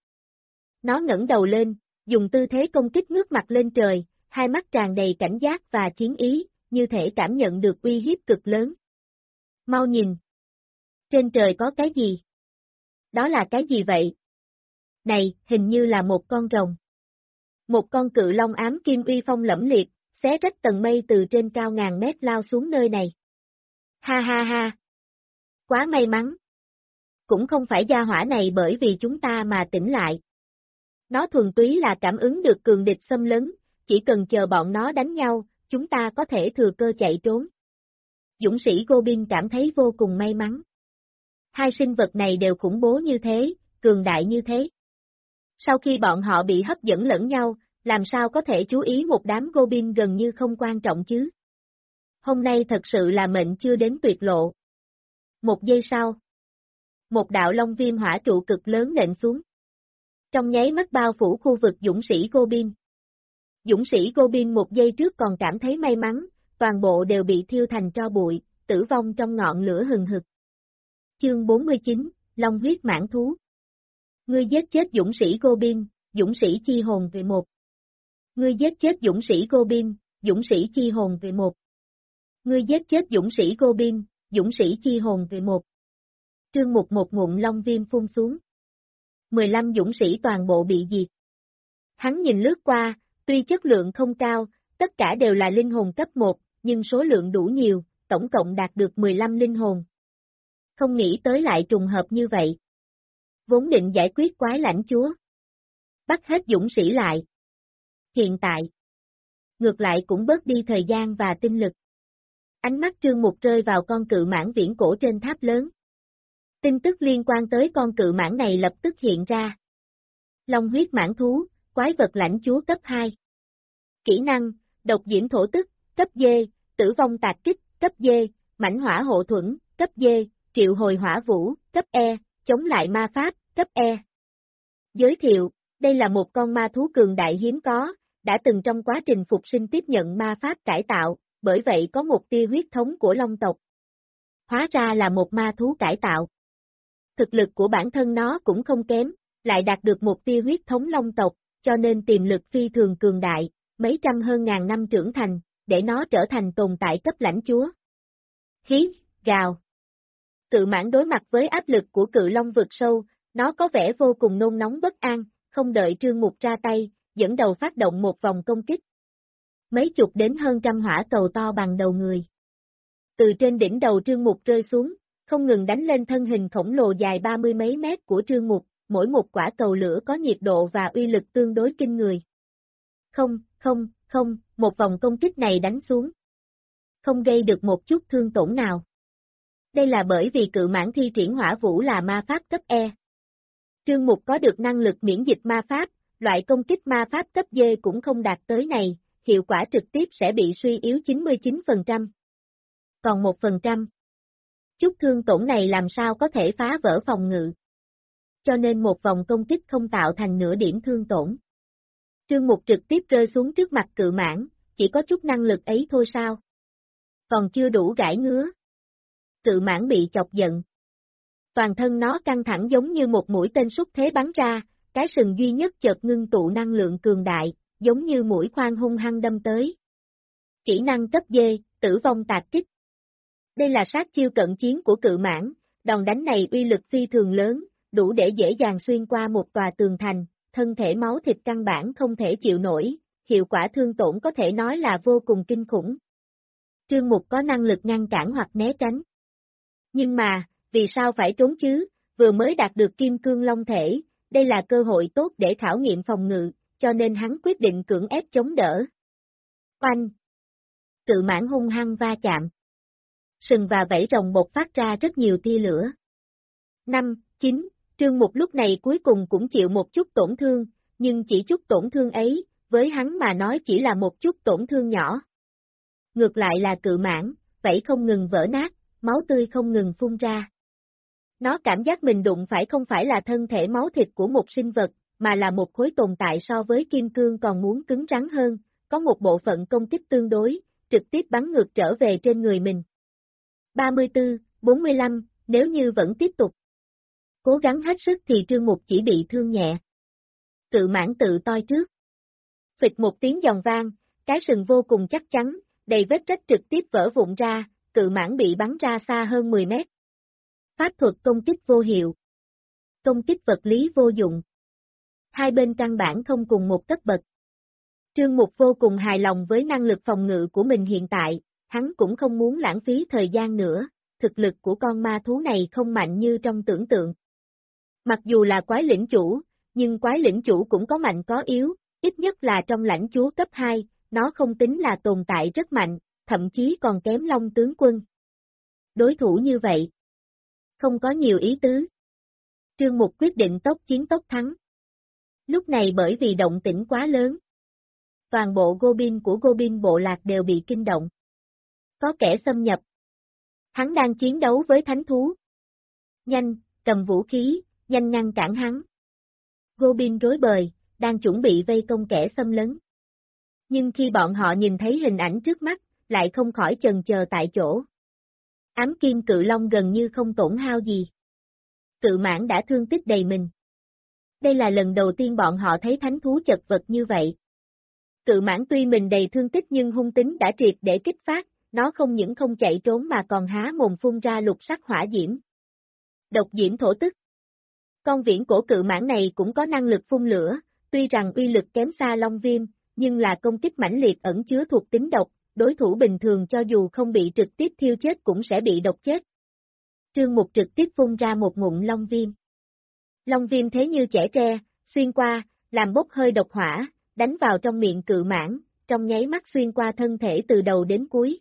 Nó ngẩng đầu lên, dùng tư thế công kích ngước mặt lên trời, hai mắt tràn đầy cảnh giác và chiến ý, như thể cảm nhận được uy hiếp cực lớn. Mau nhìn! Trên trời có cái gì? Đó là cái gì vậy? Này, hình như là một con rồng. Một con cự long ám kim uy phong lẫm liệt, xé rách tầng mây từ trên cao ngàn mét lao xuống nơi này. Ha ha ha! Quá may mắn! Cũng không phải gia hỏa này bởi vì chúng ta mà tỉnh lại. Nó thuần túy là cảm ứng được cường địch xâm lấn, chỉ cần chờ bọn nó đánh nhau, chúng ta có thể thừa cơ chạy trốn. Dũng sĩ Gobind cảm thấy vô cùng may mắn. Hai sinh vật này đều khủng bố như thế, cường đại như thế. Sau khi bọn họ bị hấp dẫn lẫn nhau, làm sao có thể chú ý một đám Gobind gần như không quan trọng chứ? Hôm nay thật sự là mệnh chưa đến tuyệt lộ. Một giây sau, một đạo long viêm hỏa trụ cực lớn nện xuống. Trong nháy mắt bao phủ khu vực dũng sĩ Gobind. Dũng sĩ Gobind một giây trước còn cảm thấy may mắn, toàn bộ đều bị thiêu thành tro bụi, tử vong trong ngọn lửa hừng hực. Chương 49, Long huyết mãng thú. Ngươi giết chết dũng sĩ Gobind, dũng sĩ chi hồn về một. Ngươi giết chết dũng sĩ Gobind, dũng sĩ chi hồn về một. Ngươi giết chết dũng sĩ Gobind, dũng sĩ chi hồn về một. Trương Mục một ngụm long viêm phun xuống. 15 dũng sĩ toàn bộ bị diệt. Hắn nhìn lướt qua, tuy chất lượng không cao, tất cả đều là linh hồn cấp 1, nhưng số lượng đủ nhiều, tổng cộng đạt được 15 linh hồn. Không nghĩ tới lại trùng hợp như vậy. Vốn định giải quyết quái lãnh chúa. Bắt hết dũng sĩ lại. Hiện tại, ngược lại cũng bớt đi thời gian và tinh lực. Ánh mắt Trương Mục rơi vào con cự mãng viễn cổ trên tháp lớn. Tin tức liên quan tới con cự mãng này lập tức hiện ra. Long huyết mãng thú, quái vật lãnh chúa cấp 2. Kỹ năng, độc diễm thổ tức, cấp D, tử vong tạc kích, cấp D, mãnh hỏa hộ thuẫn, cấp D, triệu hồi hỏa vũ, cấp E, chống lại ma pháp, cấp E. Giới thiệu, đây là một con ma thú cường đại hiếm có, đã từng trong quá trình phục sinh tiếp nhận ma pháp cải tạo, bởi vậy có một tia huyết thống của long tộc. Hóa ra là một ma thú cải tạo. Thực lực của bản thân nó cũng không kém, lại đạt được một tia huyết thống long tộc, cho nên tiềm lực phi thường cường đại, mấy trăm hơn ngàn năm trưởng thành, để nó trở thành tồn tại cấp lãnh chúa. Hí, gào. Cự mãng đối mặt với áp lực của cự long vực sâu, nó có vẻ vô cùng nôn nóng bất an, không đợi Trương Mục ra tay, dẫn đầu phát động một vòng công kích. Mấy chục đến hơn trăm hỏa cầu to bằng đầu người. Từ trên đỉnh đầu Trương Mục rơi xuống, không ngừng đánh lên thân hình khổng lồ dài 30 mấy mét của Trương Mục, mỗi một quả cầu lửa có nhiệt độ và uy lực tương đối kinh người. Không, một vòng công kích này đánh xuống. Không gây được một chút thương tổn nào. Đây là bởi vì cự mãng thi triển hỏa vũ là ma pháp cấp E. Trương Mục có được năng lực miễn dịch ma pháp, loại công kích ma pháp cấp D cũng không đạt tới này, hiệu quả trực tiếp sẽ bị suy yếu 99%. Còn 1%. Chút thương tổn này làm sao có thể phá vỡ phòng ngự. Cho nên một vòng công kích không tạo thành nửa điểm thương tổn. Trương Mục trực tiếp rơi xuống trước mặt cự mãng, chỉ có chút năng lực ấy thôi sao? Còn chưa đủ gãi ngứa. Cự mãng bị chọc giận. Toàn thân nó căng thẳng giống như một mũi tên xúc thế bắn ra, cái sừng duy nhất chợt ngưng tụ năng lượng cường đại, giống như mũi khoan hung hăng đâm tới. Kỹ năng cấp D, tử vong tạc kích. Đây là sát chiêu cận chiến của cự mãng, đòn đánh này uy lực phi thường lớn, đủ để dễ dàng xuyên qua một tòa tường thành, thân thể máu thịt căn bản không thể chịu nổi, hiệu quả thương tổn có thể nói là vô cùng kinh khủng. Trương Mục có năng lực ngăn cản hoặc né tránh. Nhưng mà, vì sao phải trốn chứ, vừa mới đạt được kim cương long thể, đây là cơ hội tốt để khảo nghiệm phòng ngự, cho nên hắn quyết định cưỡng ép chống đỡ. Oanh! Cự mãng hung hăng va chạm. Sừng và vảy rồng bộc phát ra rất nhiều tia lửa. 5, 9, Trương Mục lúc này cuối cùng cũng chịu một chút tổn thương, nhưng chỉ chút tổn thương ấy, với hắn mà nói chỉ là một chút tổn thương nhỏ. Ngược lại là cự mãng, vảy không ngừng vỡ nát, máu tươi không ngừng phun ra. Nó cảm giác mình đụng phải không phải là thân thể máu thịt của một sinh vật, mà là một khối tồn tại so với kim cương còn muốn cứng rắn hơn, có một bộ phận công kích tương đối, trực tiếp bắn ngược trở về trên người mình. 34, 45, nếu như vẫn tiếp tục cố gắng hết sức thì Trương Mục chỉ bị thương nhẹ. Cự mãng tự toi trước. Phịch một tiếng giòn vang, cái sừng vô cùng chắc chắn, đầy vết rách trực tiếp vỡ vụn ra, cự mãng bị bắn ra xa hơn 10 mét. Pháp thuật công kích vô hiệu. Công kích vật lý vô dụng. Hai bên căn bản không cùng một cấp bậc. Trương Mục vô cùng hài lòng với năng lực phòng ngự của mình hiện tại, hắn cũng không muốn lãng phí thời gian nữa, thực lực của con ma thú này không mạnh như trong tưởng tượng. Mặc dù là quái lĩnh chủ, nhưng quái lĩnh chủ cũng có mạnh có yếu, ít nhất là trong lãnh chúa cấp 2, nó không tính là tồn tại rất mạnh, thậm chí còn kém Long tướng quân. Đối thủ như vậy, không có nhiều ý tứ. Trương Mục quyết định tốc chiến tốc thắng. Lúc này bởi vì động tĩnh quá lớn, toàn bộ Goblin của Goblin bộ lạc đều bị kinh động. Có kẻ xâm nhập. Hắn đang chiến đấu với thánh thú. Nhanh, cầm vũ khí, nhanh ngăn cản hắn. Goblin rối bời, đang chuẩn bị vây công kẻ xâm lấn. Nhưng khi bọn họ nhìn thấy hình ảnh trước mắt, lại không khỏi chần chờ tại chỗ. Ám kim cự long gần như không tổn hao gì. Cự mãng đã thương tích đầy mình. Đây là lần đầu tiên bọn họ thấy thánh thú chật vật như vậy. Cự mãng tuy mình đầy thương tích nhưng hung tính đã triệt để kích phát, nó không những không chạy trốn mà còn há mồm phun ra lục sắc hỏa diễm. Độc diễm thổ tức. Con viễn cổ cự mãng này cũng có năng lực phun lửa, tuy rằng uy lực kém xa long viêm, nhưng là công kích mãnh liệt ẩn chứa thuộc tính độc, đối thủ bình thường cho dù không bị trực tiếp thiêu chết cũng sẽ bị độc chết. Trương Mục trực tiếp phun ra một ngụm long viêm. Long viêm thế như chẻ tre, xuyên qua, làm bốc hơi độc hỏa, đánh vào trong miệng cự mãng, trong nháy mắt xuyên qua thân thể từ đầu đến cuối.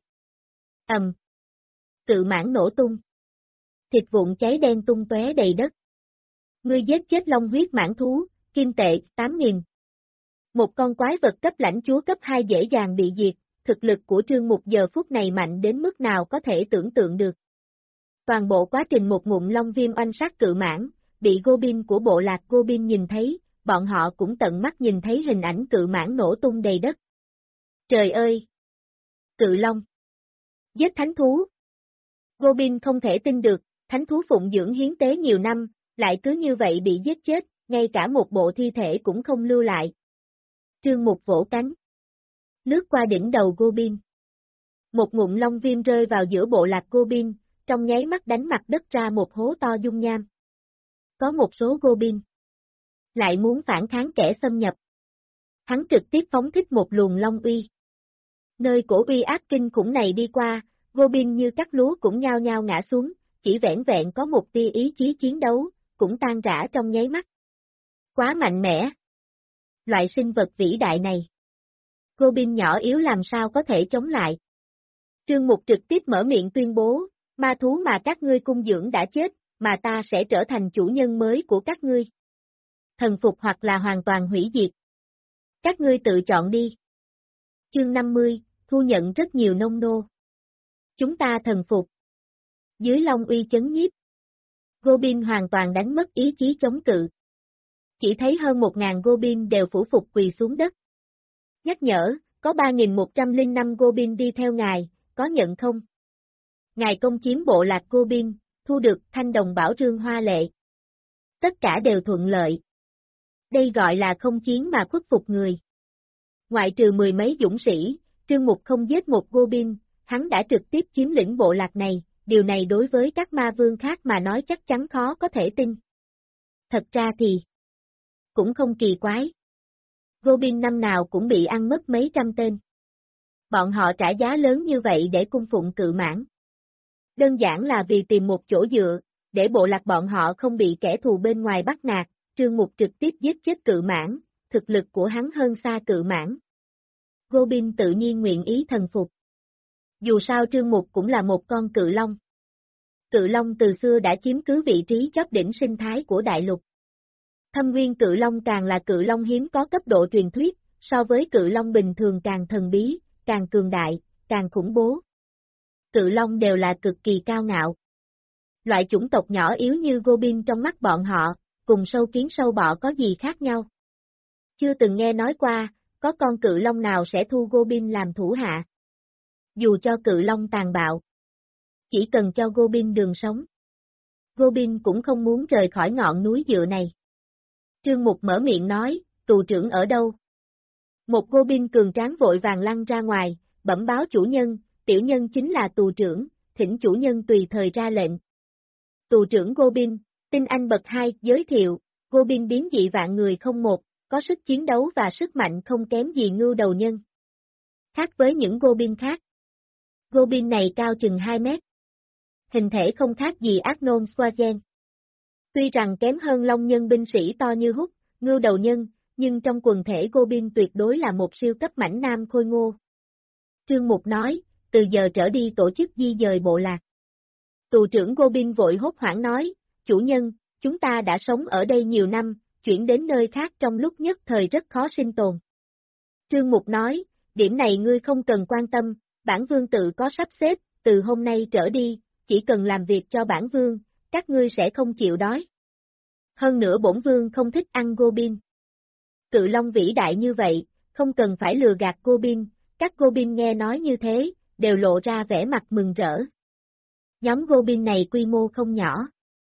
Cự mãng nổ tung. Thịt vụn cháy đen tung tóe đầy đất. Ngươi giết chết long huyết mãng thú, kim tệ, 8.000. Một con quái vật cấp lãnh chúa cấp 2 dễ dàng bị diệt, thực lực của Trương Mục giờ phút này mạnh đến mức nào có thể tưởng tượng được. Toàn bộ quá trình một ngụm long viêm oanh sát cự mãng, bị Goblin của bộ lạc Goblin nhìn thấy, bọn họ cũng tận mắt nhìn thấy hình ảnh cự mãng nổ tung đầy đất. Trời ơi! Cự long! Giết thánh thú! Goblin không thể tin được, thánh thú phụng dưỡng hiến tế nhiều năm, lại cứ như vậy bị giết chết, ngay cả một bộ thi thể cũng không lưu lại. Trương Mục vỗ cánh. Lướt qua đỉnh đầu Goblin. Một ngụm long viêm rơi vào giữa bộ lạc Goblin, trong nháy mắt đánh mặt đất ra một hố to dung nham. Có một số Goblin lại muốn phản kháng kẻ xâm nhập. Hắn trực tiếp phóng thích một luồng long uy. Nơi cổ uy ác kinh khủng này đi qua, Goblin như cắt lúa cũng nhao nhao ngã xuống, chỉ vẻn vẹn có một tia ý chí chiến đấu, cũng tan rã trong nháy mắt. Quá mạnh mẽ! Loại sinh vật vĩ đại này. Goblin nhỏ yếu làm sao có thể chống lại. Trương Mục trực tiếp mở miệng tuyên bố, ma thú mà các ngươi cung dưỡng đã chết, mà ta sẽ trở thành chủ nhân mới của các ngươi. Thần phục hoặc là hoàn toàn hủy diệt. Các ngươi tự chọn đi. Chương 50, thu nhận rất nhiều nông nô. Chúng ta thần phục. Dưới long uy chấn nhiếp. Goblin hoàn toàn đánh mất ý chí chống cự. Chỉ thấy hơn 1.000 Goblin đều phủ phục quỳ xuống đất. Nhắc nhở, có 3.105 Goblin đi theo ngài, có nhận không? Ngài công chiếm bộ lạc Gobind, thu được thanh đồng bảo rương hoa lệ. Tất cả đều thuận lợi. Đây gọi là không chiến mà khuất phục người. Ngoại trừ mười mấy dũng sĩ, Trương Mục không giết một Gobind, hắn đã trực tiếp chiếm lĩnh bộ lạc này, điều này đối với các ma vương khác mà nói chắc chắn khó có thể tin. Thật ra thì cũng không kỳ quái. Gobind năm nào cũng bị ăn mất mấy trăm tên. Bọn họ trả giá lớn như vậy để cung phụng cự mãn. Đơn giản là vì tìm một chỗ dựa, để bộ lạc bọn họ không bị kẻ thù bên ngoài bắt nạt, Trương Mục trực tiếp giết chết cự mãn, thực lực của hắn hơn xa cự mãn. Gobind tự nhiên nguyện ý thần phục. Dù sao Trương Mục cũng là một con cự long. Cự long từ xưa đã chiếm cứ vị trí chóp đỉnh sinh thái của đại lục. Thâm nguyên cự long càng là cự long hiếm có cấp độ truyền thuyết, so với cự long bình thường càng thần bí, càng cường đại, càng khủng bố. Cự long đều là cực kỳ cao ngạo. Loại chủng tộc nhỏ yếu như Gobind trong mắt bọn họ, cùng sâu kiến sâu bọ có gì khác nhau. Chưa từng nghe nói qua, có con cự long nào sẽ thu Gobind làm thủ hạ. Dù cho cự long tàn bạo, chỉ cần cho Gobind đường sống. Gobind cũng không muốn rời khỏi ngọn núi dựa này. Trương Mục mở miệng nói, tù trưởng ở đâu? Một Gobind cường tráng vội vàng lăn ra ngoài, bẩm báo chủ nhân, tiểu nhân chính là tù trưởng, thỉnh chủ nhân tùy thời ra lệnh. Tù trưởng Gobind, tinh anh bậc 2, giới thiệu, Gobind biến dị vạn người không một, có sức chiến đấu và sức mạnh không kém gì ngưu đầu nhân. Khác với những Gobind khác. Gobind này cao chừng 2 mét. Hình thể không khác gì Arnold Schwarzenegger. Tuy rằng kém hơn long nhân binh sĩ to như Hút, ngưu đầu nhân, nhưng trong quần thể Gobind tuyệt đối là một siêu cấp mãnh nam khôi ngô. Trương Mục nói, từ giờ trở đi tổ chức di dời bộ lạc. Tù trưởng Gobind vội hốt hoảng nói, chủ nhân, chúng ta đã sống ở đây nhiều năm, chuyển đến nơi khác trong lúc nhất thời rất khó sinh tồn. Trương Mục nói, điểm này ngươi không cần quan tâm, bản vương tự có sắp xếp, từ hôm nay trở đi, chỉ cần làm việc cho bản vương, các ngươi sẽ không chịu đói. Hơn nữa bổn vương không thích ăn Gobind. Cự long vĩ đại như vậy, không cần phải lừa gạt Gobind, các Gobind nghe nói như thế, đều lộ ra vẻ mặt mừng rỡ. Nhóm Gobind này quy mô không nhỏ.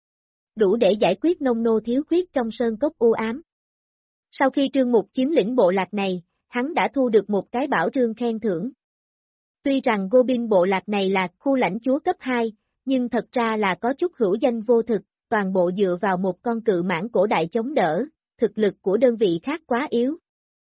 Đủ để giải quyết nông nô thiếu khuyết trong sơn cốc u ám. Sau khi Trương Mục chiếm lĩnh bộ lạc này, hắn đã thu được một cái bảo rương khen thưởng. Tuy rằng Gobind bộ lạc này là khu lãnh chúa cấp 2, nhưng thật ra là có chút hữu danh vô thực, toàn bộ dựa vào một con cự mãn cổ đại chống đỡ, thực lực của đơn vị khác quá yếu.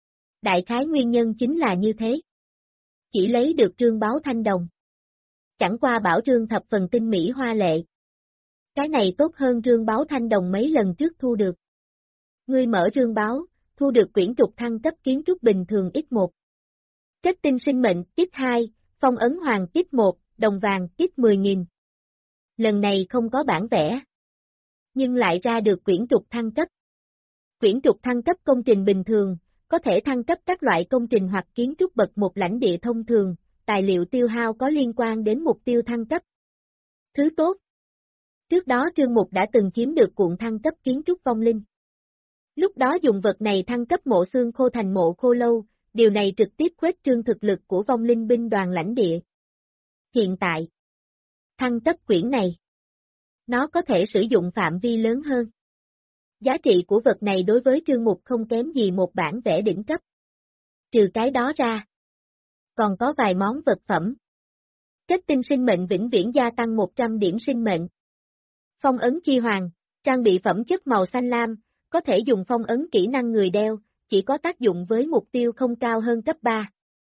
Đại khái nguyên nhân chính là như thế. Chỉ lấy được trương báo thanh đồng. Chẳng qua bảo rương thập phần tinh mỹ hoa lệ. Cái này tốt hơn rương báo thanh đồng mấy lần trước thu được. Ngươi mở rương báo, thu được quyển trục thăng cấp kiến trúc bình thường X1. Kết tinh sinh mệnh X2, phong ấn hoàng X1, đồng vàng X10.000. Lần này không có bản vẽ. Nhưng lại ra được quyển trục thăng cấp. Quyển trục thăng cấp công trình bình thường, có thể thăng cấp các loại công trình hoặc kiến trúc bậc một lãnh địa thông thường, tài liệu tiêu hao có liên quan đến mục tiêu thăng cấp. Thứ tốt. Trước đó Trương Mục đã từng chiếm được cuộn thăng cấp kiến trúc vong linh. Lúc đó dùng vật này thăng cấp mộ xương khô thành mộ khô lâu, điều này trực tiếp khuếch trương thực lực của vong linh binh đoàn lãnh địa. Hiện tại, thăng cấp quyển này, nó có thể sử dụng phạm vi lớn hơn. Giá trị của vật này đối với Trương Mục không kém gì một bản vẽ đỉnh cấp. Trừ cái đó ra, còn có vài món vật phẩm. Kết tinh sinh mệnh vĩnh viễn gia tăng 100 điểm sinh mệnh. Phong ấn chi hoàng, trang bị phẩm chất màu xanh lam, có thể dùng phong ấn kỹ năng người đeo, chỉ có tác dụng với mục tiêu không cao hơn cấp 3.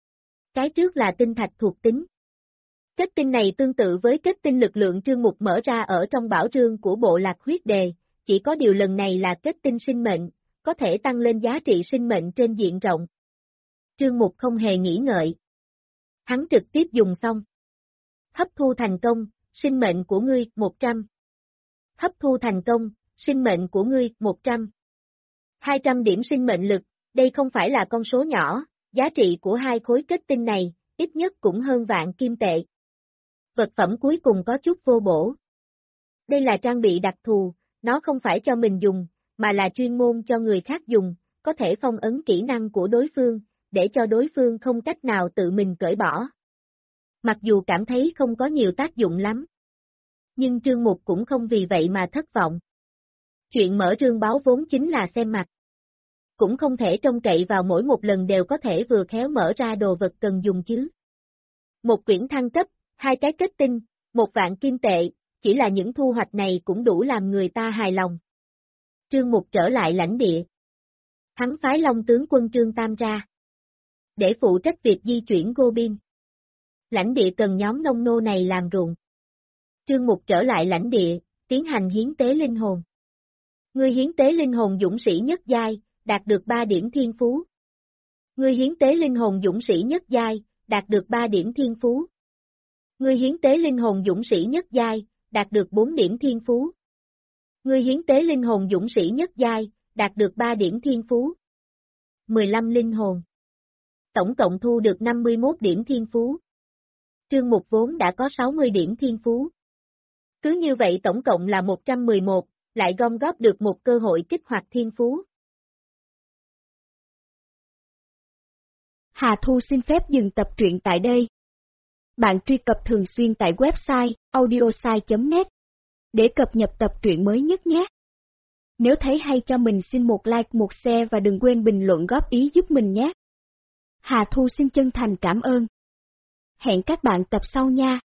Cái trước là tinh thạch thuộc tính. Kết tinh này tương tự với kết tinh lực lượng Trương Mục mở ra ở trong bảo rương của bộ lạc huyết đề, chỉ có điều lần này là kết tinh sinh mệnh, có thể tăng lên giá trị sinh mệnh trên diện rộng. Trương Mục không hề nghĩ ngợi. Hắn trực tiếp dùng xong. Hấp thu thành công, sinh mệnh của ngươi 100. Hấp thu thành công, sinh mệnh của ngươi 100. 200 điểm sinh mệnh lực, đây không phải là con số nhỏ, giá trị của hai khối kết tinh này, ít nhất cũng hơn vạn kim tệ. Vật phẩm cuối cùng có chút vô bổ. Đây là trang bị đặc thù, nó không phải cho mình dùng, mà là chuyên môn cho người khác dùng, có thể phong ấn kỹ năng của đối phương, để cho đối phương không cách nào tự mình cởi bỏ. Mặc dù cảm thấy không có nhiều tác dụng lắm, nhưng Trương Mục cũng không vì vậy mà thất vọng. Chuyện mở rương báo vốn chính là xem mặt. Cũng không thể trông cậy vào mỗi một lần đều có thể vừa khéo mở ra đồ vật cần dùng chứ. Một quyển thăng cấp, 2 cái kết tinh, 1.000 kim tệ, chỉ là những thu hoạch này cũng đủ làm người ta hài lòng. Trương Mục trở lại lãnh địa. Hắn phái Long tướng quân Trương Tam ra, để phụ trách việc di chuyển Gobind. Lãnh địa cần nhóm nông nô này làm ruộng. Trương Mục trở lại lãnh địa, tiến hành hiến tế linh hồn. Ngươi hiến tế linh hồn dũng sĩ nhất giai, đạt được 3 điểm thiên phú. Ngươi hiến tế linh hồn dũng sĩ nhất giai, đạt được 3 điểm thiên phú. Ngươi hiến tế linh hồn dũng sĩ nhất giai, đạt được 4 điểm thiên phú. Ngươi hiến tế linh hồn dũng sĩ nhất giai, đạt được 3 điểm thiên phú. 15 linh hồn. Tổng cộng thu được 51 điểm thiên phú. Trương Mục vốn đã có 60 điểm thiên phú. Cứ như vậy tổng cộng là 111, lại gom góp được một cơ hội kích hoạt thiên phú. Hà Thu xin phép dừng tập truyện tại đây. Bạn truy cập thường xuyên tại website audiosai.net để cập nhật tập truyện mới nhất nhé. Nếu thấy hay cho mình xin một like, một share và đừng quên bình luận góp ý giúp mình nhé. Hà Thu xin chân thành cảm ơn. Hẹn các bạn tập sau nha.